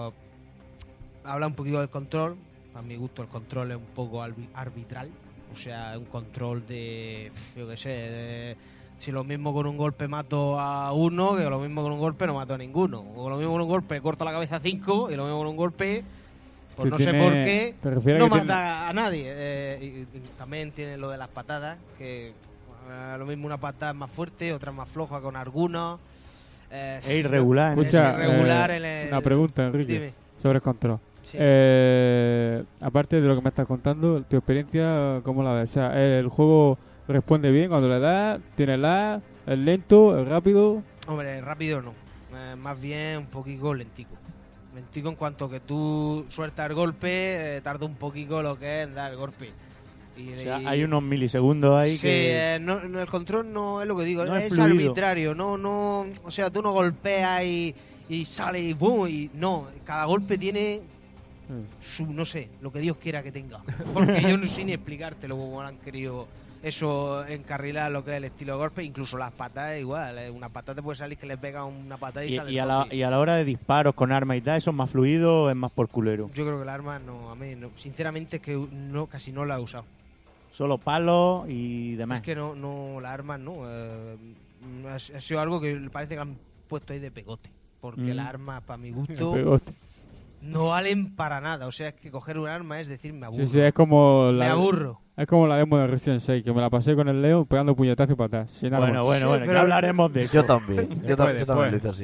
habla un poquito del control. A mi gusto el control es un poco arbi- arbitral. O sea, un control de, yo qué sé, de- si lo mismo con un golpe mato a uno, que lo mismo con un golpe no mato a ninguno. O lo mismo con un golpe corto la cabeza a cinco, y lo mismo con un golpe, pues Que no sé tiene- por qué, ¿te refieres no a que mata tiene- a nadie. Eh, y, y también tiene lo de las patadas, que eh, lo mismo una patada es más fuerte, otra es más floja con algunos. Eh, Es irregular. es Escucha, irregular eh, en el- una pregunta, Enrique, Dime. sobre el control. Sí. Eh, aparte de lo que me estás contando, tu experiencia, ¿cómo la ves? O sea, ¿el juego responde bien cuando le das? ¿Tiene lag? ¿Es lento? ¿Es rápido? Hombre, rápido no. Eh, más bien un poquito lentico. Lentico en cuanto que tú sueltas el golpe, eh, tarda un poquito lo que es en dar el golpe. Y, O sea, y- hay unos milisegundos ahí Sí, que... eh, no, no, el control no es lo que digo, No es es, fluido. arbitrario, no, no, o sea, tú no golpeas y, y sale y boom, y no, cada golpe tiene su, no sé, lo que Dios quiera que tenga. Porque yo no sé ni explicártelo cómo han querido eso encarrilar lo que es el estilo de golpe, incluso las patas igual, eh, una pata te puede salir que le pega una patada y, Y, sale y el a la, zombie. y a la hora de disparos con armas y tal, ¿eso es más fluido o es más por culero? Yo creo que el arma no, a mí no, sinceramente es que no, casi no la he usado. Solo palos y demás. Es que no, no, las armas no. Eh, ha, ha sido algo que parece que han puesto ahí de pegote. Porque Mm. las armas, para mi gusto, Pegote. no valen para nada. O sea, es que coger un arma es decir, me aburro. Sí, sí, es como Me la, aburro. es como la demo de Resident seis, que me la pasé con el Leo pegando puñetazos y patas. Sin Bueno, armas. bueno, Sí, bueno, pero- ya hablaremos de eso. Yo también. Yo, ta- Después, yo también lo después. hice así.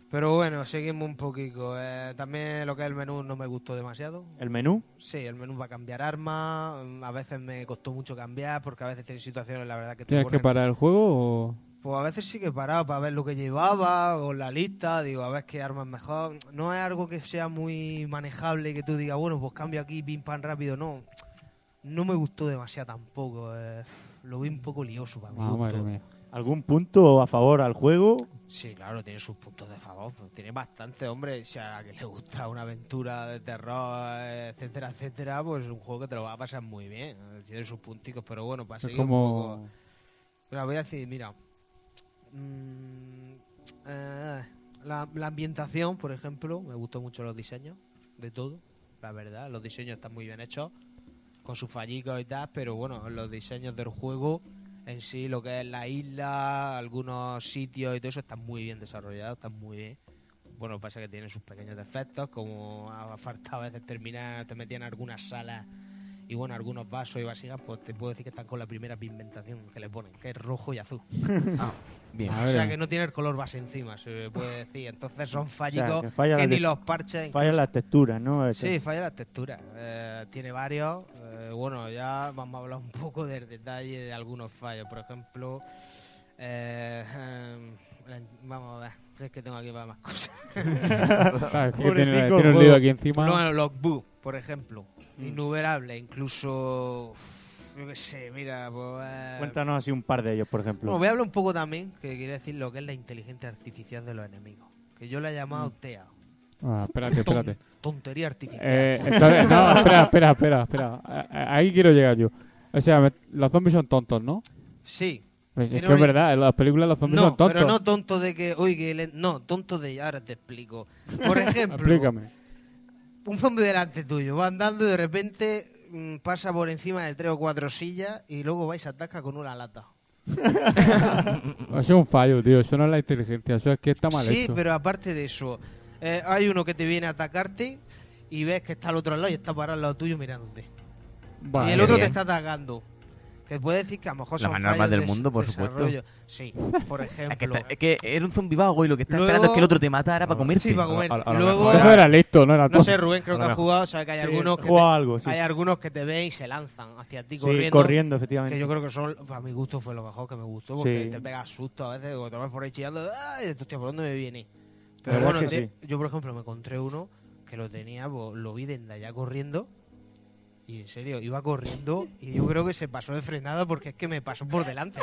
Pero bueno, seguimos un poquito. Eh, también lo que es el menú no me gustó demasiado. ¿El menú? Sí, el menú va a cambiar armas. A veces me costó mucho cambiar porque a veces tiene situaciones, la verdad, que te ¿Tienes que ponen- parar el juego o...? Pues a veces sí que he parado para ver lo que llevaba o la lista, digo, a ver qué arma es mejor. No es algo que sea muy manejable, que tú digas, bueno, pues cambio aquí, pim, pam, rápido, no. No me gustó demasiado tampoco, eh, lo vi un poco lioso para mi Ah, gusto. madre mía. ¿Algún punto a favor al juego? Sí, claro, tiene sus puntos de favor, pues tiene bastante, hombre, o sea, a que le gusta una aventura de terror, eh, etcétera, etcétera, pues es un juego que te lo va a pasar muy bien, eh, tiene sus punticos, pero bueno, para Es seguir un como... poco... Mira, voy a decir, mira, mm, eh, la, la ambientación, por ejemplo, me gustó mucho los diseños de todo, la verdad, los diseños están muy bien hechos, con sus fallicos y tal, pero bueno, los diseños del juego en sí, lo que es la isla, algunos sitios y todo eso están muy bien desarrollados, están muy bien. Bueno, pasa que tienen sus pequeños defectos, como ha faltado a veces terminar, te metían algunas salas y bueno, algunos vasos y vasijas, pues te puedo decir que están con la primera pigmentación que le ponen, que es rojo y azul. Ah, bien. A O ver, sea, que no tiene el color base encima, se puede decir. Entonces son fallicos que falla que la ni te- los parches... Fallan las texturas, ¿no? Este- Sí, falla las texturas. Eh, tiene varios. Eh, bueno, ya vamos a hablar un poco del detalle de algunos fallos. Por ejemplo, eh, eh, vamos a ver. Es que tengo aquí para más cosas. Claro, es que Pobrecito tiene, el tiene un juego. lío aquí encima. Bueno, los bugs, por ejemplo. Mm. Innumerable, incluso... Yo qué sé, mira, pues... eh, Cuéntanos así un par de ellos, por ejemplo. bueno, voy a hablar un poco también, que quiere decir lo que es la inteligencia artificial de los enemigos. Que yo la he llamado Mm. T E A. Ah, espérate, espérate. Tontería artificial. Eh, entonces, no, espera, espera, espera, espera. A- a- Ahí quiero llegar yo. O sea, me- los zombies son tontos, ¿no? Sí. Pues es Tiene que es una- verdad, en las películas los zombies No, son tontos. pero no tonto de que, oye, que le- no, tonto de, ahora te explico. Por ejemplo, Explícame. un zombie delante tuyo, va andando y de repente mm, pasa por encima de tres o cuatro sillas y luego vais a atacar con una lata. Eso es un fallo, tío. Eso no es la inteligencia. Eso es que está mal Sí, hecho. pero aparte de eso, eh, hay uno que te viene a atacarte y ves que está al otro lado y está parado al lado tuyo mirándote. Vale. y el otro bien. te está atacando. Que puede decir que a lo mejor La son más fallos normal del de mundo, por desarrollo. Sí, por Es que, ejemplo. está- es que era un zombi vago y lo que está Luego- esperando es que el otro te matara para comerte. Sí, para comer. A- a lo Luego, mejor eso era listo, no era no todo. sé, Rubén, creo A que lo ha mejor. jugado, sabe que hay Sí, algunos he que jugado te, algo, sí. hay algunos que te ven y se lanzan hacia ti Sí, corriendo. corriendo, efectivamente. Que yo creo que son, para mi gusto fue lo mejor que me gustó, porque Sí. te pegas susto a veces, o te vas por ahí chillando, ¡ay! Hostia, ¿por dónde me viene? La Pero verdad bueno, es que te- sí. yo por ejemplo me encontré uno que lo tenía, pues, lo vi desde allá corriendo. Y en serio, iba corriendo y yo creo que se pasó de frenada porque es que me pasó por delante.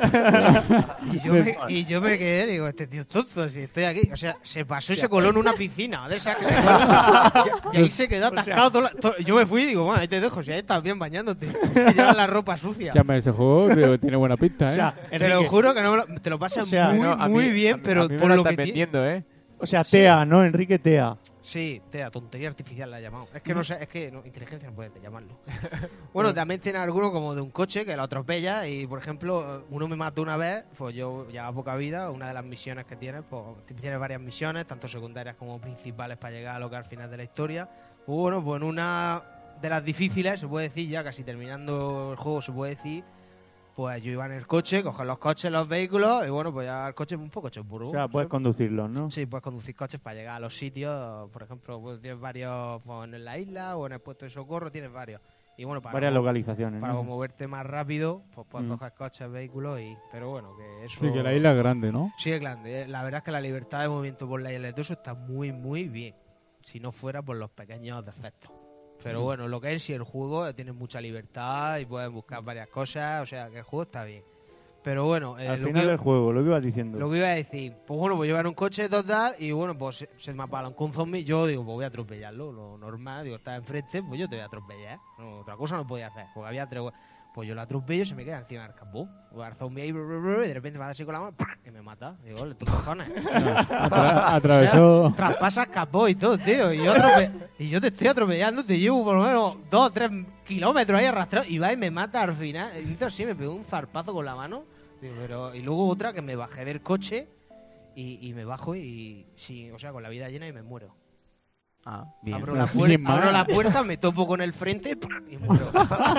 y, yo me, y yo me quedé, digo, este tío es tonto, si estoy aquí. O sea, se pasó y se coló en una piscina. De esa que se coló. y, y ahí se quedó atascado. todo la- todo- yo me fui y digo, bueno, ahí te dejo, si ahí estás bien bañándote. Se lleva la ropa sucia. Escúchame, ese juego tío, tiene buena pinta, ¿eh? O sea, Te lo Enrique, juro que no me lo- te lo pasas O sea, muy, No, a muy mí- bien, a mí- pero a mí me por lo lo que estás ti- vendiendo, ¿eh? o sea, T E A, ¿no? Enrique T E A. Sí, Tea, tontería artificial la ha llamado. Es que no sé, es que no, inteligencia no puedes llamarlo. Bueno, también tiene alguno como de un coche que lo atropella y, por ejemplo, uno me mató una vez, pues yo llevaba poca vida, una de las misiones que tiene, pues tiene varias misiones, tanto secundarias como principales para llegar a lo que al final de la historia. Pues bueno, pues en una de las difíciles, se puede decir, ya casi terminando el juego, se puede decir, pues yo iba en el coche, coger los coches, los vehículos, y bueno, pues ya el coche es un poco chupurú. O sea, puedes conducirlos, ¿no? Sí, puedes conducir coches para llegar a los sitios. Por ejemplo, pues, tienes varios pues, en la isla o en el puesto de socorro, tienes varios. Y bueno, para, Varias mo- localizaciones, para ¿no? moverte más rápido, pues puedes Mm. coger coches, vehículos y... Pero bueno, que eso... Sí, que la isla es grande, ¿no? Sí, es grande. eh. La verdad es que la libertad de movimiento por la isla y todo eso está muy, muy bien. Si no fuera por los pequeños defectos. Pero Mm. bueno, lo que es si el juego eh, tiene mucha libertad y puedes buscar varias cosas. O sea, que el juego está bien. Pero bueno... eh, Al lo final que- del juego, lo que ibas diciendo. lo que iba a decir, pues bueno, pues llevar un coche total y bueno, pues se, se me apalanca un zombie. Yo digo, pues voy a atropellarlo, lo normal. Digo, está enfrente, pues yo te voy a atropellar. No, otra cosa no podía hacer, porque había tres. Pues yo lo atropello y se me queda encima del capó. Pues el zombie ahí, brr, brr, brr, y de repente me da así con la mano y me mata. Digo, ole, tus cojones. Atra- atravesó. O sea, traspasas capó y todo, tío. Y yo, atrope- y yo te estoy atropellando, te llevo por lo menos dos o tres kilómetros ahí arrastrado y va y me mata al final. Y hizo así, me pegó un zarpazo con la mano. Digo, pero, y luego otra que me bajé del coche y, y me bajo y sí, o sea, con la vida llena y me muero. Ah, bien. Abro, Pero la, así puer- sin más. abro la puerta, me topo con el frente y muero.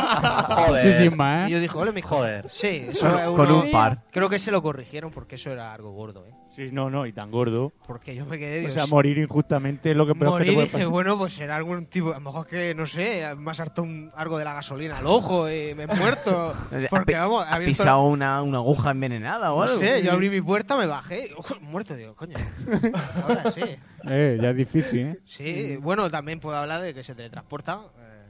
Sí, sin más, Y ¿eh? yo dije, ole, mi Joder. Sí, eso Con- es con uno- un par. Creo que se lo corrigieron porque eso era algo gordo, ¿eh? Sí, no, no, y tan gordo. Porque yo me quedé... O Dios, sea, morir injustamente es lo que peor que morí te y puede dije, pasar. bueno, pues será algún tipo... A lo mejor que, no sé, me ha saltado un- algo de la gasolina al ojo y me he muerto. O sea, Porque, ha, vamos, ha abierto- pisado una, una aguja envenenada o No algo. sé, yo abrí mi puerta, me bajé, y, muerto, digo, coño. Ahora sí. Eh, ya es difícil, ¿eh? Sí, bueno, también puedo hablar de que se teletransporta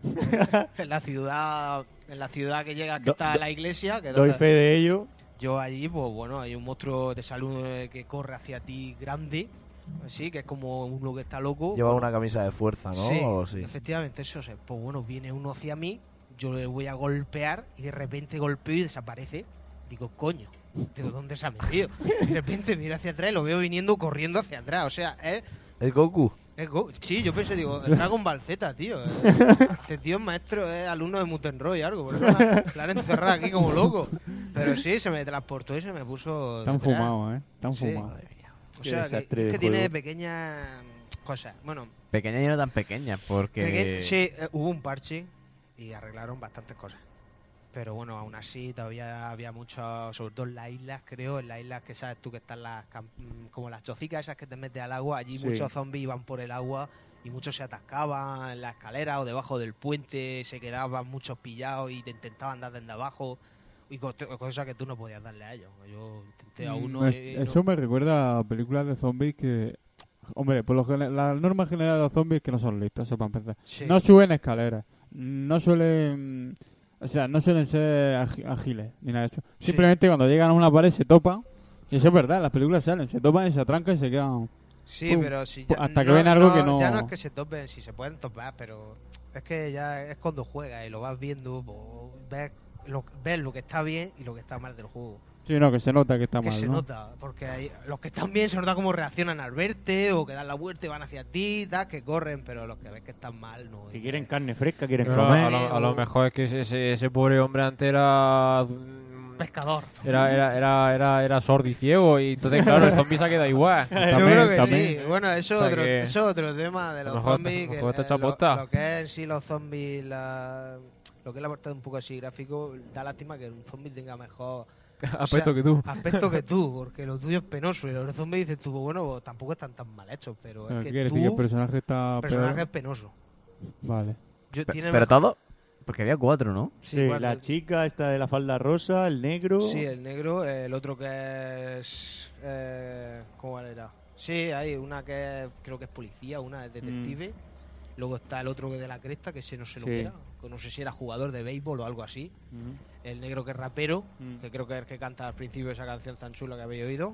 eh, en la ciudad, en la ciudad que llega, que Do- está do- la iglesia. Que Doy donde- fe de ello. Yo allí, pues bueno, hay un monstruo de salud eh, que corre hacia ti grande, así, que es como uno que está loco. Lleva Bueno, una camisa de fuerza, ¿no? Sí, O sí. efectivamente, eso. O sea, pues bueno, viene uno hacia mí, yo le voy a golpear y de repente golpeo y desaparece. Digo, coño, digo, ¿dónde se ha metido? De repente miro hacia atrás y lo veo viniendo corriendo hacia atrás. O sea, es... ¿El Goku? es Go- sí, yo pensé, digo, Dragon Ball Z, tío. Este tío es maestro, es alumno de Muten Roy o algo. Por eso la, la han encerrado aquí como loco. Pero sí, se me transportó y se me puso... Están detrás. fumados, ¿eh? Están Sí. fumados. O Qué sea, que, desastre es de que tiene juego. pequeñas cosas. Bueno, Pequeña y no tan pequeña, porque... peque- sí, eh, hubo un parche y arreglaron bastantes cosas. Pero bueno, aún así todavía había mucho, sobre todo en las islas, creo, en las islas que sabes tú que están las cam- como las chocicas esas que te metes al agua, allí Sí. muchos zombies iban por el agua y muchos se atascaban en la escalera o debajo del puente, se quedaban muchos pillados y te intentaban dar desde abajo y co- cosas que tú no podías darle a ellos. Yo intenté a uno Mm, es- y no- Eso me recuerda a películas de zombies que... Hombre, por lo gene- la norma general de los zombies es que no son listos, eso para empezar. Sí. No suben escaleras, no suelen... O sea, no suelen ser agi- ágiles ni nada de eso. Sí. Simplemente cuando llegan a una pared se topan. Y eso es verdad, las películas salen, se topan y se atrancan y se quedan... Sí, Pum. pero si Pu- ya, hasta que ven algo que no- Ya no es que se topen, si se pueden topar, pero es que ya es cuando juegas y lo vas viendo, pues, ves, lo, ves lo que está bien y lo que está mal del juego. Sí, no, que se nota que está que mal, se ¿no? nota, porque hay, los que están bien se nota cómo reaccionan al verte o que dan la vuelta y van hacia ti, tal, que corren, pero los que ves que están mal no. Que quieren carne fresca, quieren Pero comer. a, lo, a lo mejor es que ese, ese, ese pobre hombre antes era... mm, Pescador. Era, era, era, era, era sordo y ciego y entonces, claro, el zombie se ha quedado igual. Yo También, creo que también. sí. Bueno, eso O sea otro, que- eso otro tema de a los lo mejor zombies. está- a lo que, mejor está eh, hecho a lo, posta. lo que es en sí los zombies, la, lo que es la portada un poco así gráfico, da lástima que un zombie tenga mejor Aspecto que tú. aspecto que tú, porque lo tuyo es penoso y los zombies dices tú, bueno, pues, tampoco están tan mal hechos, pero Pero es ¿qué que quiere tú, decir? Que el personaje está el personaje peor. es penoso. Vale. Yo, Pe- tiene Pero mejor- todo... Porque había cuatro, ¿no? Sí, cuatro. la chica esta de la falda rosa, el negro. Sí, el negro, eh, el otro que es... Eh, ¿Cómo era? Sí, hay una que es- creo que es policía, una es detective. Luego está el otro que de la cresta, que ese no sé lo Sí. que era. que No sé si era jugador de béisbol o algo así. Ujú. El negro que es rapero, Mm. que creo que es el que canta al principio esa canción tan chula que habéis oído.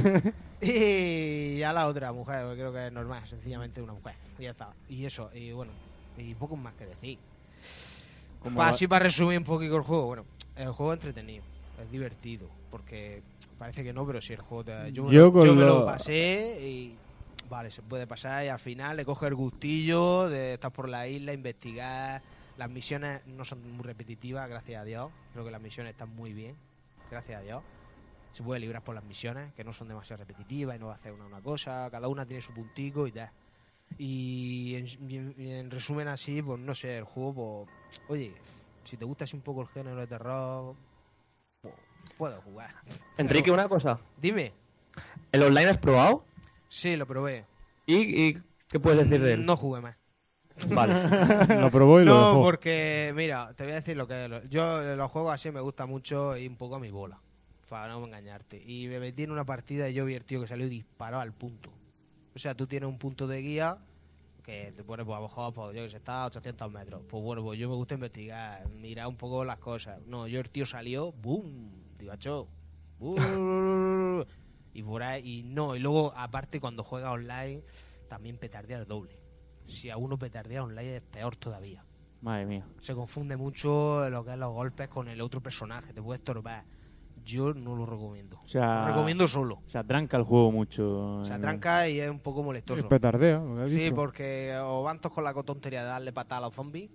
Y ya la otra mujer, que creo que es normal, sencillamente una mujer. Y ya está. Y eso, y bueno, y poco más que decir. Como Pa- va- así para resumir un poquito el juego, bueno, el juego es entretenido, es divertido, porque parece que no, pero sí el juego te, yo, me Yo lo- con yo me lo- lo pasé y vale, se puede pasar y al final le coge el gustillo de estar por la isla, investigar. Las misiones no son muy repetitivas, gracias a Dios. Creo que las misiones están muy bien, gracias a Dios. Se puede librar por las misiones, que no son demasiado repetitivas y no va a hacer una una cosa. Cada una tiene su puntico y tal. Y en, y en- y en resumen así, pues no sé, el juego, pues, oye, si te gusta así un poco el género de terror, pues, puedo jugar. Enrique, Pero- una cosa. Dime. ¿El online has probado? Sí, lo probé. ¿Y, y qué puedes decir de él? No jugué más. Vale. Lo probó y lo No, dejó. porque, mira, te voy a decir lo que es. lo- Yo eh, los juegos así me gusta mucho y un poco a mi bola, para no engañarte. Y me metí en una partida y yo vi el tío que salió y disparó al punto. O sea, tú tienes un punto de guía que te pone, pues a lo mejor, pues, yo que sé, está a ochocientos metros. Pues bueno, pues yo me gusta investigar, mirar un poco las cosas. No, yo el tío salió, ¡boom! Digo, acho, ¡bum! Y por ahí, y no, y luego, aparte, cuando juega online, también petardea el doble. Si a uno petardea online es peor todavía. Madre mía. Se confunde mucho lo que es los golpes con el otro personaje, te puede estorbar. Yo no lo recomiendo. O sea, Lo recomiendo solo. Se atranca el juego mucho. Se eh, atranca y es un poco molestoso. Es petardeo, lo que has Sí, dicho. porque o van todos con la tontería de darle patada a los zombies,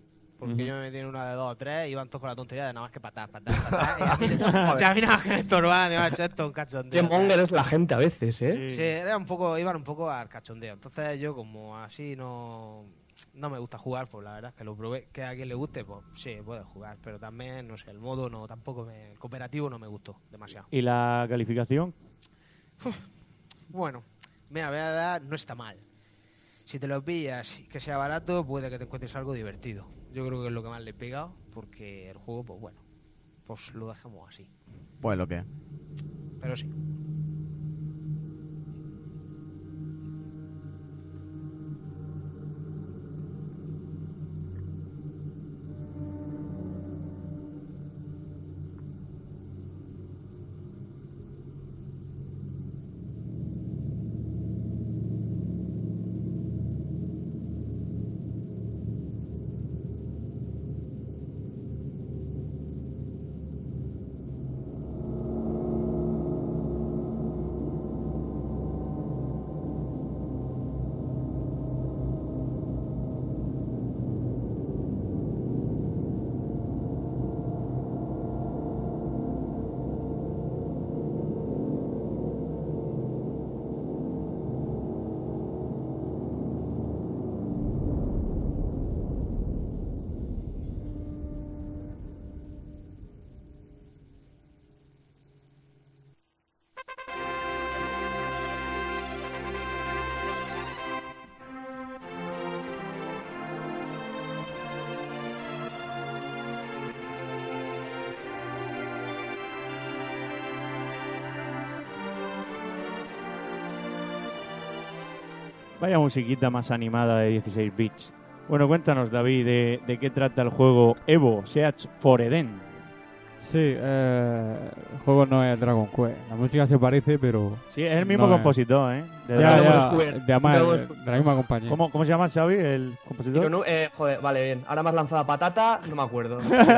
Porque Ujú. yo me metí en una de dos o tres y iban todos con la tontería de nada más que patar, patar, patar. y a mí, y a mí nada más que me estorbaban, me ha hecho esto un cachondeo. Qué monger es la gente a veces, ¿eh? Sí, era un poco, iban un poco al cachondeo. Entonces yo como así no, no me gusta jugar, pues la verdad es que lo probé. Que a quien le guste, pues sí, puede jugar. Pero también, no sé, el modo no, tampoco me, el cooperativo no me gustó demasiado. ¿Y la calificación? Bueno, mira, voy a dar, no está mal. Si te lo pillas y que sea barato, puede que te encuentres algo divertido. Yo creo que es lo que más le he pegado, porque el juego, pues bueno, pues lo dejamos así. Pues lo que. Pero sí. Vaya musiquita más animada de dieciséis bits. Bueno, cuéntanos, David, de, de qué trata el juego Evo Search for Eden. Sí, eh, el juego no es Dragon Quest. La música se parece, pero... Sí, es el mismo no compositor, ¿eh? De, Ya, Dragon- ya, de, además, Lo hemos de, de la misma compañía. ¿Cómo, ¿Cómo se llama, Xavi, el compositor? Yo no- eh, joder, vale, bien. Ahora me has lanzado la patata, no me acuerdo.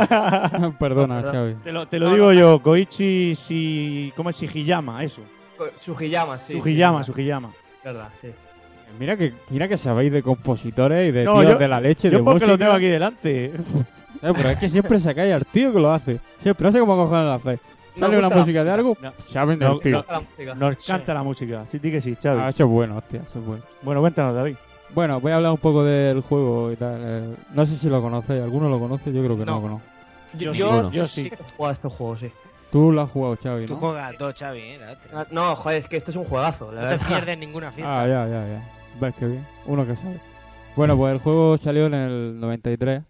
Perdona, No, Xavi. Te lo, te lo digo yo, Koichi si... ¿Cómo es? Sugiyama, eso. Sugiyama, sí. Sugiyama, sí, Sugiyama. Verdad, sí. Mira que, mira que sabéis de compositores y de No, tíos yo- de la leche, Yo de porque música. lo tengo aquí delante. Eh, pero es que siempre sacáis al tío que lo hace. Siempre, no sé cómo cojones lo hacéis. Sale una gusta la música de algo, No. saben del No, tío. no. La música. Nos canta la música. Sí, di que sí, Xavi. Ah, eso es bueno, hostia, eso es bueno. Bueno, cuéntanos, David. Bueno, voy a hablar un poco del juego y tal. eh, no sé si lo conocéis. ¿Alguno lo conoce? Yo creo que no, No. lo conozco. Yo, Yo yo, sí, yo yo sí sí. que he jugado a este juego, sí. Tú lo has jugado, Xavi, Tú ¿no? juegas a todo, Xavi, ¿eh? La otra. Ah, No, joder, es que esto es un juegazo, la No te verdad. pierdes ninguna fiesta. Ah, ya, ya, ya. Ves que bien. Uno que sabe. Bueno, pues el juego salió en el noventa y tres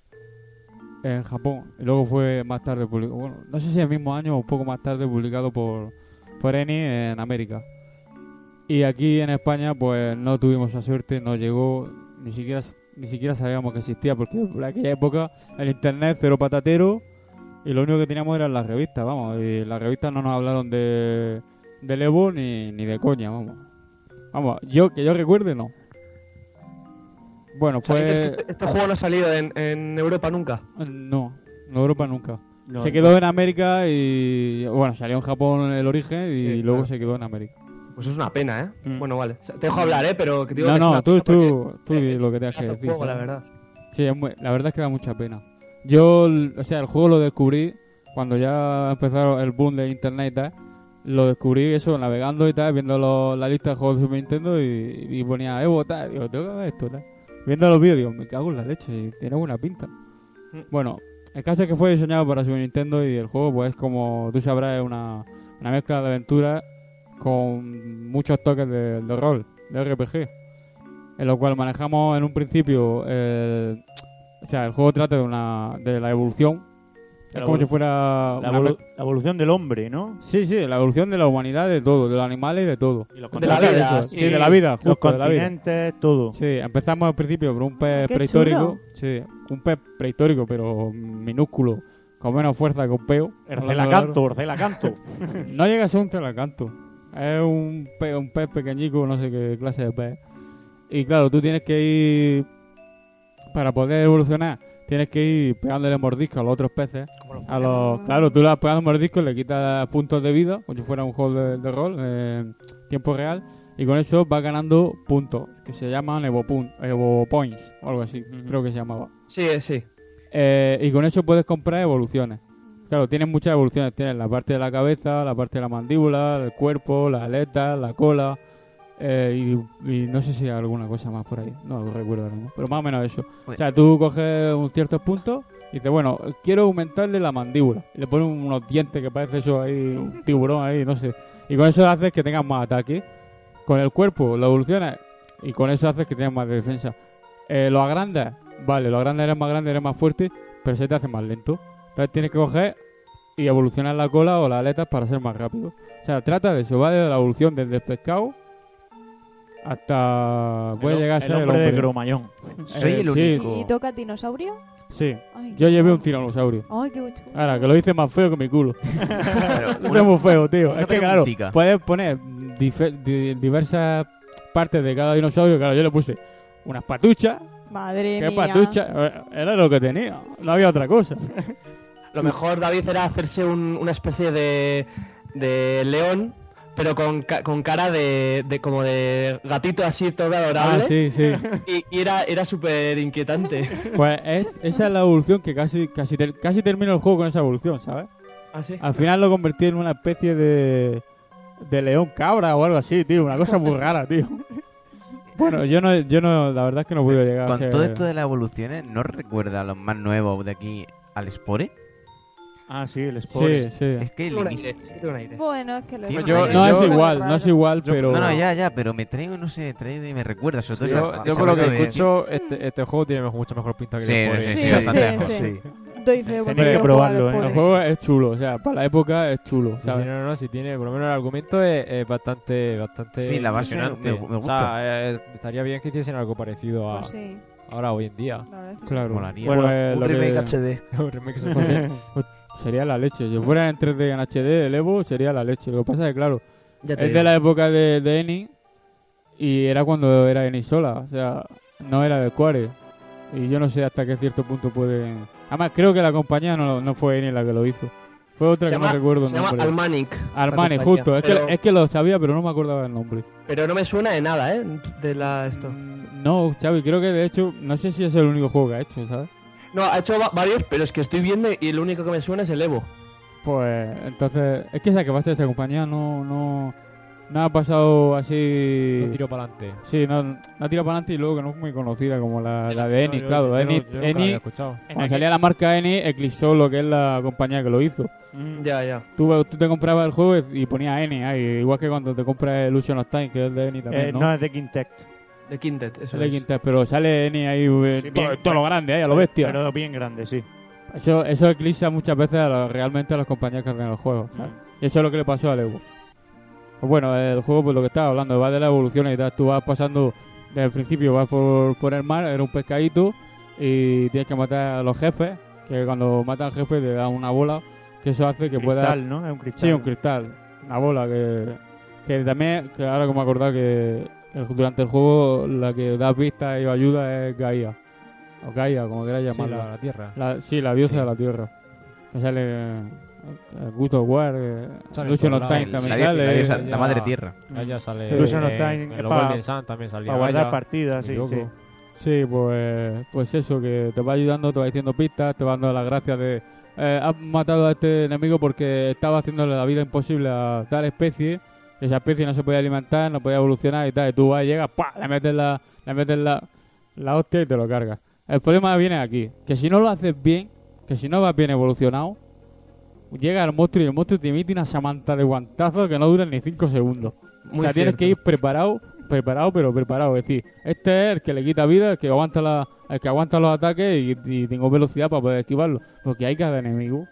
en Japón. Y luego fue más tarde publicado. Bueno, no sé si el mismo año o un poco más tarde publicado por, por Eni en América. Y aquí en España, pues no tuvimos esa suerte, no llegó, ni siquiera ni siquiera sabíamos que existía, porque por aquella época el internet cero patatero y lo único que teníamos eran las revistas, vamos. Y las revistas no nos hablaron de del Evo ni, ni de coña, vamos. Vamos, yo que yo recuerde, no. Bueno, O sea, dices que pues... este, este juego no ha salido en, en Europa nunca. No, en Europa nunca. No, se no. quedó en América y... Bueno, salió en Japón el origen y Sí, luego claro. se quedó en América. Pues es una pena, ¿eh? Mm. Bueno, vale. O sea, te dejo hablar, ¿eh? Pero que te digo No, que es no, una tú, pena tú, porque, tú eh, di es lo un que tengas que pedazo de decir. juego, la ¿sabes? verdad. Sí, es muy- la verdad es que da mucha pena. Yo, l- o sea, el juego lo descubrí cuando ya empezaron el boom de internet y tal. Lo descubrí eso, navegando y tal, viendo lo- la lista de juegos de Super Nintendo y, y ponía Evo tal. Digo, tengo que ver esto tal. Viendo los vídeos, digo, me cago en la leche, y tiene buena pinta. Bueno, el caso es que fue diseñado para Super Nintendo y el juego, pues, como tú sabrás, es una, una mezcla de aventura con muchos toques de, de rol, de R P G. En lo cual manejamos en un principio, eh, o sea, el juego trata de una de la evolución. La Es como evolu- si fuera La, una evolu- me- la evolución del hombre, ¿no? Sí, sí, la evolución de la humanidad, de todo, de los animales y de todo. Y los De la continentes, vida, Eso, sí. sí, de la vida, los justo, de la vida. continentes, todo. Sí, empezamos al principio por un pez Qué prehistórico. chulo. Sí, un pez prehistórico, pero minúsculo, con menos fuerza que un peo. Orcelacanto, Orcelacanto. No llega a ser un telacanto. Es un pez, un pez pequeñico, no sé qué clase de pez. Y claro, tú tienes que ir, para poder evolucionar, tienes que ir pegándole mordiscos a los otros peces. Como los A los, claro, tú le vas pegando mordiscos y le quitas puntos de vida, como si fuera un juego de, de rol en tiempo real. Y con eso vas ganando puntos, que se llaman Evo, Pun- Evo Points, o algo así, Ujú. creo que se llamaba. Sí, eh, sí. Eh, y con eso puedes comprar evoluciones. Claro, tienes muchas evoluciones. Tienes la parte de la cabeza, la parte de la mandíbula, el cuerpo, las aletas, la cola. Eh, y, y no sé si hay alguna cosa más por ahí. No lo recuerdo ahora mismo. Pero más o menos eso. O sea, tú coges un ciertos puntos y dices, bueno, quiero aumentarle la mandíbula. Y le pones unos dientes que parece eso ahí, un tiburón ahí, no sé. Y con eso haces que tengas más ataque. Con el cuerpo lo evolucionas y con eso haces que tengas más de defensa. Eh, lo agrandas, vale, lo agrandas, eres más grande, eres más fuerte, pero se te hace más lento. Entonces tienes que coger y evolucionar la cola o las aletas para ser más rápido. O sea, trata de eso, va de la evolución desde el pescado hasta... puede El- llegar a el ser hombre de hombre. Cromañón. Soy el sí, único. ¿Y toca dinosaurio? Sí, Ay, yo qué llevé guay. un tiranosaurio. Ay, qué chulo. Ahora, que lo hice más feo que mi culo. Pero Es una- muy feo, tío. una Es que, claro, preguntica. puedes poner dife- di- diversas partes de cada dinosaurio. Claro, yo le puse unas patuchas. Madre ¿Qué mía. patucha? Eh, Era lo que tenía. No había otra cosa. Lo mejor, David, era hacerse un- una especie de, de león, pero con, ca- con cara de, de como de gatito así todo adorable. Ah, sí, sí. Y, y era, era súper inquietante. Pues es, esa es la evolución que casi casi, ter- casi termino el juego con esa evolución, ¿sabes? ¿Ah, sí? Al final lo convertí en una especie de, de león cabra o algo así, tío. Una cosa muy rara, tío. Bueno, yo no, yo no, la verdad es que no pude llegar a Con ser... todo esto de las evoluciones, ¿no recuerda a los más nuevos de aquí al Spore? Ah, sí, el Spore. Sí, sí. Es que el Un inicio- aire, sí, tiene un aire. Bueno, es que lo Tiene hemos un hecho aire. No un es poco igual, raro. no es igual, pero... No, no, ya, ya, pero me traigo, no sé, traigo y me recuerda, sobre todo Sí, esa- Yo, esa yo por lo que parte bien. escucho, este, este juego tiene mucha mejor pinta que Sí, el sí, Spore. sí, Sí, bastante sí, mejor. sí. Doy fe porque Tenéis que quiero jugar probarlo, al ¿eh? El Spore. juego es chulo, o sea, para la época es chulo, Sí, sí, ¿sabes? no, no, si tiene, por lo menos el argumento es, es bastante, bastante Sí, la base me- impresionante. me- me O sea, eh, estaría bien que hiciesen algo parecido a Pues sí, ahora hoy en día. la verdad es que Claro. Molaría. Bueno, Un lo que- remake H D. Un remake se Pues, puede- pues, sería la leche. Si fuera en tres D en H D, el Evo sería la leche. Lo que pasa es que, claro, Ya te es digo. de la época de, de Eni y era cuando era Eni sola. O sea, no era de Square. Y yo no sé hasta qué cierto punto pueden... Además, creo que la compañía no, no fue Eni la que lo hizo. Fue otra Se que llama, no recuerdo el se llama nombre. Almanic. la Armani, compañía. justo. Es, Pero, que, es que lo sabía, pero no me acordaba del nombre. pero no me suena de nada, ¿eh? De la, esto. Mm, No, Xavi, creo que de hecho, no sé si es el único juego que ha hecho, ¿sabes? No, ha hecho va- varios, pero es que estoy viendo y lo único que me suena es el Evo. Pues entonces, es que esa que pasa de esa compañía no, no, no ha pasado así. Un tiro para adelante. Sí, no, no ha tirado para adelante y luego que no es muy conocida como la, la de Eni, No, yo- claro. yo Eni, no- yo nunca la Eni, había escuchado. cuando salía la marca Eni, eclipsó lo que es la compañía que lo hizo. Mm. Ya, ya. Tú, tú te comprabas el juego y ponía Eni ahí, igual que cuando te compras el Illusion of Time, que es de Eni también, Eh, ¿no? no, es de Quintet. De Quintet, eso De es. Quintet, pero sale Eni ahí, eh, Sí, todo, bien, todo lo grande, ahí, a lo bestia. Pero bien grande, sí. Eso, eso eclipsa muchas veces a los- realmente a las compañías que hacen los juegos, ¿sabes? Y eso es lo que le pasó al Evo. Pues bueno, el juego, pues lo que estaba hablando, va de las evoluciones y tal. Tú vas pasando, desde el principio vas por, por el mar, eres un pescadito y tienes que matar a los jefes, que cuando matan al jefe te dan una bola, que eso hace que puedas... Cristal, ¿no? Es un cristal. Sí, un cristal, una bola que, que también, que ahora como me he acordado que el- durante el juego la que da pistas y ayuda es Gaia, o Gaia, como quieras Sí, llamarla. la, la tierra. La, sí, la diosa Sí. de la tierra. Que sale eh, God of War, eh, Sale Illusion en of todos Time lados. también La, sale. diosa- la diosa- ella- la madre tierra. Ella sale. Sí, Illusion of en- Time en es los pa- Golden Sun también salía. Para guardar Gaia, partidas, me sí, sí. equivoco. Sí, pues, pues eso, que te va ayudando, te va diciendo pistas, te va dando las gracias de... Eh, has matado a este enemigo porque estaba haciéndole la vida imposible a tal especie. Esa especie no se podía alimentar, no podía evolucionar y tal. Y tú vas y llegas, ¡pah! Le metes la, le metes la, la hostia y te lo cargas. El problema viene aquí, que si no lo haces bien, que si no vas bien evolucionado, llega el monstruo y el monstruo te emite una samanta de guantazos que no duran ni cinco segundos. Muy o sea, tienes cierto. que ir preparado, preparado, pero preparado. Es decir, este es el que le quita vida, el que aguanta la, el que aguanta los ataques y, y tengo velocidad para poder esquivarlo. Porque hay cada enemigo.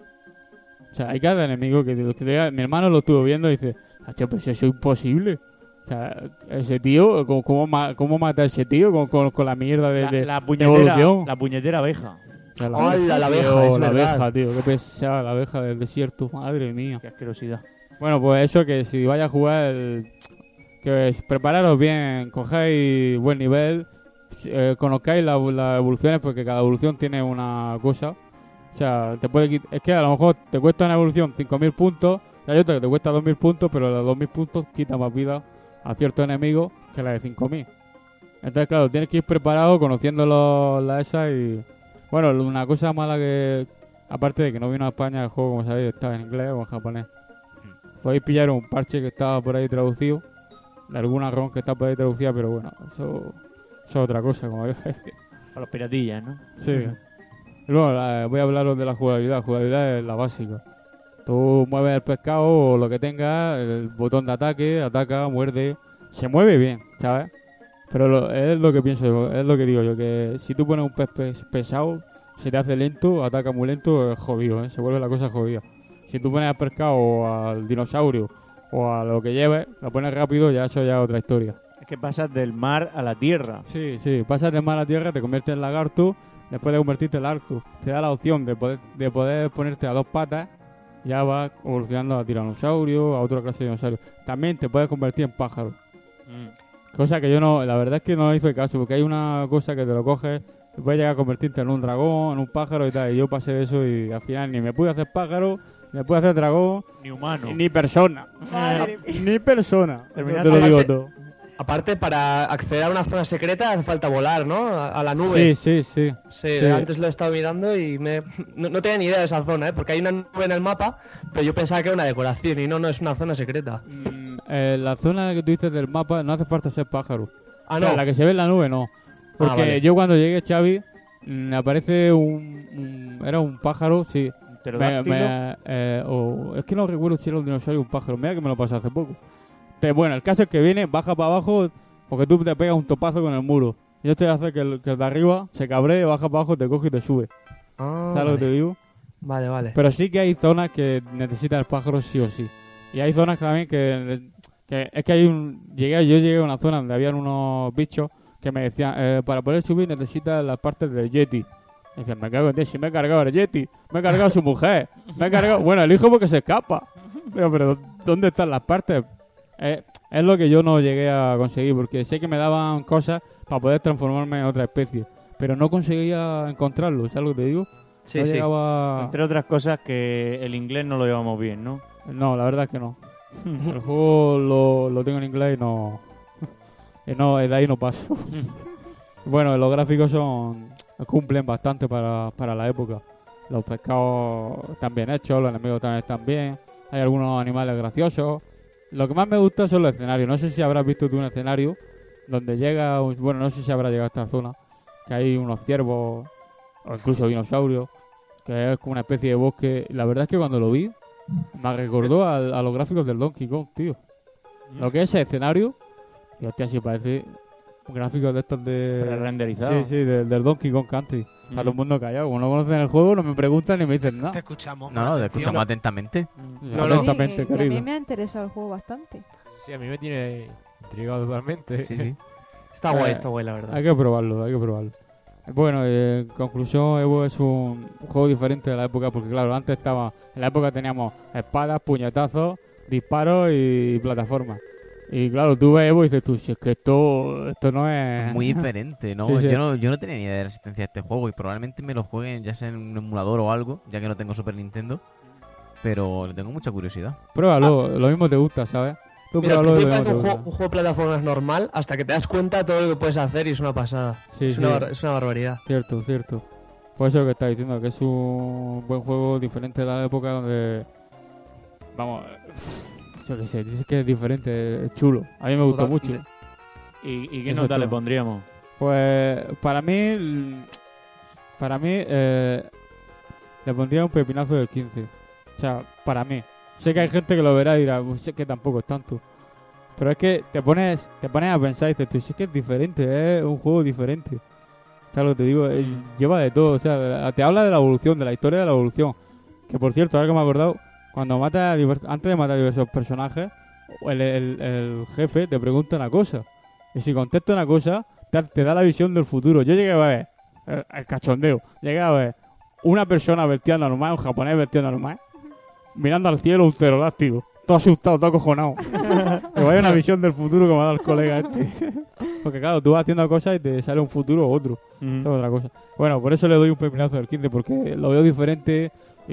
O sea, hay cada enemigo que, que te- mi hermano lo estuvo viendo y dice, "Hacho, pero si eso es imposible. O sea, ese tío, ¿cómo, cómo, ma- cómo mata a ese tío con, con, con la mierda de, La, de- la de puñetera, evolución? la puñetera abeja. O sea, ¡Hala, la abeja! tío, Es la verdad. abeja, tío, qué pesada la abeja del desierto, madre mía. Qué asquerosidad. Bueno, pues eso, que si vais a jugar, el- que es- prepararos bien, cogéis buen nivel, eh, conozcáis la- las evoluciones, porque cada evolución tiene una cosa. O sea, te puede quit- es que a lo mejor te cuesta una evolución cinco mil puntos, y hay otra que te cuesta dos mil puntos, pero los dos mil puntos quita más vida a ciertos enemigos que la de cinco mil. Entonces, claro, tienes que ir preparado, conociendo los, las esas y, Bueno, una cosa mala que, aparte de que no vino a España, el juego, como sabéis, estaba en inglés o en japonés. Podéis pillar un parche que estaba por ahí traducido, de alguna ROM que está por ahí traducida, pero bueno, eso, eso es otra cosa, como digo. A los piratillas, ¿no? Sí. Luego, la- voy a hablaros de la jugabilidad. La jugabilidad es la básica. Tú mueves el pescado o lo que tengas, el botón de ataque, ataca, muerde. Se mueve bien, ¿sabes? Pero lo- es lo que pienso yo, es lo que digo yo, que si tú pones un pez pes- pesado, se te hace lento, ataca muy lento, es jodido, ¿eh? Se vuelve la cosa jodida. Si tú pones al pescado o al dinosaurio o a lo que lleves, lo pones rápido, ya eso ya es otra historia. Es que pasas del mar a la tierra. Sí, sí, pasas de mar a tierra, te conviertes en lagarto, después de convertirte en lagarto, te da la opción de poder, de poder ponerte a dos patas, ya vas evolucionando a tiranosaurio, a otra clase de dinosaurio. También te puedes convertir en pájaro. Cosa que yo no, la verdad es que no hice caso, porque hay una cosa que te lo coges, puedes llegar a convertirte en un dragón, en un pájaro y tal, y yo pasé de eso y al final ni me pude hacer pájaro, ni me pude hacer dragón, Ni humano. ni persona. Madre Ni persona. Terminaste- Te lo digo Aparte- todo. Aparte, para acceder a una zona secreta hace falta volar, ¿no? A, a la nube. Sí, sí, sí. Sí, Sí. antes lo he estado mirando y me... no, no tenía ni idea de esa zona, ¿eh? Porque hay una nube en el mapa, pero yo pensaba que era una decoración y no, no es una zona secreta. Mm, eh, la zona que tú dices del mapa no hace falta ser pájaro. Ah, O sea, no. la que se ve en la nube no. Porque vale. yo cuando llegué, Xavi, me aparece un, un- era un pájaro, sí. Me- Pterodáctilo. me- eh, o- es que no recuerdo si era un dinosaurio o un pájaro. Mira que me lo pasé hace poco. Pero bueno, el caso es que viene, baja para abajo, porque tú te pegas un topazo con el muro. Y esto hace que el, que el de arriba se cabree, baja para abajo, te coge y te sube. Ah, ¿Sabes lo que te vale. digo? Vale, vale. Pero sí que hay zonas que necesitas el pájaro sí o sí. Y hay zonas también que, que es que hay un... Llegué, yo llegué a una zona donde habían unos bichos que me decían, eh, para poder subir necesitas las partes del Yeti. Y decían, me cago en Dios, si me he cargado el Yeti, me he cargado a su mujer, me he cargado... Bueno, el hijo porque se escapa. Pero, pero ¿dónde están las partes? Eh, es lo que yo no llegué a conseguir, porque sé que me daban cosas para poder transformarme en otra especie. Pero no conseguía encontrarlo, ¿sabes lo que te digo? Sí, no sí. llegaba... Entre otras cosas que el inglés no lo llevamos bien, ¿no? No, la verdad es que no. El juego lo, lo tengo en inglés y no, y no, de ahí no paso. Bueno, los gráficos son cumplen bastante para, para la época. Los pescados están bien hechos, los enemigos también están bien. Hay algunos animales graciosos. Lo que más me gusta son los escenarios. No sé si habrás visto tú un escenario donde llega, un- bueno, no sé si habrá llegado a esta zona, que hay unos ciervos o incluso dinosaurios, que es como una especie de bosque. La verdad es que cuando lo vi, me recordó a, a los gráficos del Donkey Kong, tío. Lo que es ese escenario, y hostia, sí parece gráficos de estos de... Pre-renderizado. Sí, sí, del, del Donkey Kong Country. Está todo el mundo callado. Como no conocen el juego, no me preguntan ni me dicen nada. Te escuchamos. No, no, te escuchamos atentamente. No, atentamente, Sí, y a querido. mí me ha interesado el juego bastante. Sí, a mí me tiene intrigado totalmente. Sí, sí. Está guay, Eh, está guay, la verdad. Hay que probarlo, hay que probarlo. Bueno, eh, en conclusión, Evo es un juego diferente de la época, porque claro, antes estaba, en la época teníamos espadas, puñetazos, disparos y plataformas. Y claro, tú ves Evo y dices tú, si es que esto, esto no es... Muy diferente, ¿no? Sí, sí. Yo ¿no? Yo no tenía ni idea de la existencia de este juego y probablemente me lo jueguen ya sea en un emulador o algo, ya que no tengo Super Nintendo. Pero le tengo mucha curiosidad. Pruébalo, lo mismo te gusta, ¿sabes? Tú Mira, al pruébalo y principio lo parece mismo un te juego, gusta. un juego de plataformas normal hasta que te das cuenta de todo lo que puedes hacer y es una pasada. Sí, es, sí. Una, bar- es una barbaridad. Cierto, cierto. Por eso es lo que está diciendo, que es un buen juego diferente de la época donde... Vamos, yo qué sé, dices que es diferente, es chulo. A mí me gustó Totalmente. mucho. ¿Y, y qué Eso nota es le todo. pondríamos? Pues para mí, l- para mí, eh, le pondría un pepinazo del quince. O sea, para mí. Sé que hay gente que lo verá y dirá, "Pues sé que tampoco es tanto. Pero es que te pones, te pones a pensar y dices, tú, si es que es diferente, es un juego diferente. ¿Sabes lo que te digo? Eh, Lleva de todo, o sea, te habla de la evolución, de la historia de la evolución. Que por cierto, ahora que me he acordado, cuando mata a divers- antes de matar a diversos personajes, el, el- el jefe te pregunta una cosa. Y si contesta una cosa, te, te da la visión del futuro. Yo llegué a ver el, el cachondeo. Llegué a ver una persona vestida normal, un japonés vestido normal, mirando al cielo un pterodáctilo. Todo asustado, todo acojonado. Que vaya una visión del futuro que me ha dado el colega este. Porque claro, tú vas haciendo cosas y te sale un futuro u otro. Mm. Eso es otra cosa. Bueno, por eso le doy un pepinazo del quince, porque lo veo diferente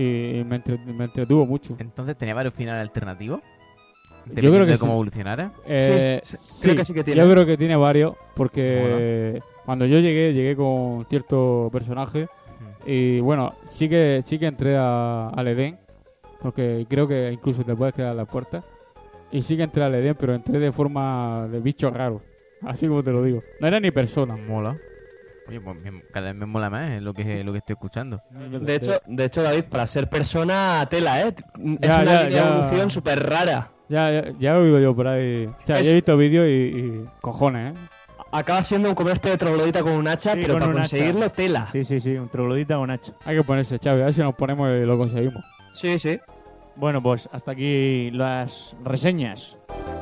y me, entre- me entretuvo mucho. Entonces, ¿tenía varios finales alternativos? Yo Dependiendo creo que de sí. cómo evolucionara. Eh, Sí, sí, creo que sí que tiene. Yo creo que tiene varios, porque cuando yo llegué, llegué con cierto personaje Y bueno, sí que, sí que entré a, al Edén, porque creo que incluso te puedes quedar a la puerta. Y sí que entré al Edén, pero entré de forma de bicho raro. Así como te lo digo. No era ni persona. Mola. Oye, pues me- cada vez me mola más eh, lo que lo que estoy escuchando. De hecho, de hecho, David, para ser persona, tela, ¿eh? Es Ya, una ya, línea ya. de evolución súper rara. Ya, ya, ya he oído yo por ahí. O sea, Es- ya he visto vídeos y, y cojones, ¿eh? Acaba siendo un comercio de troglodita con un hacha, Sí, pero con para un hacha. conseguirlo, tela. Sí, sí, sí, un troglodita con hacha. Hay que ponerse, Xavi. A ver si nos ponemos y lo conseguimos. Sí, sí. Bueno, pues hasta aquí las reseñas.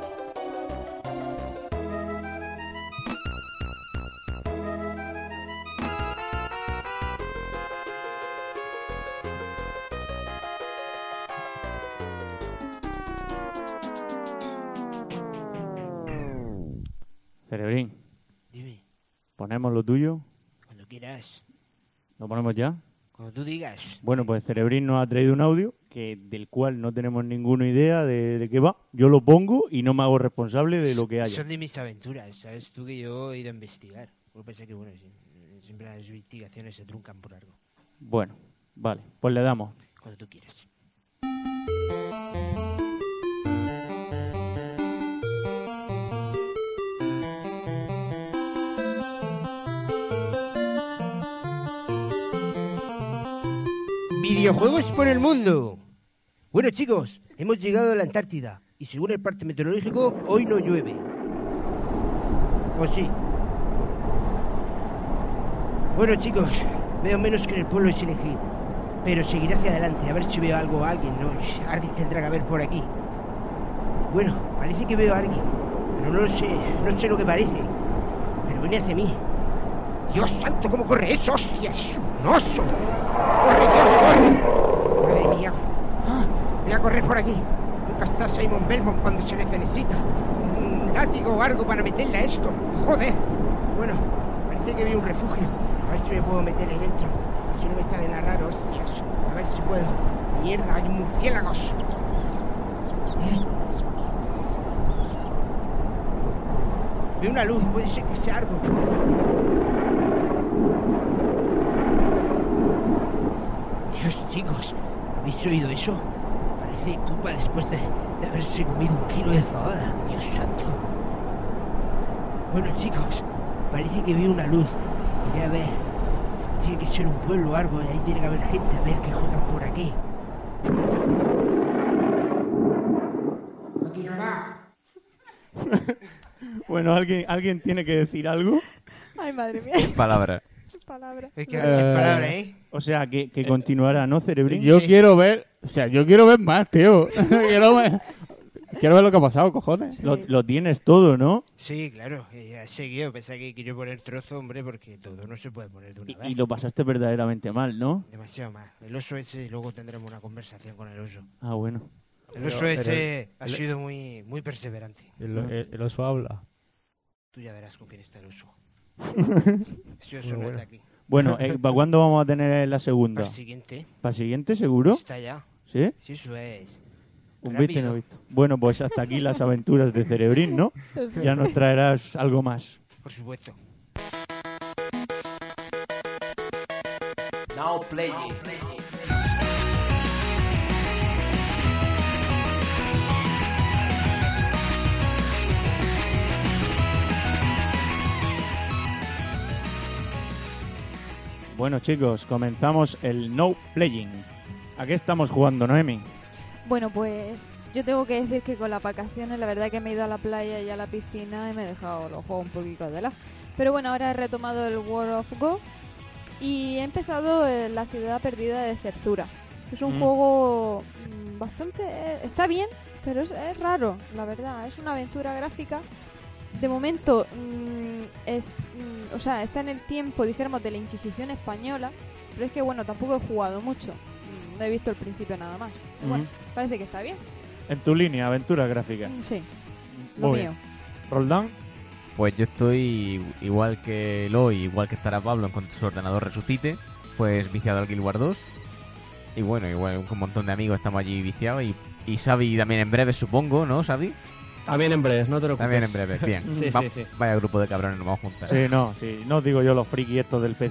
Cerebrín, Dime, ponemos lo tuyo. cuando quieras, ¿Lo ponemos ya? cuando tú digas. Bueno, pues Cerebrín nos ha traído un audio que del cual no tenemos ninguna idea de, de qué va. Yo lo pongo y no me hago responsable de lo que haya. Son de mis aventuras, ¿sabes? Tú que yo he ido a investigar. Lo que pasa es que, bueno, sí, siempre las investigaciones se truncan por algo. Bueno, vale, pues le damos. Cuando tú quieras. Videojuegos por el mundo. Bueno, chicos, hemos llegado a la Antártida y según el parte meteorológico, hoy no llueve. ¿O sí? Bueno, chicos, veo menos que en el pueblo de Silent Hill, pero seguiré hacia adelante a ver si veo algo o alguien, ¿no? Alguien tendrá que haber por aquí. Bueno, parece que veo a alguien, pero no lo sé, no sé lo que parece. Pero viene hacia mí. ¡Dios santo, cómo corre eso! ¡Hostias, es un oso! ¡Corre, Dios, corre! ¡Madre mía! ¡Ah! Voy a correr por aquí. Nunca está Simon Belmont cuando se le necesita. Un látigo o algo para meterle a esto. ¡Joder! Bueno, parece que veo un refugio. A ver si me puedo meter ahí dentro. Si no me sale nada raro, hostias. A ver si puedo. ¡Mierda, hay murciélagos! ¿Eh? Veo una luz, puede ser que sea algo. Dios, chicos, ¿habéis oído eso? Parece Koopa después de, de haberse comido un kilo de fabada. Dios santo. Bueno, chicos, parece que veo una luz. Iré a ver. Tiene que ser un pueblo o algo, y ahí tiene que haber gente a ver que juegan por aquí. Aquí no va. Bueno, ¿alguien, ¿alguien tiene que decir algo? Ay, madre mía. Palabra. Palabra. Es que sin palabras, ¿eh? O sea, que, que continuará, ¿no, Cerebrín? Yo Sí. quiero ver... O sea, yo quiero ver más, tío. quiero, ver, quiero ver lo que ha pasado, cojones. Lo, lo tienes todo, ¿no? Sí, claro, eh, ya seguido. Pensaba que quería poner trozo, hombre, porque todo no se puede poner de una Y, vez. y lo pasaste verdaderamente mal, ¿no? Demasiado mal. El oso ese, y luego tendremos una conversación con el oso. Ah, bueno. El oso Pero- ese pero- ha sido muy, muy perseverante. El, el- el oso habla. Tú ya verás con quién está el oso. Ese oso Muy no bueno. está aquí. Bueno, eh, ¿para cuándo vamos a tener la segunda? Para el siguiente. ¿Para el siguiente, seguro? Está ya. ¿Sí? Sí, eso es. Un Rápido. visto y no visto. Bueno, pues hasta aquí las aventuras de Cerebrín, ¿no? Sí. Ya nos traerás algo más. Por supuesto. Now playing. Bueno, chicos, comenzamos el No Playing. ¿A qué estamos jugando, Noemi? Bueno, pues yo tengo que decir que con las vacaciones la verdad que me he ido a la playa y a la piscina y me he dejado los juegos un poquito de lado. Pero bueno, ahora he retomado el World of Go y he empezado eh, La ciudad perdida de Cerzura. Es un Mm. juego mm, bastante... eh, está bien, pero es, es raro, la verdad. Es una aventura gráfica. De momento, mm, es, mm, o sea, está en el tiempo, dijéramos, de la Inquisición española. Pero es que, bueno, tampoco he jugado mucho. Mm, No he visto el principio nada más. Bueno, Mm. parece que está bien. En tu línea, aventura gráfica. Mm, Sí, lo Muy mío. bien. Roldán, Pues yo estoy igual que Lo, igual que estará Pablo en cuanto su ordenador resucite, pues viciado al Guild Wars dos. Y bueno, igual un montón de amigos estamos allí viciados y, y Xavi también en breve, supongo, ¿no, Xavi? También en breve, no te lo También en breve, bien. Sí, Va- sí, sí. Vaya grupo de cabrones nos vamos a juntar. sí, no, sí, no digo yo los friki estos del P C.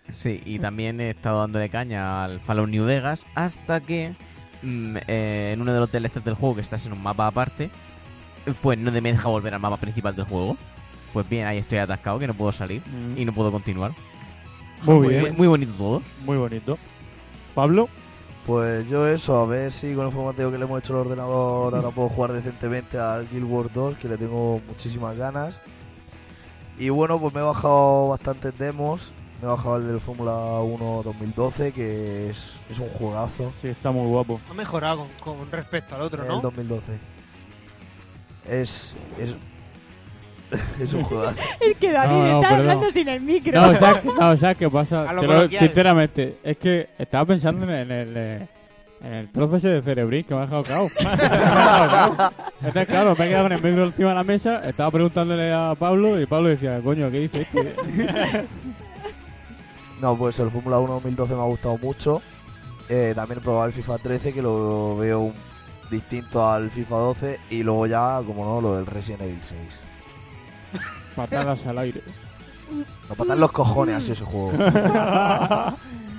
Sí, y también he estado dándole caña al Fallout New Vegas hasta que mm, eh, en uno de los D L Cs del juego, que estás en un mapa aparte, pues no me deja volver al mapa principal del juego. Pues bien, ahí estoy atascado, que no puedo salir Mm. y no puedo continuar. Muy bien. Muy, muy bonito todo. Muy bonito. Pablo, Pues yo eso, a ver si con el formateo que le hemos hecho al ordenador ahora puedo jugar decentemente al Guild Wars dos, que le tengo muchísimas ganas. Y bueno, pues me he bajado bastantes demos. Me he bajado el del Fórmula uno dos mil doce, que es, es un juegazo. sí, está muy guapo. Ha mejorado con, con respecto al otro, El ¿no? dos mil doce. Es... es es un juegazo. Es que David No, no, está perdón. hablando sin el micro. No, ¿sabes, no, ¿sabes qué pasa? A lo Te lo- coloquial. sinceramente, es que estaba pensando en el, en el, en el trozo ese de cerebrín que me ha dejado cao. Me ha dejado cao. Entonces, claro, me he quedado con el micro encima de la mesa, estaba preguntándole a Pablo y Pablo decía, coño, ¿qué dice este? No, pues el Fórmula uno dos mil doce me ha gustado mucho. Eh, también he probado el FIFA trece, que lo veo un- distinto al FIFA doce. Y luego ya, como no, lo del Resident Evil seis. Patadas al aire. No patan los cojones así ese juego. Ya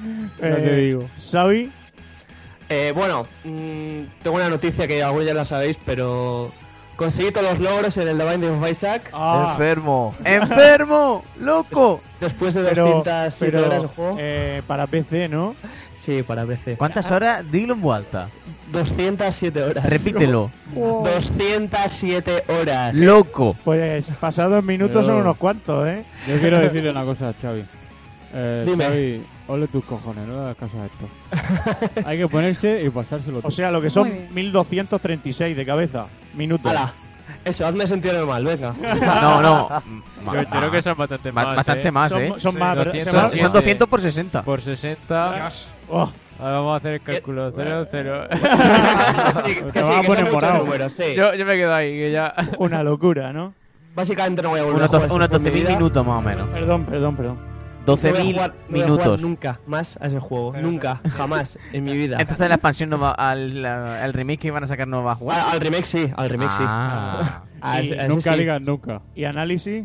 te digo. Xavi, Eh, bueno, mm, tengo una noticia que algunos ya la sabéis, pero conseguí todos los logros en el The Binding of Isaac ah, Enfermo. ¡Enfermo! ¡Loco! después de pero, doscientas siete pero horas de juego. eh, para P C, ¿no? Sí, para P C. ¿Cuántas horas? Dilo en voz alta. doscientas siete horas. Repítelo. Wow. doscientas siete horas. ¡Loco! Pues pasados minutos Pero- son unos cuantos, ¿eh? Yo quiero decirle una cosa a Xavi. Eh, Dime. Xavi, ole tus cojones, no le hagas caso a esto. Hay que ponerse y pasárselo todo. O sea, lo que Muy son bien. mil doscientos treinta y seis de cabeza. Minutos. ¡Hala! Eso, hazme sentir normal, venga. No, no. Yo creo que son bastante Ba- más. bastante ¿eh? más, son, ¿eh? son Sí, más, ¿verdad? doscientos, Se va- sí. Son doscientos por sesenta. Por sesenta. Oh, Ahora vamos a hacer el cálculo. cero, cero. Que sí, Te que vas sí, a que poner son muchos morado. números, sí. yo, yo me quedo ahí, que ya. una locura, ¿no? Básicamente no voy a volver Unos a jugar doce- unos eso en mi doce mil vida. minutos más o menos. Perdón, perdón, perdón. No doce voy a mil jugar- no voy a jugar minutos. nunca más a ese juego. Pero- nunca, jamás en mi vida. Entonces la expansión no va al, al remake que iban a sacar no va a jugar. Ah, al remake sí, al remake sí. Ah. A Y ese- a ese Nunca sí. digas nunca. ¿Y análisis?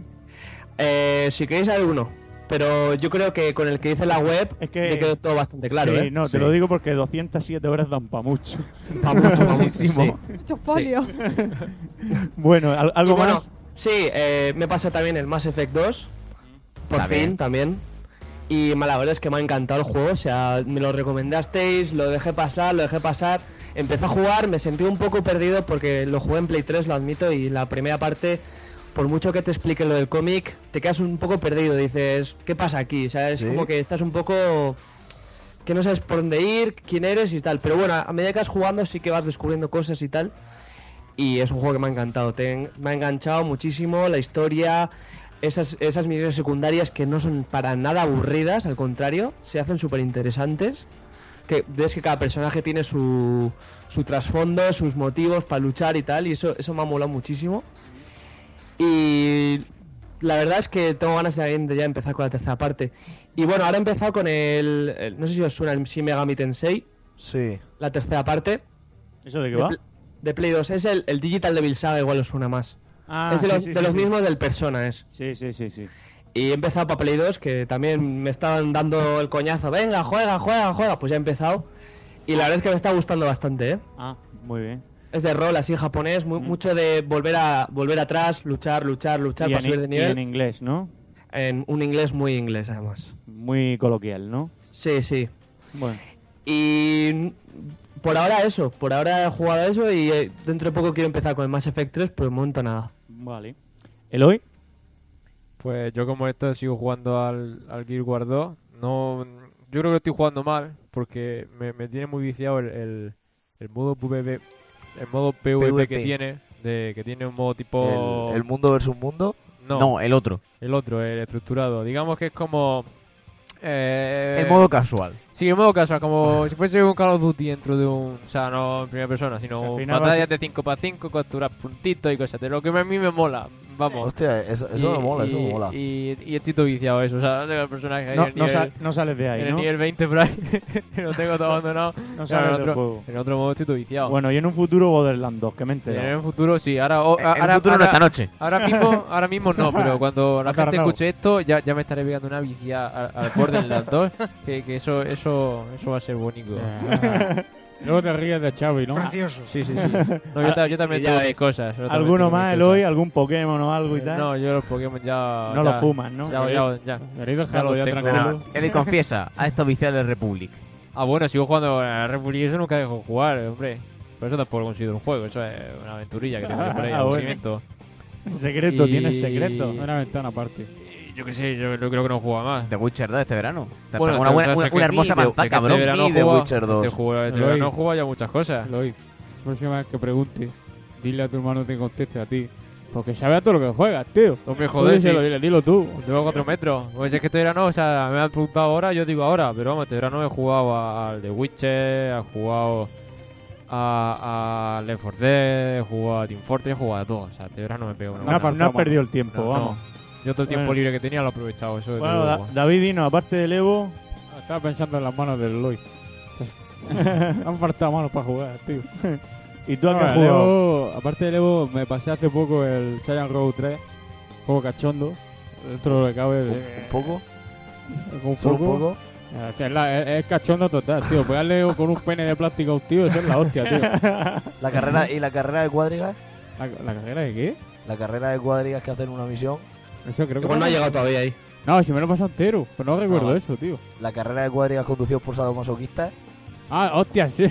Eh, si queréis alguno, pero yo creo que con el que hice la web Es que- me quedó todo bastante claro, sí, ¿eh? no, te Sí. lo digo porque doscientas siete horas dan para mucho. Pa' mucho, pa' mucho, Muchísimo. sí. Mucho folio. Bueno, ¿al- Y ¿algo bueno, más? sí, eh, me pasa también el Mass Effect dos. Por Está fin, bien. también. Y ma- la verdad es que me ha encantado el juego. O sea, me lo recomendasteis, lo dejé pasar, lo dejé pasar. Empecé a jugar, me sentí un poco perdido porque lo jugué en Play tres, lo admito. Y la primera parte, por mucho que te explique lo del cómic, te quedas un poco perdido. Dices, ¿qué pasa aquí? O sea, es ¿Sí? como que estás un poco que no sabes por dónde ir, quién eres y tal. Pero bueno, a medida que vas jugando sí que vas descubriendo cosas y tal. Y es un juego que me ha encantado. Te- me ha enganchado muchísimo la historia, esas, esas misiones secundarias que no son para nada aburridas, al contrario, se hacen súper interesantes. Que ves que cada personaje tiene su, su trasfondo, sus motivos para luchar y tal, y eso, eso me ha molado muchísimo. Y la verdad es que tengo ganas de de ya empezar con la tercera parte. Y bueno, ahora he empezado con el, el- no sé si os suena el Shin Megami Tensei, Sí. la tercera parte. ¿Eso de qué De, va? Pl- de Play dos, es el, el Digital Devil Saga, igual os suena más. Ah, es de sí, los, sí, de sí, los sí. mismos del Persona, es. Sí, sí, sí, sí. Y he empezado para Play dos, que también me estaban dando el coñazo. Venga, juega, juega, juega. Pues ya he empezado. Y la verdad es que me está gustando bastante, ¿eh? Ah, muy bien. Es de rol así japonés, mu- mucho de volver a volver atrás, luchar, luchar, luchar Y para en, subir de y nivel. en inglés, ¿no? En un inglés muy inglés, además. Muy coloquial, ¿no? Sí, sí. Bueno. Y por ahora eso, por ahora he jugado a eso y eh, dentro de poco quiero empezar con el Mass Effect tres, pero de momento nada. Vale. ¿Eloy? Pues yo como esto sigo jugando al, al Guild Wars dos. No, yo creo que estoy jugando mal porque me, me tiene muy viciado el, el, el modo PvP, el modo PvP que PvP. tiene, de que tiene un modo tipo... El, el mundo versus mundo. no, No, el otro. el otro, el estructurado. Digamos que es como... eh, El modo casual. Sí, el modo casual, como si fuese un Call of Duty dentro de un... O sea, no en primera persona, sino O sea, al final batallas vas- de cinco para cinco, capturar puntitos y cosas. De lo que a mí me mola. vamos. Hostia, eso, eso me mola, eso me mola. Y, y estoy todo viciado a eso, o sea, no tengo el personaje ahí No, en el no, nivel- sal- no sales de ahí, en el ¿no? nivel veinte por ahí, lo tengo todo abandonado. No Claro, sales en del otro, juego. En otro modo estoy todo viciado. Bueno, y en un futuro Borderlands dos, que me he en enterado. un futuro sí, ahora, o- En el ahora, futuro no ahora- esta noche. Ahora mismo, ahora mismo no, pero cuando la Ha gente tardado. escuche esto, ya, ya me estaré pegando una vicia al, al Borderlands dos, que, que eso, eso, eso va a ser bonito. Luego te ríes de Xavi, ¿no? Precioso. Sí, sí, sí. No, yo, ta- yo también ya tengo ves. mis cosas. yo también ¿Alguno tengo mis más, cosas. Eloy? ¿Algún Pokémon o algo y Eh, tal? No, yo los Pokémon ya... No ya- los fumas, ¿no? Ya, ya, ya. ¿Queréis Ya dejarlo los ya tengo. tranquilo? Eddie confiesa, a estos viciados del Republic. Ah, bueno, sigo jugando a la Republic y eso nunca dejo de jugar, hombre. Por eso tampoco lo considero un juego, eso es una aventurilla que tengo que por ahí, Ah, bueno. aburrimiento. Secreto, Y- tienes secreto. Una ventana aparte. Yo qué sé, yo creo que no he jugado más. The Witcher dos este verano. Te Bueno, pegó una, te- buena, te- una, te- una hermosa ni de- manzana, de que cabrón. este verano Ni he The jugado- Witcher dos. Este juego- este Eloy. verano he jugado ya muchas cosas. Eloy, próxima vez que pregunte, dile a tu hermano que te conteste a ti. Porque sabe a todo lo que juegas, tío. No me Tú jodes, díselo, sí. dile, dilo tú. Tengo cuatro metros. Pues es que este verano, o sea, me han preguntado ahora, yo digo ahora, pero vamos, este verano he jugado a- al The Witcher, he jugado a, a Left four Dead, he jugado a Team Fortress, he jugado a todo. O sea, este verano me pego una No, ha- buena- no has perdido el tiempo, No, vamos. Yo todo el tiempo Bueno. libre que tenía lo he aprovechado. Eso desde Bueno, Da- luego. David, dinos, aparte del Evo, Estaba pensando en las manos del Eloy. Han faltado manos para jugar, tío. ¿y tú a No, qué has el jugado? Evo- aparte del Evo, me pasé hace poco el Giant Road tres. Juego cachondo. Dentro de lo que cabe. De, ¿Un poco? un ¿Solo poco. un poco? Eh, que Es, la- es- es cachondo total, tío. Pegarle con un pene de plástico a un tío, eso es la hostia, tío. La carrera, ¿y la carrera de cuadrigas? ¿La, la carrera de qué? La carrera de cuadrigas que hacen una misión. Eso creo que Igual no ha llegado todavía ahí. No, si me lo he pasado entero. Pero no recuerdo vale. eso, tío. La carrera de cuadrigas conducidos por sadomasoquistas. Ah, hostia, sí.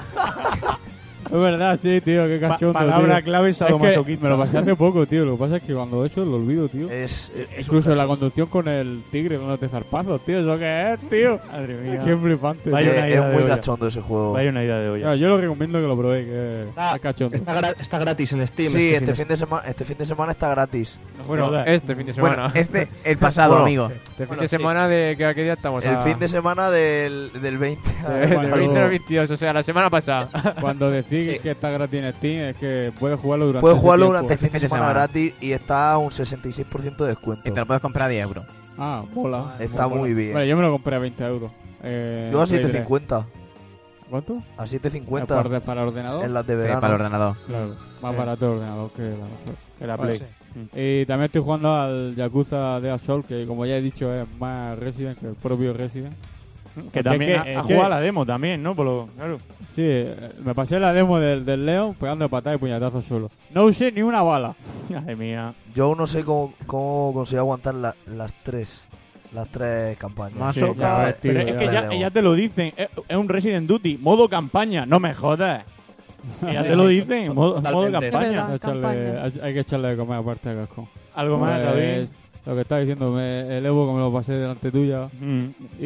Es verdad, sí, tío, qué Pa- cachondo. palabra tío. clave, Es que sadomasoquismo. me lo pasé hace poco, tío. Lo que pasa es que cuando eso lo olvido, tío. Es, es Incluso un la cacho- conducción con el tigre dándote zarpazos, tío. ¿Eso qué es, tío? Madre mía. Qué flipante. Vaya tío. una Eh, idea es de muy olla. cachondo ese juego. Vaya una idea de olla. Ya, yo lo recomiendo que lo probéis, que Está, es cachondo. está, gra- está gratis en Steam. Sí, este fin fin de semana, este fin de semana está gratis. Bueno, Joder. este fin de semana. Bueno, este, el pasado, Bueno, amigo. este fin bueno, de sí. semana de que a qué día estamos. El A- fin de semana del, del veinte. de- del Cuando- veinte al veintidós, o sea, la semana pasada. Cuando decís Sí. que está gratis en Steam, es que puedes jugarlo durante Puedes ese jugarlo tiempo. durante el fin de Fin de semana semana. gratis y está a un sesenta y seis por ciento de descuento. Y te lo puedes comprar a diez euros. Ah, mola. Está muy bien. Vale, yo me lo compré a veinte euros. Eh, Yo a en Play siete tres. cincuenta. ¿Cuánto? A siete cincuenta Para, orde- para ordenador. en las de Sí, verano. para el ordenador. Claro, más Sí. barato el ordenador que la consola. Que la Vale. Play. Y también estoy jugando al Yakuza de Assault, que como ya he dicho es más Resident que el propio Resident. Que Es también que- ha, es ha que- jugado a la demo también, ¿no? Por lo, claro. Sí, eh, me pasé la demo del, del León pegando patadas y puñetazos solo. No usé ni una bala. Madre mía. Yo aún no sé cómo, cómo conseguí aguantar la- las tres. Las tres campañas. Más Sí, toca. ya ves, tío, Pero es ya que ves. ya, ya te lo dicen. Es, es un Resident Duty. Modo campaña. No me jodas. Que ya te lo dicen. Modo, modo Totalmente. campaña. Es verdad. Hay que echarle- campaña. hay, hay que echarle de comer aparte de casco. Algo más, Pues, David. Lo que estaba diciendo, me, el Evo que me lo pasé delante tuya. Mm.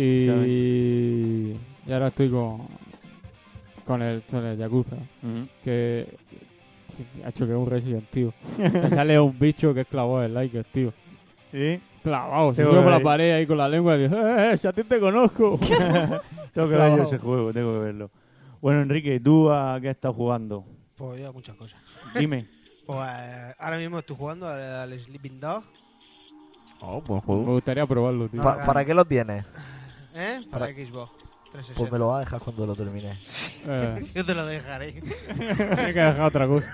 Y, y ahora estoy con, con, el, con el Yakuza. Mm. Que sí, ha hecho que es un Resident, tío. Me sale un bicho que es clavado en like, tío. Sí. Clavado, se Tengo sube que por la ver. pared ahí con la lengua y dice, eh, eh, si a ti te conozco. Tengo que ver yo ese juego. Tengo que verlo. Bueno, Enrique, ¿tú a qué has estado jugando? Pues ya muchas cosas. Dime. Pues eh, ahora mismo estoy jugando al, al Sleeping Dog. Oh, buen Me juego. gustaría probarlo, tío. Pa- ¿Para qué lo tienes? ¿Eh? Para, Para- Xbox trescientos sesenta. Pues me lo vas a dejar cuando lo termine. Eh, Yo te lo dejaré. Hay que dejar otra cosa.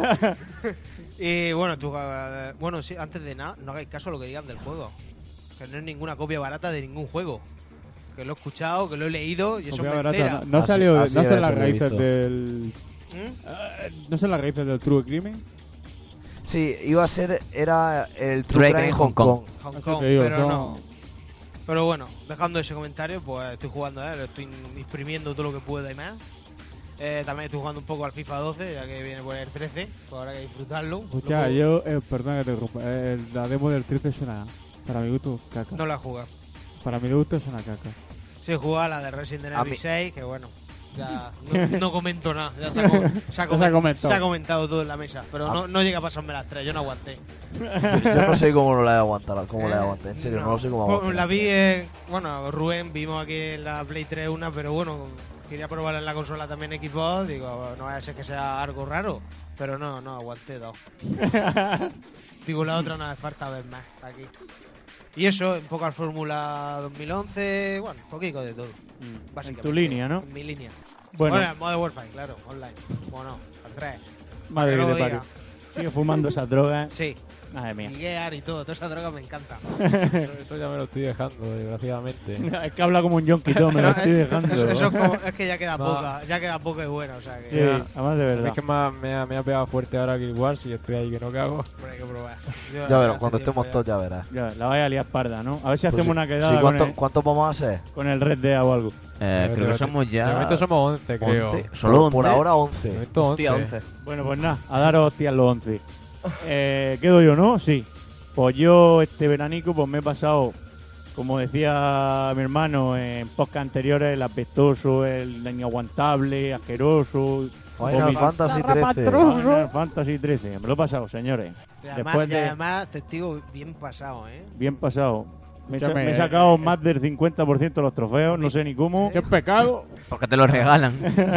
Y bueno, tú, eh, bueno, sí, antes de nada, no hagáis caso a lo que digan del juego. Que no es ninguna copia barata de ningún juego. Que lo he escuchado, que lo he leído y eso Copia me barata, entera. no, no Así- salió, así no son debe las ser raíces visto. del... ¿Mm? No son las raíces del True Crime. Sí, iba a ser, era el True True Crime Crime en Hong Hong Kong. Kong. Hong Eso Kong, te digo, pero son- no. Pero bueno, dejando ese comentario, pues estoy jugando a él, estoy exprimiendo todo lo que pueda y más. Eh, también estoy jugando un poco al FIFA doce, ya que viene por el trece, pues ahora hay que disfrutarlo. Escucha, Luego- yo, eh, perdón que te interrumpa, eh, la demo del trece es una, para mi gusto, caca. No la he jugado. Para mi gusto es una caca. Sí, he jugado a la de Resident A Evil mí- seis, que bueno, ya no, no comento nada, ya se ha, co- se ha Ya comen- se ha comentado. se ha comentado todo en la mesa, pero no, no llega a pasarme las tres, yo no aguanté. Yo, yo no sé cómo no la he aguantado, cómo la he Eh, aguantado. En serio, no, lo sé cómo Pues, aguantar. La vi, en- bueno, Rubén, vimos aquí en la Play tres una, pero bueno, quería probar en la consola también Xbox, digo, no vaya a ser que sea algo raro, pero no, no, aguanté dos. Digo, la otra no hace falta ver más aquí. Y eso, un poco al Fórmula dos mil once, bueno, un poquito de todo. En tu línea, ¿no? En mi línea. Bueno. Bueno, en Modern Warfare, claro, online. Bueno, al tres. Madre Para que que te lo parió. diga. Sigue fumando esas drogas. Sí. Madre mía. Y Gear y todo, todas esas drogas me encantan. Eso, eso ya me lo estoy dejando, desgraciadamente. Es que habla como un yonki todo, me lo estoy dejando. Eso, eso es, como, es que ya queda No. poca, ya queda poca y buena, o sea que... Sí, Ya. además de verdad. Es que me ha, me ha, me ha pegado fuerte ahora que igual si estoy ahí que no cago. Hombre, hay que probar. Ya verás, cuando estemos todos ya verás. Ya, la vaya a liar parda, ¿no? A ver si Pues hacemos sí. una quedada Sí, con, ¿cuánto- el, ¿Cuántos vamos a hacer? con el Red Dead o algo. Eh, creo que somos ya. De momento somos once, creo. once. Solo Por, por once. ahora De once. momento Hostia, once. once. Bueno, pues nada, a daros hostias los once. Eh, quedo yo, ¿no? Sí. Pues yo este veranico pues me he pasado, como decía mi hermano en podcast anteriores, el apestoso, el inaguantable, asqueroso. Final vomito. Fantasy Garrapatro. trece. Final Fantasy trece. Me lo he pasado, señores. Y además, Después y de- además, testigo bien pasado, ¿eh? Bien pasado. Me, he sa- Escúchame, me he sacado eh, más del cincuenta por ciento de los trofeos, no sé ni cómo. ¿Qué pecado? Porque te lo regalan.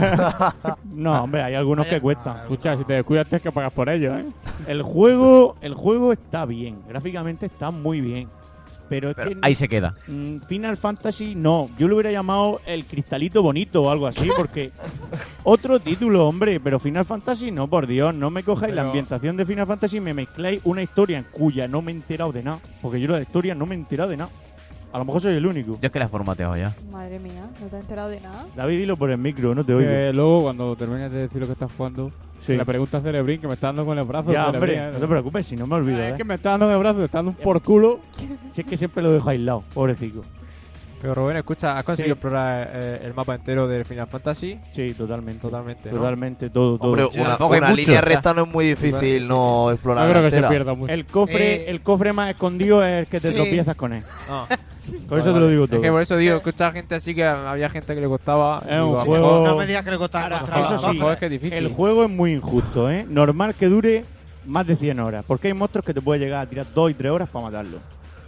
No, hombre, hay algunos Vaya- que cuestan. Ah, Escucha, si te descuidas tienes que pagar por ello, ¿eh? El juego, el juego está bien, gráficamente está muy bien. Pero es Pero que ahí se queda. mm, Final Fantasy no, yo lo hubiera llamado el cristalito bonito o algo así, porque otro título, hombre, pero Final Fantasy no, por Dios, no me cojáis la Pero- ambientación de Final Fantasy y me mezcláis una historia en cuya no me he enterado de nada, porque yo de la historia no me he enterado de nada. A lo mejor soy el único. Yo es que la he formateado ya. Madre mía, ¿no te has enterado de nada? David, dilo por el micro, no te oigo. Que luego, cuando termines de decir lo que estás jugando, Sí. le pregunta a Cerebrín, que me está dando con el brazo. Ya, Cerebrín, hombre, ¿eh? no te preocupes, si no me olvido, Es ¿eh? que me está dando en el brazo, me está dando un por culo. Si es que siempre lo dejo aislado, pobrecito. Pero Rubén, escucha, ¿has conseguido Sí. explorar eh, el mapa entero del Final Fantasy? Sí, totalmente. Totalmente, ¿no? Totalmente, todo, todo. Hombre, Sí, una, tampoco hay una mucho, línea ya. recta no es muy difícil no explorar No creo que se entera. pierda mucho. El cofre, Eh, el cofre más escondido es el que te sí. tropiezas con él. Ah. Por eso te lo digo todo. Es que por eso digo, escucha gente así que había gente que le costaba. Es un digo, a lo juego- mejor- No me digas que le costaba Ahora, encontrar eso la sí, baja. es que es difícil. El juego es muy injusto, ¿eh? Normal que dure más de cien horas. Porque hay monstruos que te puede llegar a tirar dos y tres horas para matarlo.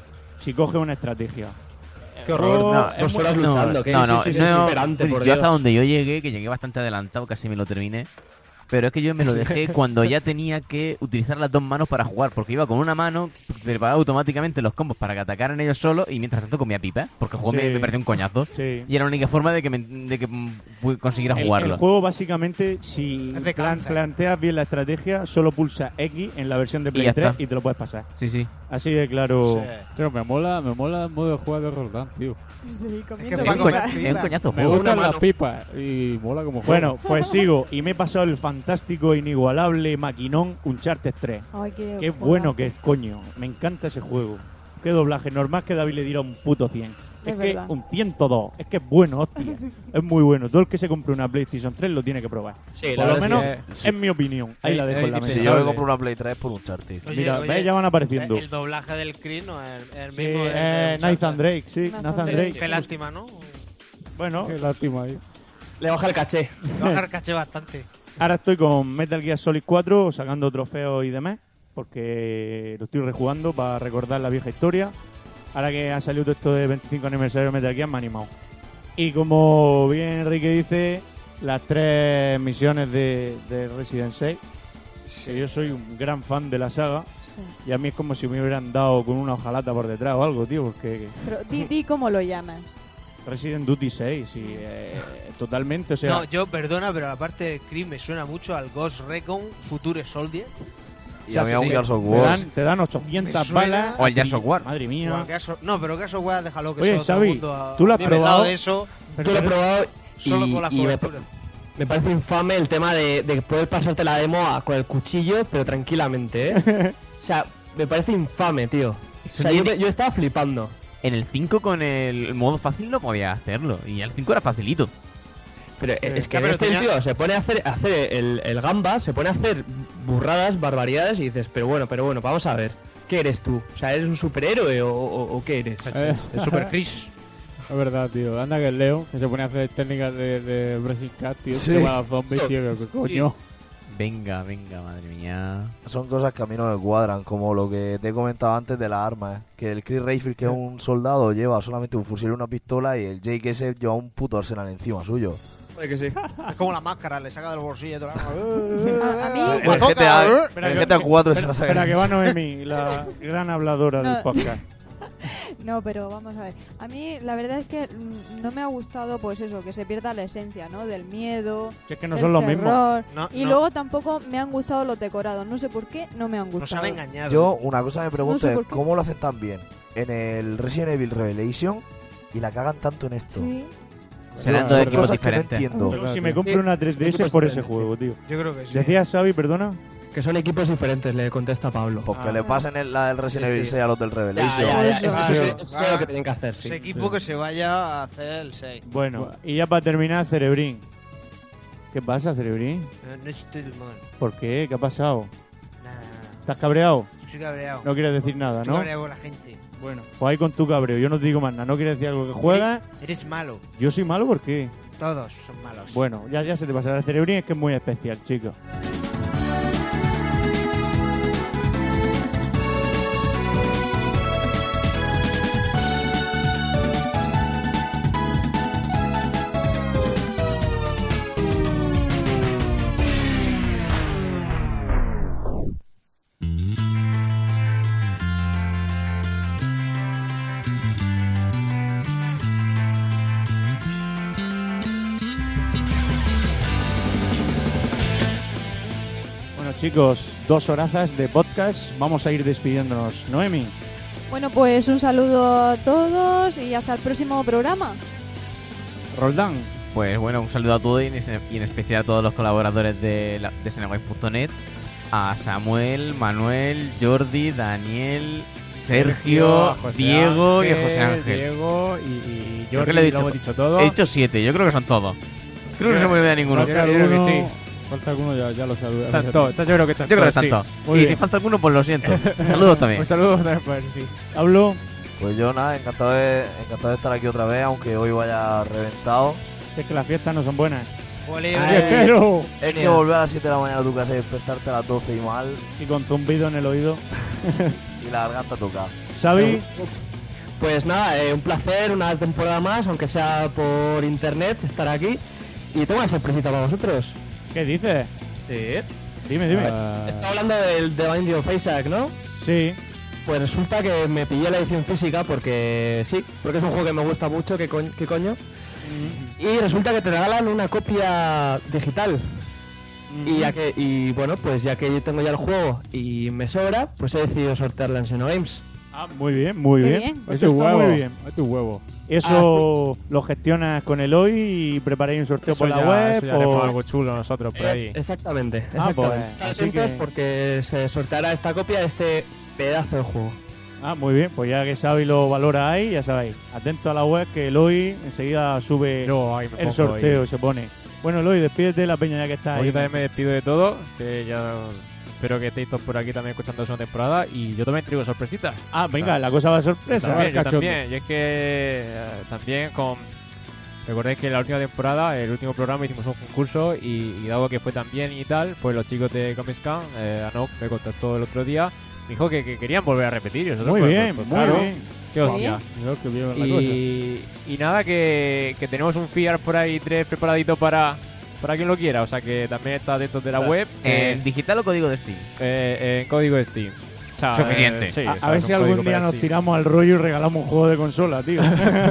Si coges una estrategia. Qué El horror. juego No, es dos muy- horas No, luchando. que no, sí, no, sí, sí, no, es superante, por yo Dios. hasta donde yo llegué, que llegué bastante adelantado, casi me lo terminé. Pero es que yo me lo dejé cuando ya tenía que utilizar las dos manos para jugar, porque iba con una mano, preparaba automáticamente los combos para que atacaran ellos solos y mientras tanto comía pipa, porque el juego Sí. me, me parecía un coñazo. Sí. Y era la única forma de que, me, de que mm, pu- consiguiera El, jugarlo. el juego básicamente, si Es de plan- cáncer. planteas bien la estrategia, solo pulsa X en la versión de Y Play ya tres está. y te lo puedes pasar. Sí, sí. Así de claro. Sí. Tío, me mola, me mola el modo de juego de Roldán, tío. Sí, comiendo que Es para un, comer pipas. coña- pipa. es un coñazo Me juego. gustan una las mano. pipas y mola como juego. Bueno, pues sigo y me he pasado el fantástico, inigualable, maquinón Uncharted tres. Ay, qué, Qué bueno que es, coño. Me encanta ese juego. Qué doblaje. Normal que David le diera un puto cien. Es, Es que verdad. un ciento dos. Es que es bueno, hostia. Es muy bueno. Todo el que se compre una PlayStation tres lo tiene que probar. Sí, Por la lo verdad menos es que- es mi opinión. Ahí Es- la dejo es en la difícil. Si mesa. yo me Pensable. compro una Play tres por un Uncharted. Oye, Mira, oye, ¿ves? Ya van apareciendo. El doblaje del Chris no es el Sí, mismo. del- eh, del Nathan Uncharted. Drake, sí. Nathan Nathan Drake. Drake. Qué lástima, ¿no? Bueno, Qué lástima ahí. Le baja el caché. Bajar caché bastante. ahora estoy con Metal Gear Solid cuatro sacando trofeos y demás. Porque lo estoy rejugando para recordar la vieja historia. Ahora que ha salido todo esto de veinticinco aniversario de Metal Gear, me ha animado. Y como bien Enrique dice, las tres misiones de, de Resident seis. Que yo soy un gran fan de la saga. Sí. Y a mí es como si me hubieran dado con una hojalata por detrás o algo, tío. Porque Pero di, di cómo lo llamas. Resident Duty seis, sí, eh, totalmente. O sea, No, yo perdona, pero la parte del Chris me suena mucho al Ghost Recon Future Soldier. Y a mí a un Sí. Gears of te, War. dan, te dan ochocientas Me suena- balas. O al Gears of War. Madre O mía. al caso- no, pero caso weá, déjalo que Oye, solo todo Xavi, el mundo ha- ¿tú lo has ha nivelado probado? de eso Yo lo he probado solo y, con las y me, coberturas. me parece infame el tema de, de poder pasarte la demo a- con el cuchillo, pero tranquilamente, ¿eh? O sea, me parece infame, tío. O Eso sea, yo, tiene- me- yo estaba flipando. En el cinco con el modo fácil no podía hacerlo. Y el cinco era facilito. Pero es- es que Ya, en pero este tenía- tío se pone a hacer, a hacer el, el gamba, se pone a hacer burradas, barbaridades y dices, pero bueno, pero bueno, vamos a ver. ¿Qué eres tú? O sea, ¿eres un superhéroe o, o- o qué eres? Eh, El Super Chris. es verdad, tío. Anda que el Leo, que se pone a hacer técnicas de, de Breaking Cat, tío. Sí. Que va a los zombies, tío. Que coño. Venga, venga, madre mía. Son cosas que a mí no me cuadran, como lo que te he comentado antes de las armas. ¿eh? Que el Chris Redfield, que es un soldado, lleva solamente un fusil y una pistola y el Jake ese lleva un puto arsenal encima suyo. Puede que sí. Es como la máscara, le saca del bolsillo y todo. A, a mí, El G T A, Espera el que- G T A cuatro se Espera, la saca. espera, que va Noemi, la gran habladora del No. podcast. no, pero vamos a ver. A mí la verdad es que mm, no me ha gustado, pues eso, que se pierda la esencia, ¿no? Del miedo. Que es que no del son los mismos. terror. No, Y no. luego tampoco me han gustado los decorados. No sé por qué, no me han Nos gustado. han engañado. Yo, una cosa que me pregunto No sé es por qué. cómo lo hacen tan bien en el Resident Evil Revelation y la cagan tanto en esto. Sí. Serán Son dos equipos cosas que no diferentes. entiendo. Yo, si me compro una tres D S es por ese juego, tío. Yo creo que sí. Decías, Xavi, perdona. Que son equipos diferentes, le contesta Pablo. Porque Ah. le pasen el, la del Resident Sí, Evil sí. seis a los del Ya, Revelation. ya, ya. Por Eso, eso. eso, Claro. eso es lo que tienen que hacer, sí. Ese equipo que se vaya a hacer el seis. Bueno, y ya para terminar, Cerebrín. ¿Qué pasa, Cerebrín? No, no estoy mal. ¿Por qué? ¿Qué ha pasado? Nada, nada. ¿Estás cabreado? Estoy cabreado. No quieres decir nada, Estoy ¿no? cabreado con la gente. Bueno, pues ahí con tu cabreo. Yo no te digo más nada. ¿No quieres decir algo que juegas? Eres malo. Yo soy malo, ¿por qué? Todos son malos. Bueno, ya, ya se te pasará el Cerebrín, es que es muy especial, chicos. Bueno, chicos, dos horazas de podcast. Vamos a ir despidiéndonos. Noemi, Bueno, pues un saludo a todos y hasta el próximo programa. Roldán, Pues bueno, un saludo a todos y en, ese- y en especial a todos los colaboradores de, la- de Cineguay punto net. A Samuel, Manuel, Jordi, Daniel, Sergio, José Diego y a Ángel, José Ángel. Diego y, y Creo Jordi, que le he dicho lo hemos to- dicho todo. He dicho siete, yo creo que son todos. Creo que no se me olvida ninguno. Yo Falta creo que alguno, sí. falta alguno, ya, ya lo saludo. Están todos, están- yo creo que están Yo creo que todos, están sí. todos. Muy Y bien. si falta alguno, pues lo siento. Saludos también. Un saludo también para sí. hablo. Pues yo nada, encantado de, encantado de estar aquí otra vez, aunque hoy vaya reventado. Si es que las fiestas no son buenas. Ole, Ay. ole. Pero Es que volver a las siete de la mañana a tu casa y despertarte a las doce y mal y con zumbido en el oído. y la garganta toca. Xavi, Pues nada, eh, un placer, una temporada más, aunque sea por internet, estar aquí. Y tengo una sorpresita para vosotros. ¿qué dices? Sí. Dime, dime. Ah, Está hablando del The Binding of Isaac, ¿no? Sí. Pues resulta que me pillé la edición física porque sí, porque es un juego que me gusta mucho, ¿qué, coño? qué coño? Y resulta que te regalan una copia digital. Y ya que y bueno, pues ya que yo tengo ya el juego y me sobra, pues he decidido sortearla en Seno Games. Ah, muy bien, muy Qué bien. bien. es Eso tu está huevo. muy bien. Es tu huevo. Eso lo gestionas con el hoy y preparáis un sorteo Eso por la ya- web. eso ya haremos o- algo chulo nosotros por ahí. Es- exactamente, Ah, exactamente. pues, Estad así atentos que- porque se sorteará esta copia de este pedazo de juego. Ah, muy bien. Pues ya que Xavi lo valora ahí, ya sabéis. Atento a la web que el hoy enseguida sube Yo ahí me el pongo sorteo, ahí. se pone. Bueno, Eloy, despídete de la peña ya que está Hoy ahí. yo también me despido de todo, que ya espero que estéis todos por aquí también escuchando la segunda temporada y yo también traigo sorpresitas. Ah, venga, la cosa va a sorpresa. También, yo cachondo. también. Y es que eh, también con... Recordéis que en la última temporada, el último programa, hicimos un concurso y, y dado que fue tan bien y tal, pues los chicos de Comicscan, eh, Anok me contactó el otro día, me dijo que, que querían volver a repetir. Y nosotros, Muy pues, bien, pues, muy claro, bien. qué hostia. Mira que bien la cosa. Y, y nada, que, que tenemos un F I A R por ahí, tres preparadito para, para quien lo quiera. O sea que también está dentro de la web. que, ¿En digital o código de Steam? eh, en código de Steam. O sea, Suficiente. eh, sí, A, o sea, a ver con si algún código día para nos Steam. tiramos al rollo y regalamos un juego de consola, tío.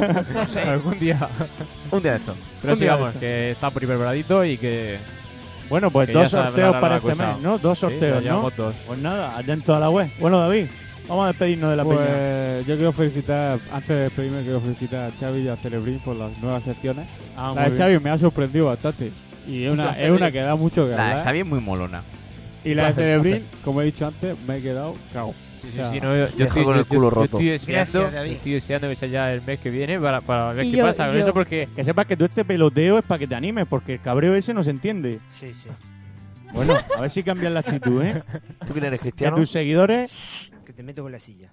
Algún día. Un día de esto. Pero Un sí, día vamos, de esto. que está por ahí preparadito y que. Bueno, pues Que dos ya se sorteos hablará para la este cosa. mes, ¿no? Dos Sí, sorteos, ya ¿no? llevamos dos. Pues nada, atento a la web. Bueno, David, vamos a despedirnos de la peña. Pues yo quiero felicitar, antes de despedirme, quiero felicitar a Xavi y a Celebrín por las nuevas secciones. Ah, La muy de bien. Xavi me ha sorprendido bastante. Y es una, es una que da mucho que La de hablar. Xavi es muy molona. Y la de Celebrín, como he dicho antes, me he quedado cago. Sí, O sí, sea, sí, no, yo, yo deja estoy, con el yo- culo yo roto. estoy deseando, Gracias, David. estoy deseando que sea ya el mes que viene para, para ver Y qué yo- pasa con yo- eso porque Que sepas que tú este peloteo es para que te animes, porque el cabreo ese no se entiende. Sí, sí. Bueno, a ver si cambian la actitud, ¿eh? ¿Tú quién eres, Que Cristiano? tus seguidores... Que te meto con la silla.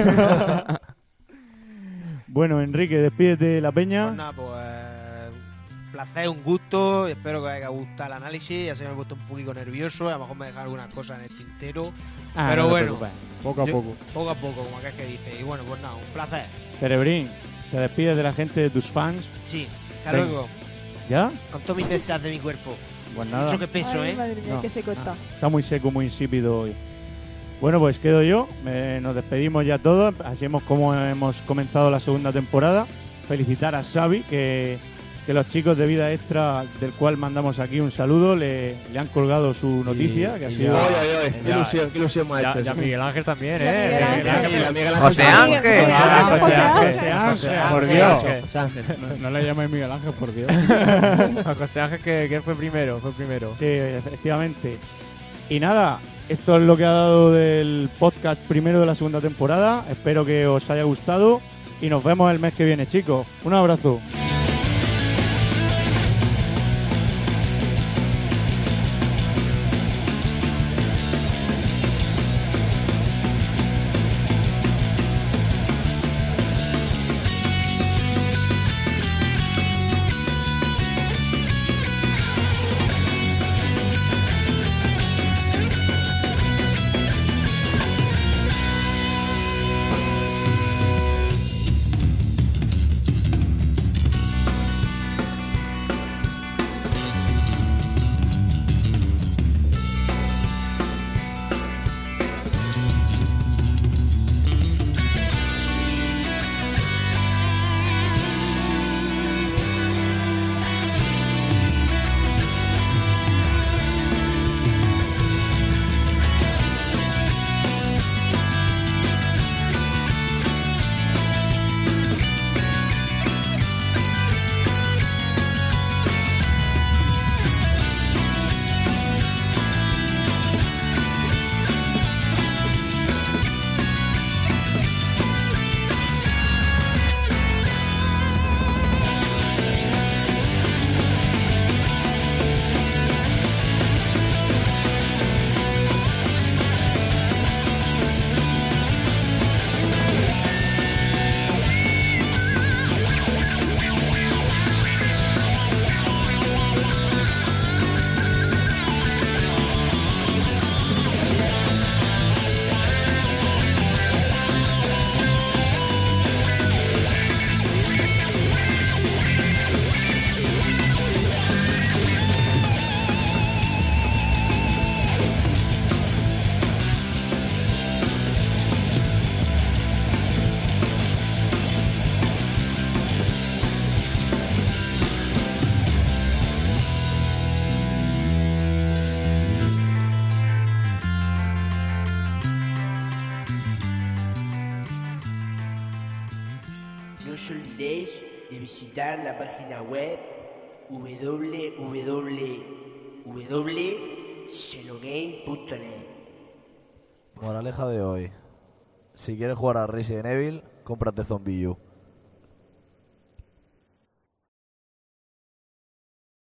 Bueno, Enrique, despídete de la peña. Pues nada, pues un placer, un gusto. Espero que os haya gustado el análisis. Ya se me he puesto un poquito nervioso. A lo mejor me he dejado algunas cosas en el tintero. Ah, pero no te bueno, preocupes. poco a Yo- poco. poco a poco, como aquel que dice. Y bueno, pues nada, un placer. Cerebrín, te despides de la gente, de tus fans. Sí, hasta Venga. luego. ¿Ya? Con todos mis deseos de mi cuerpo. Pues nada. Eso que peso, Ay, ¿eh? madre mía, No. qué seco está. Está muy seco, muy insípido hoy. Bueno, pues quedo yo. Eh, nos despedimos ya todos. Así hemos como hemos comenzado la segunda temporada. Felicitar a Xavi, que, que los chicos de Vida Extra, del cual mandamos aquí un saludo, le, le han colgado su noticia, que ha y sido... ya- Oye, oye, oye, qué Ya- ilusión, qué ilusión me ha Ya, hecho ya eso. Miguel Ángel también, Ya ¿eh? Miguel Ángel. Miguel Ángel, Miguel Ángel. José Ángel. Ah, José José Ángel. Ángel. José Ángel, Por José Dios. Ángel, José Ángel. No, no le llaméis Miguel Ángel, por Dios. A José Ángel que, que fue primero, fue primero. Sí, efectivamente. Y nada, esto es lo que ha dado del podcast primero de la segunda temporada. Espero que os haya gustado y nos vemos el mes que viene, chicos. Un abrazo. No os olvidéis de visitar la página web w w w punto xenogame punto net. Moraleja de hoy. Si quieres jugar a Resident Evil, cómprate Zombie U.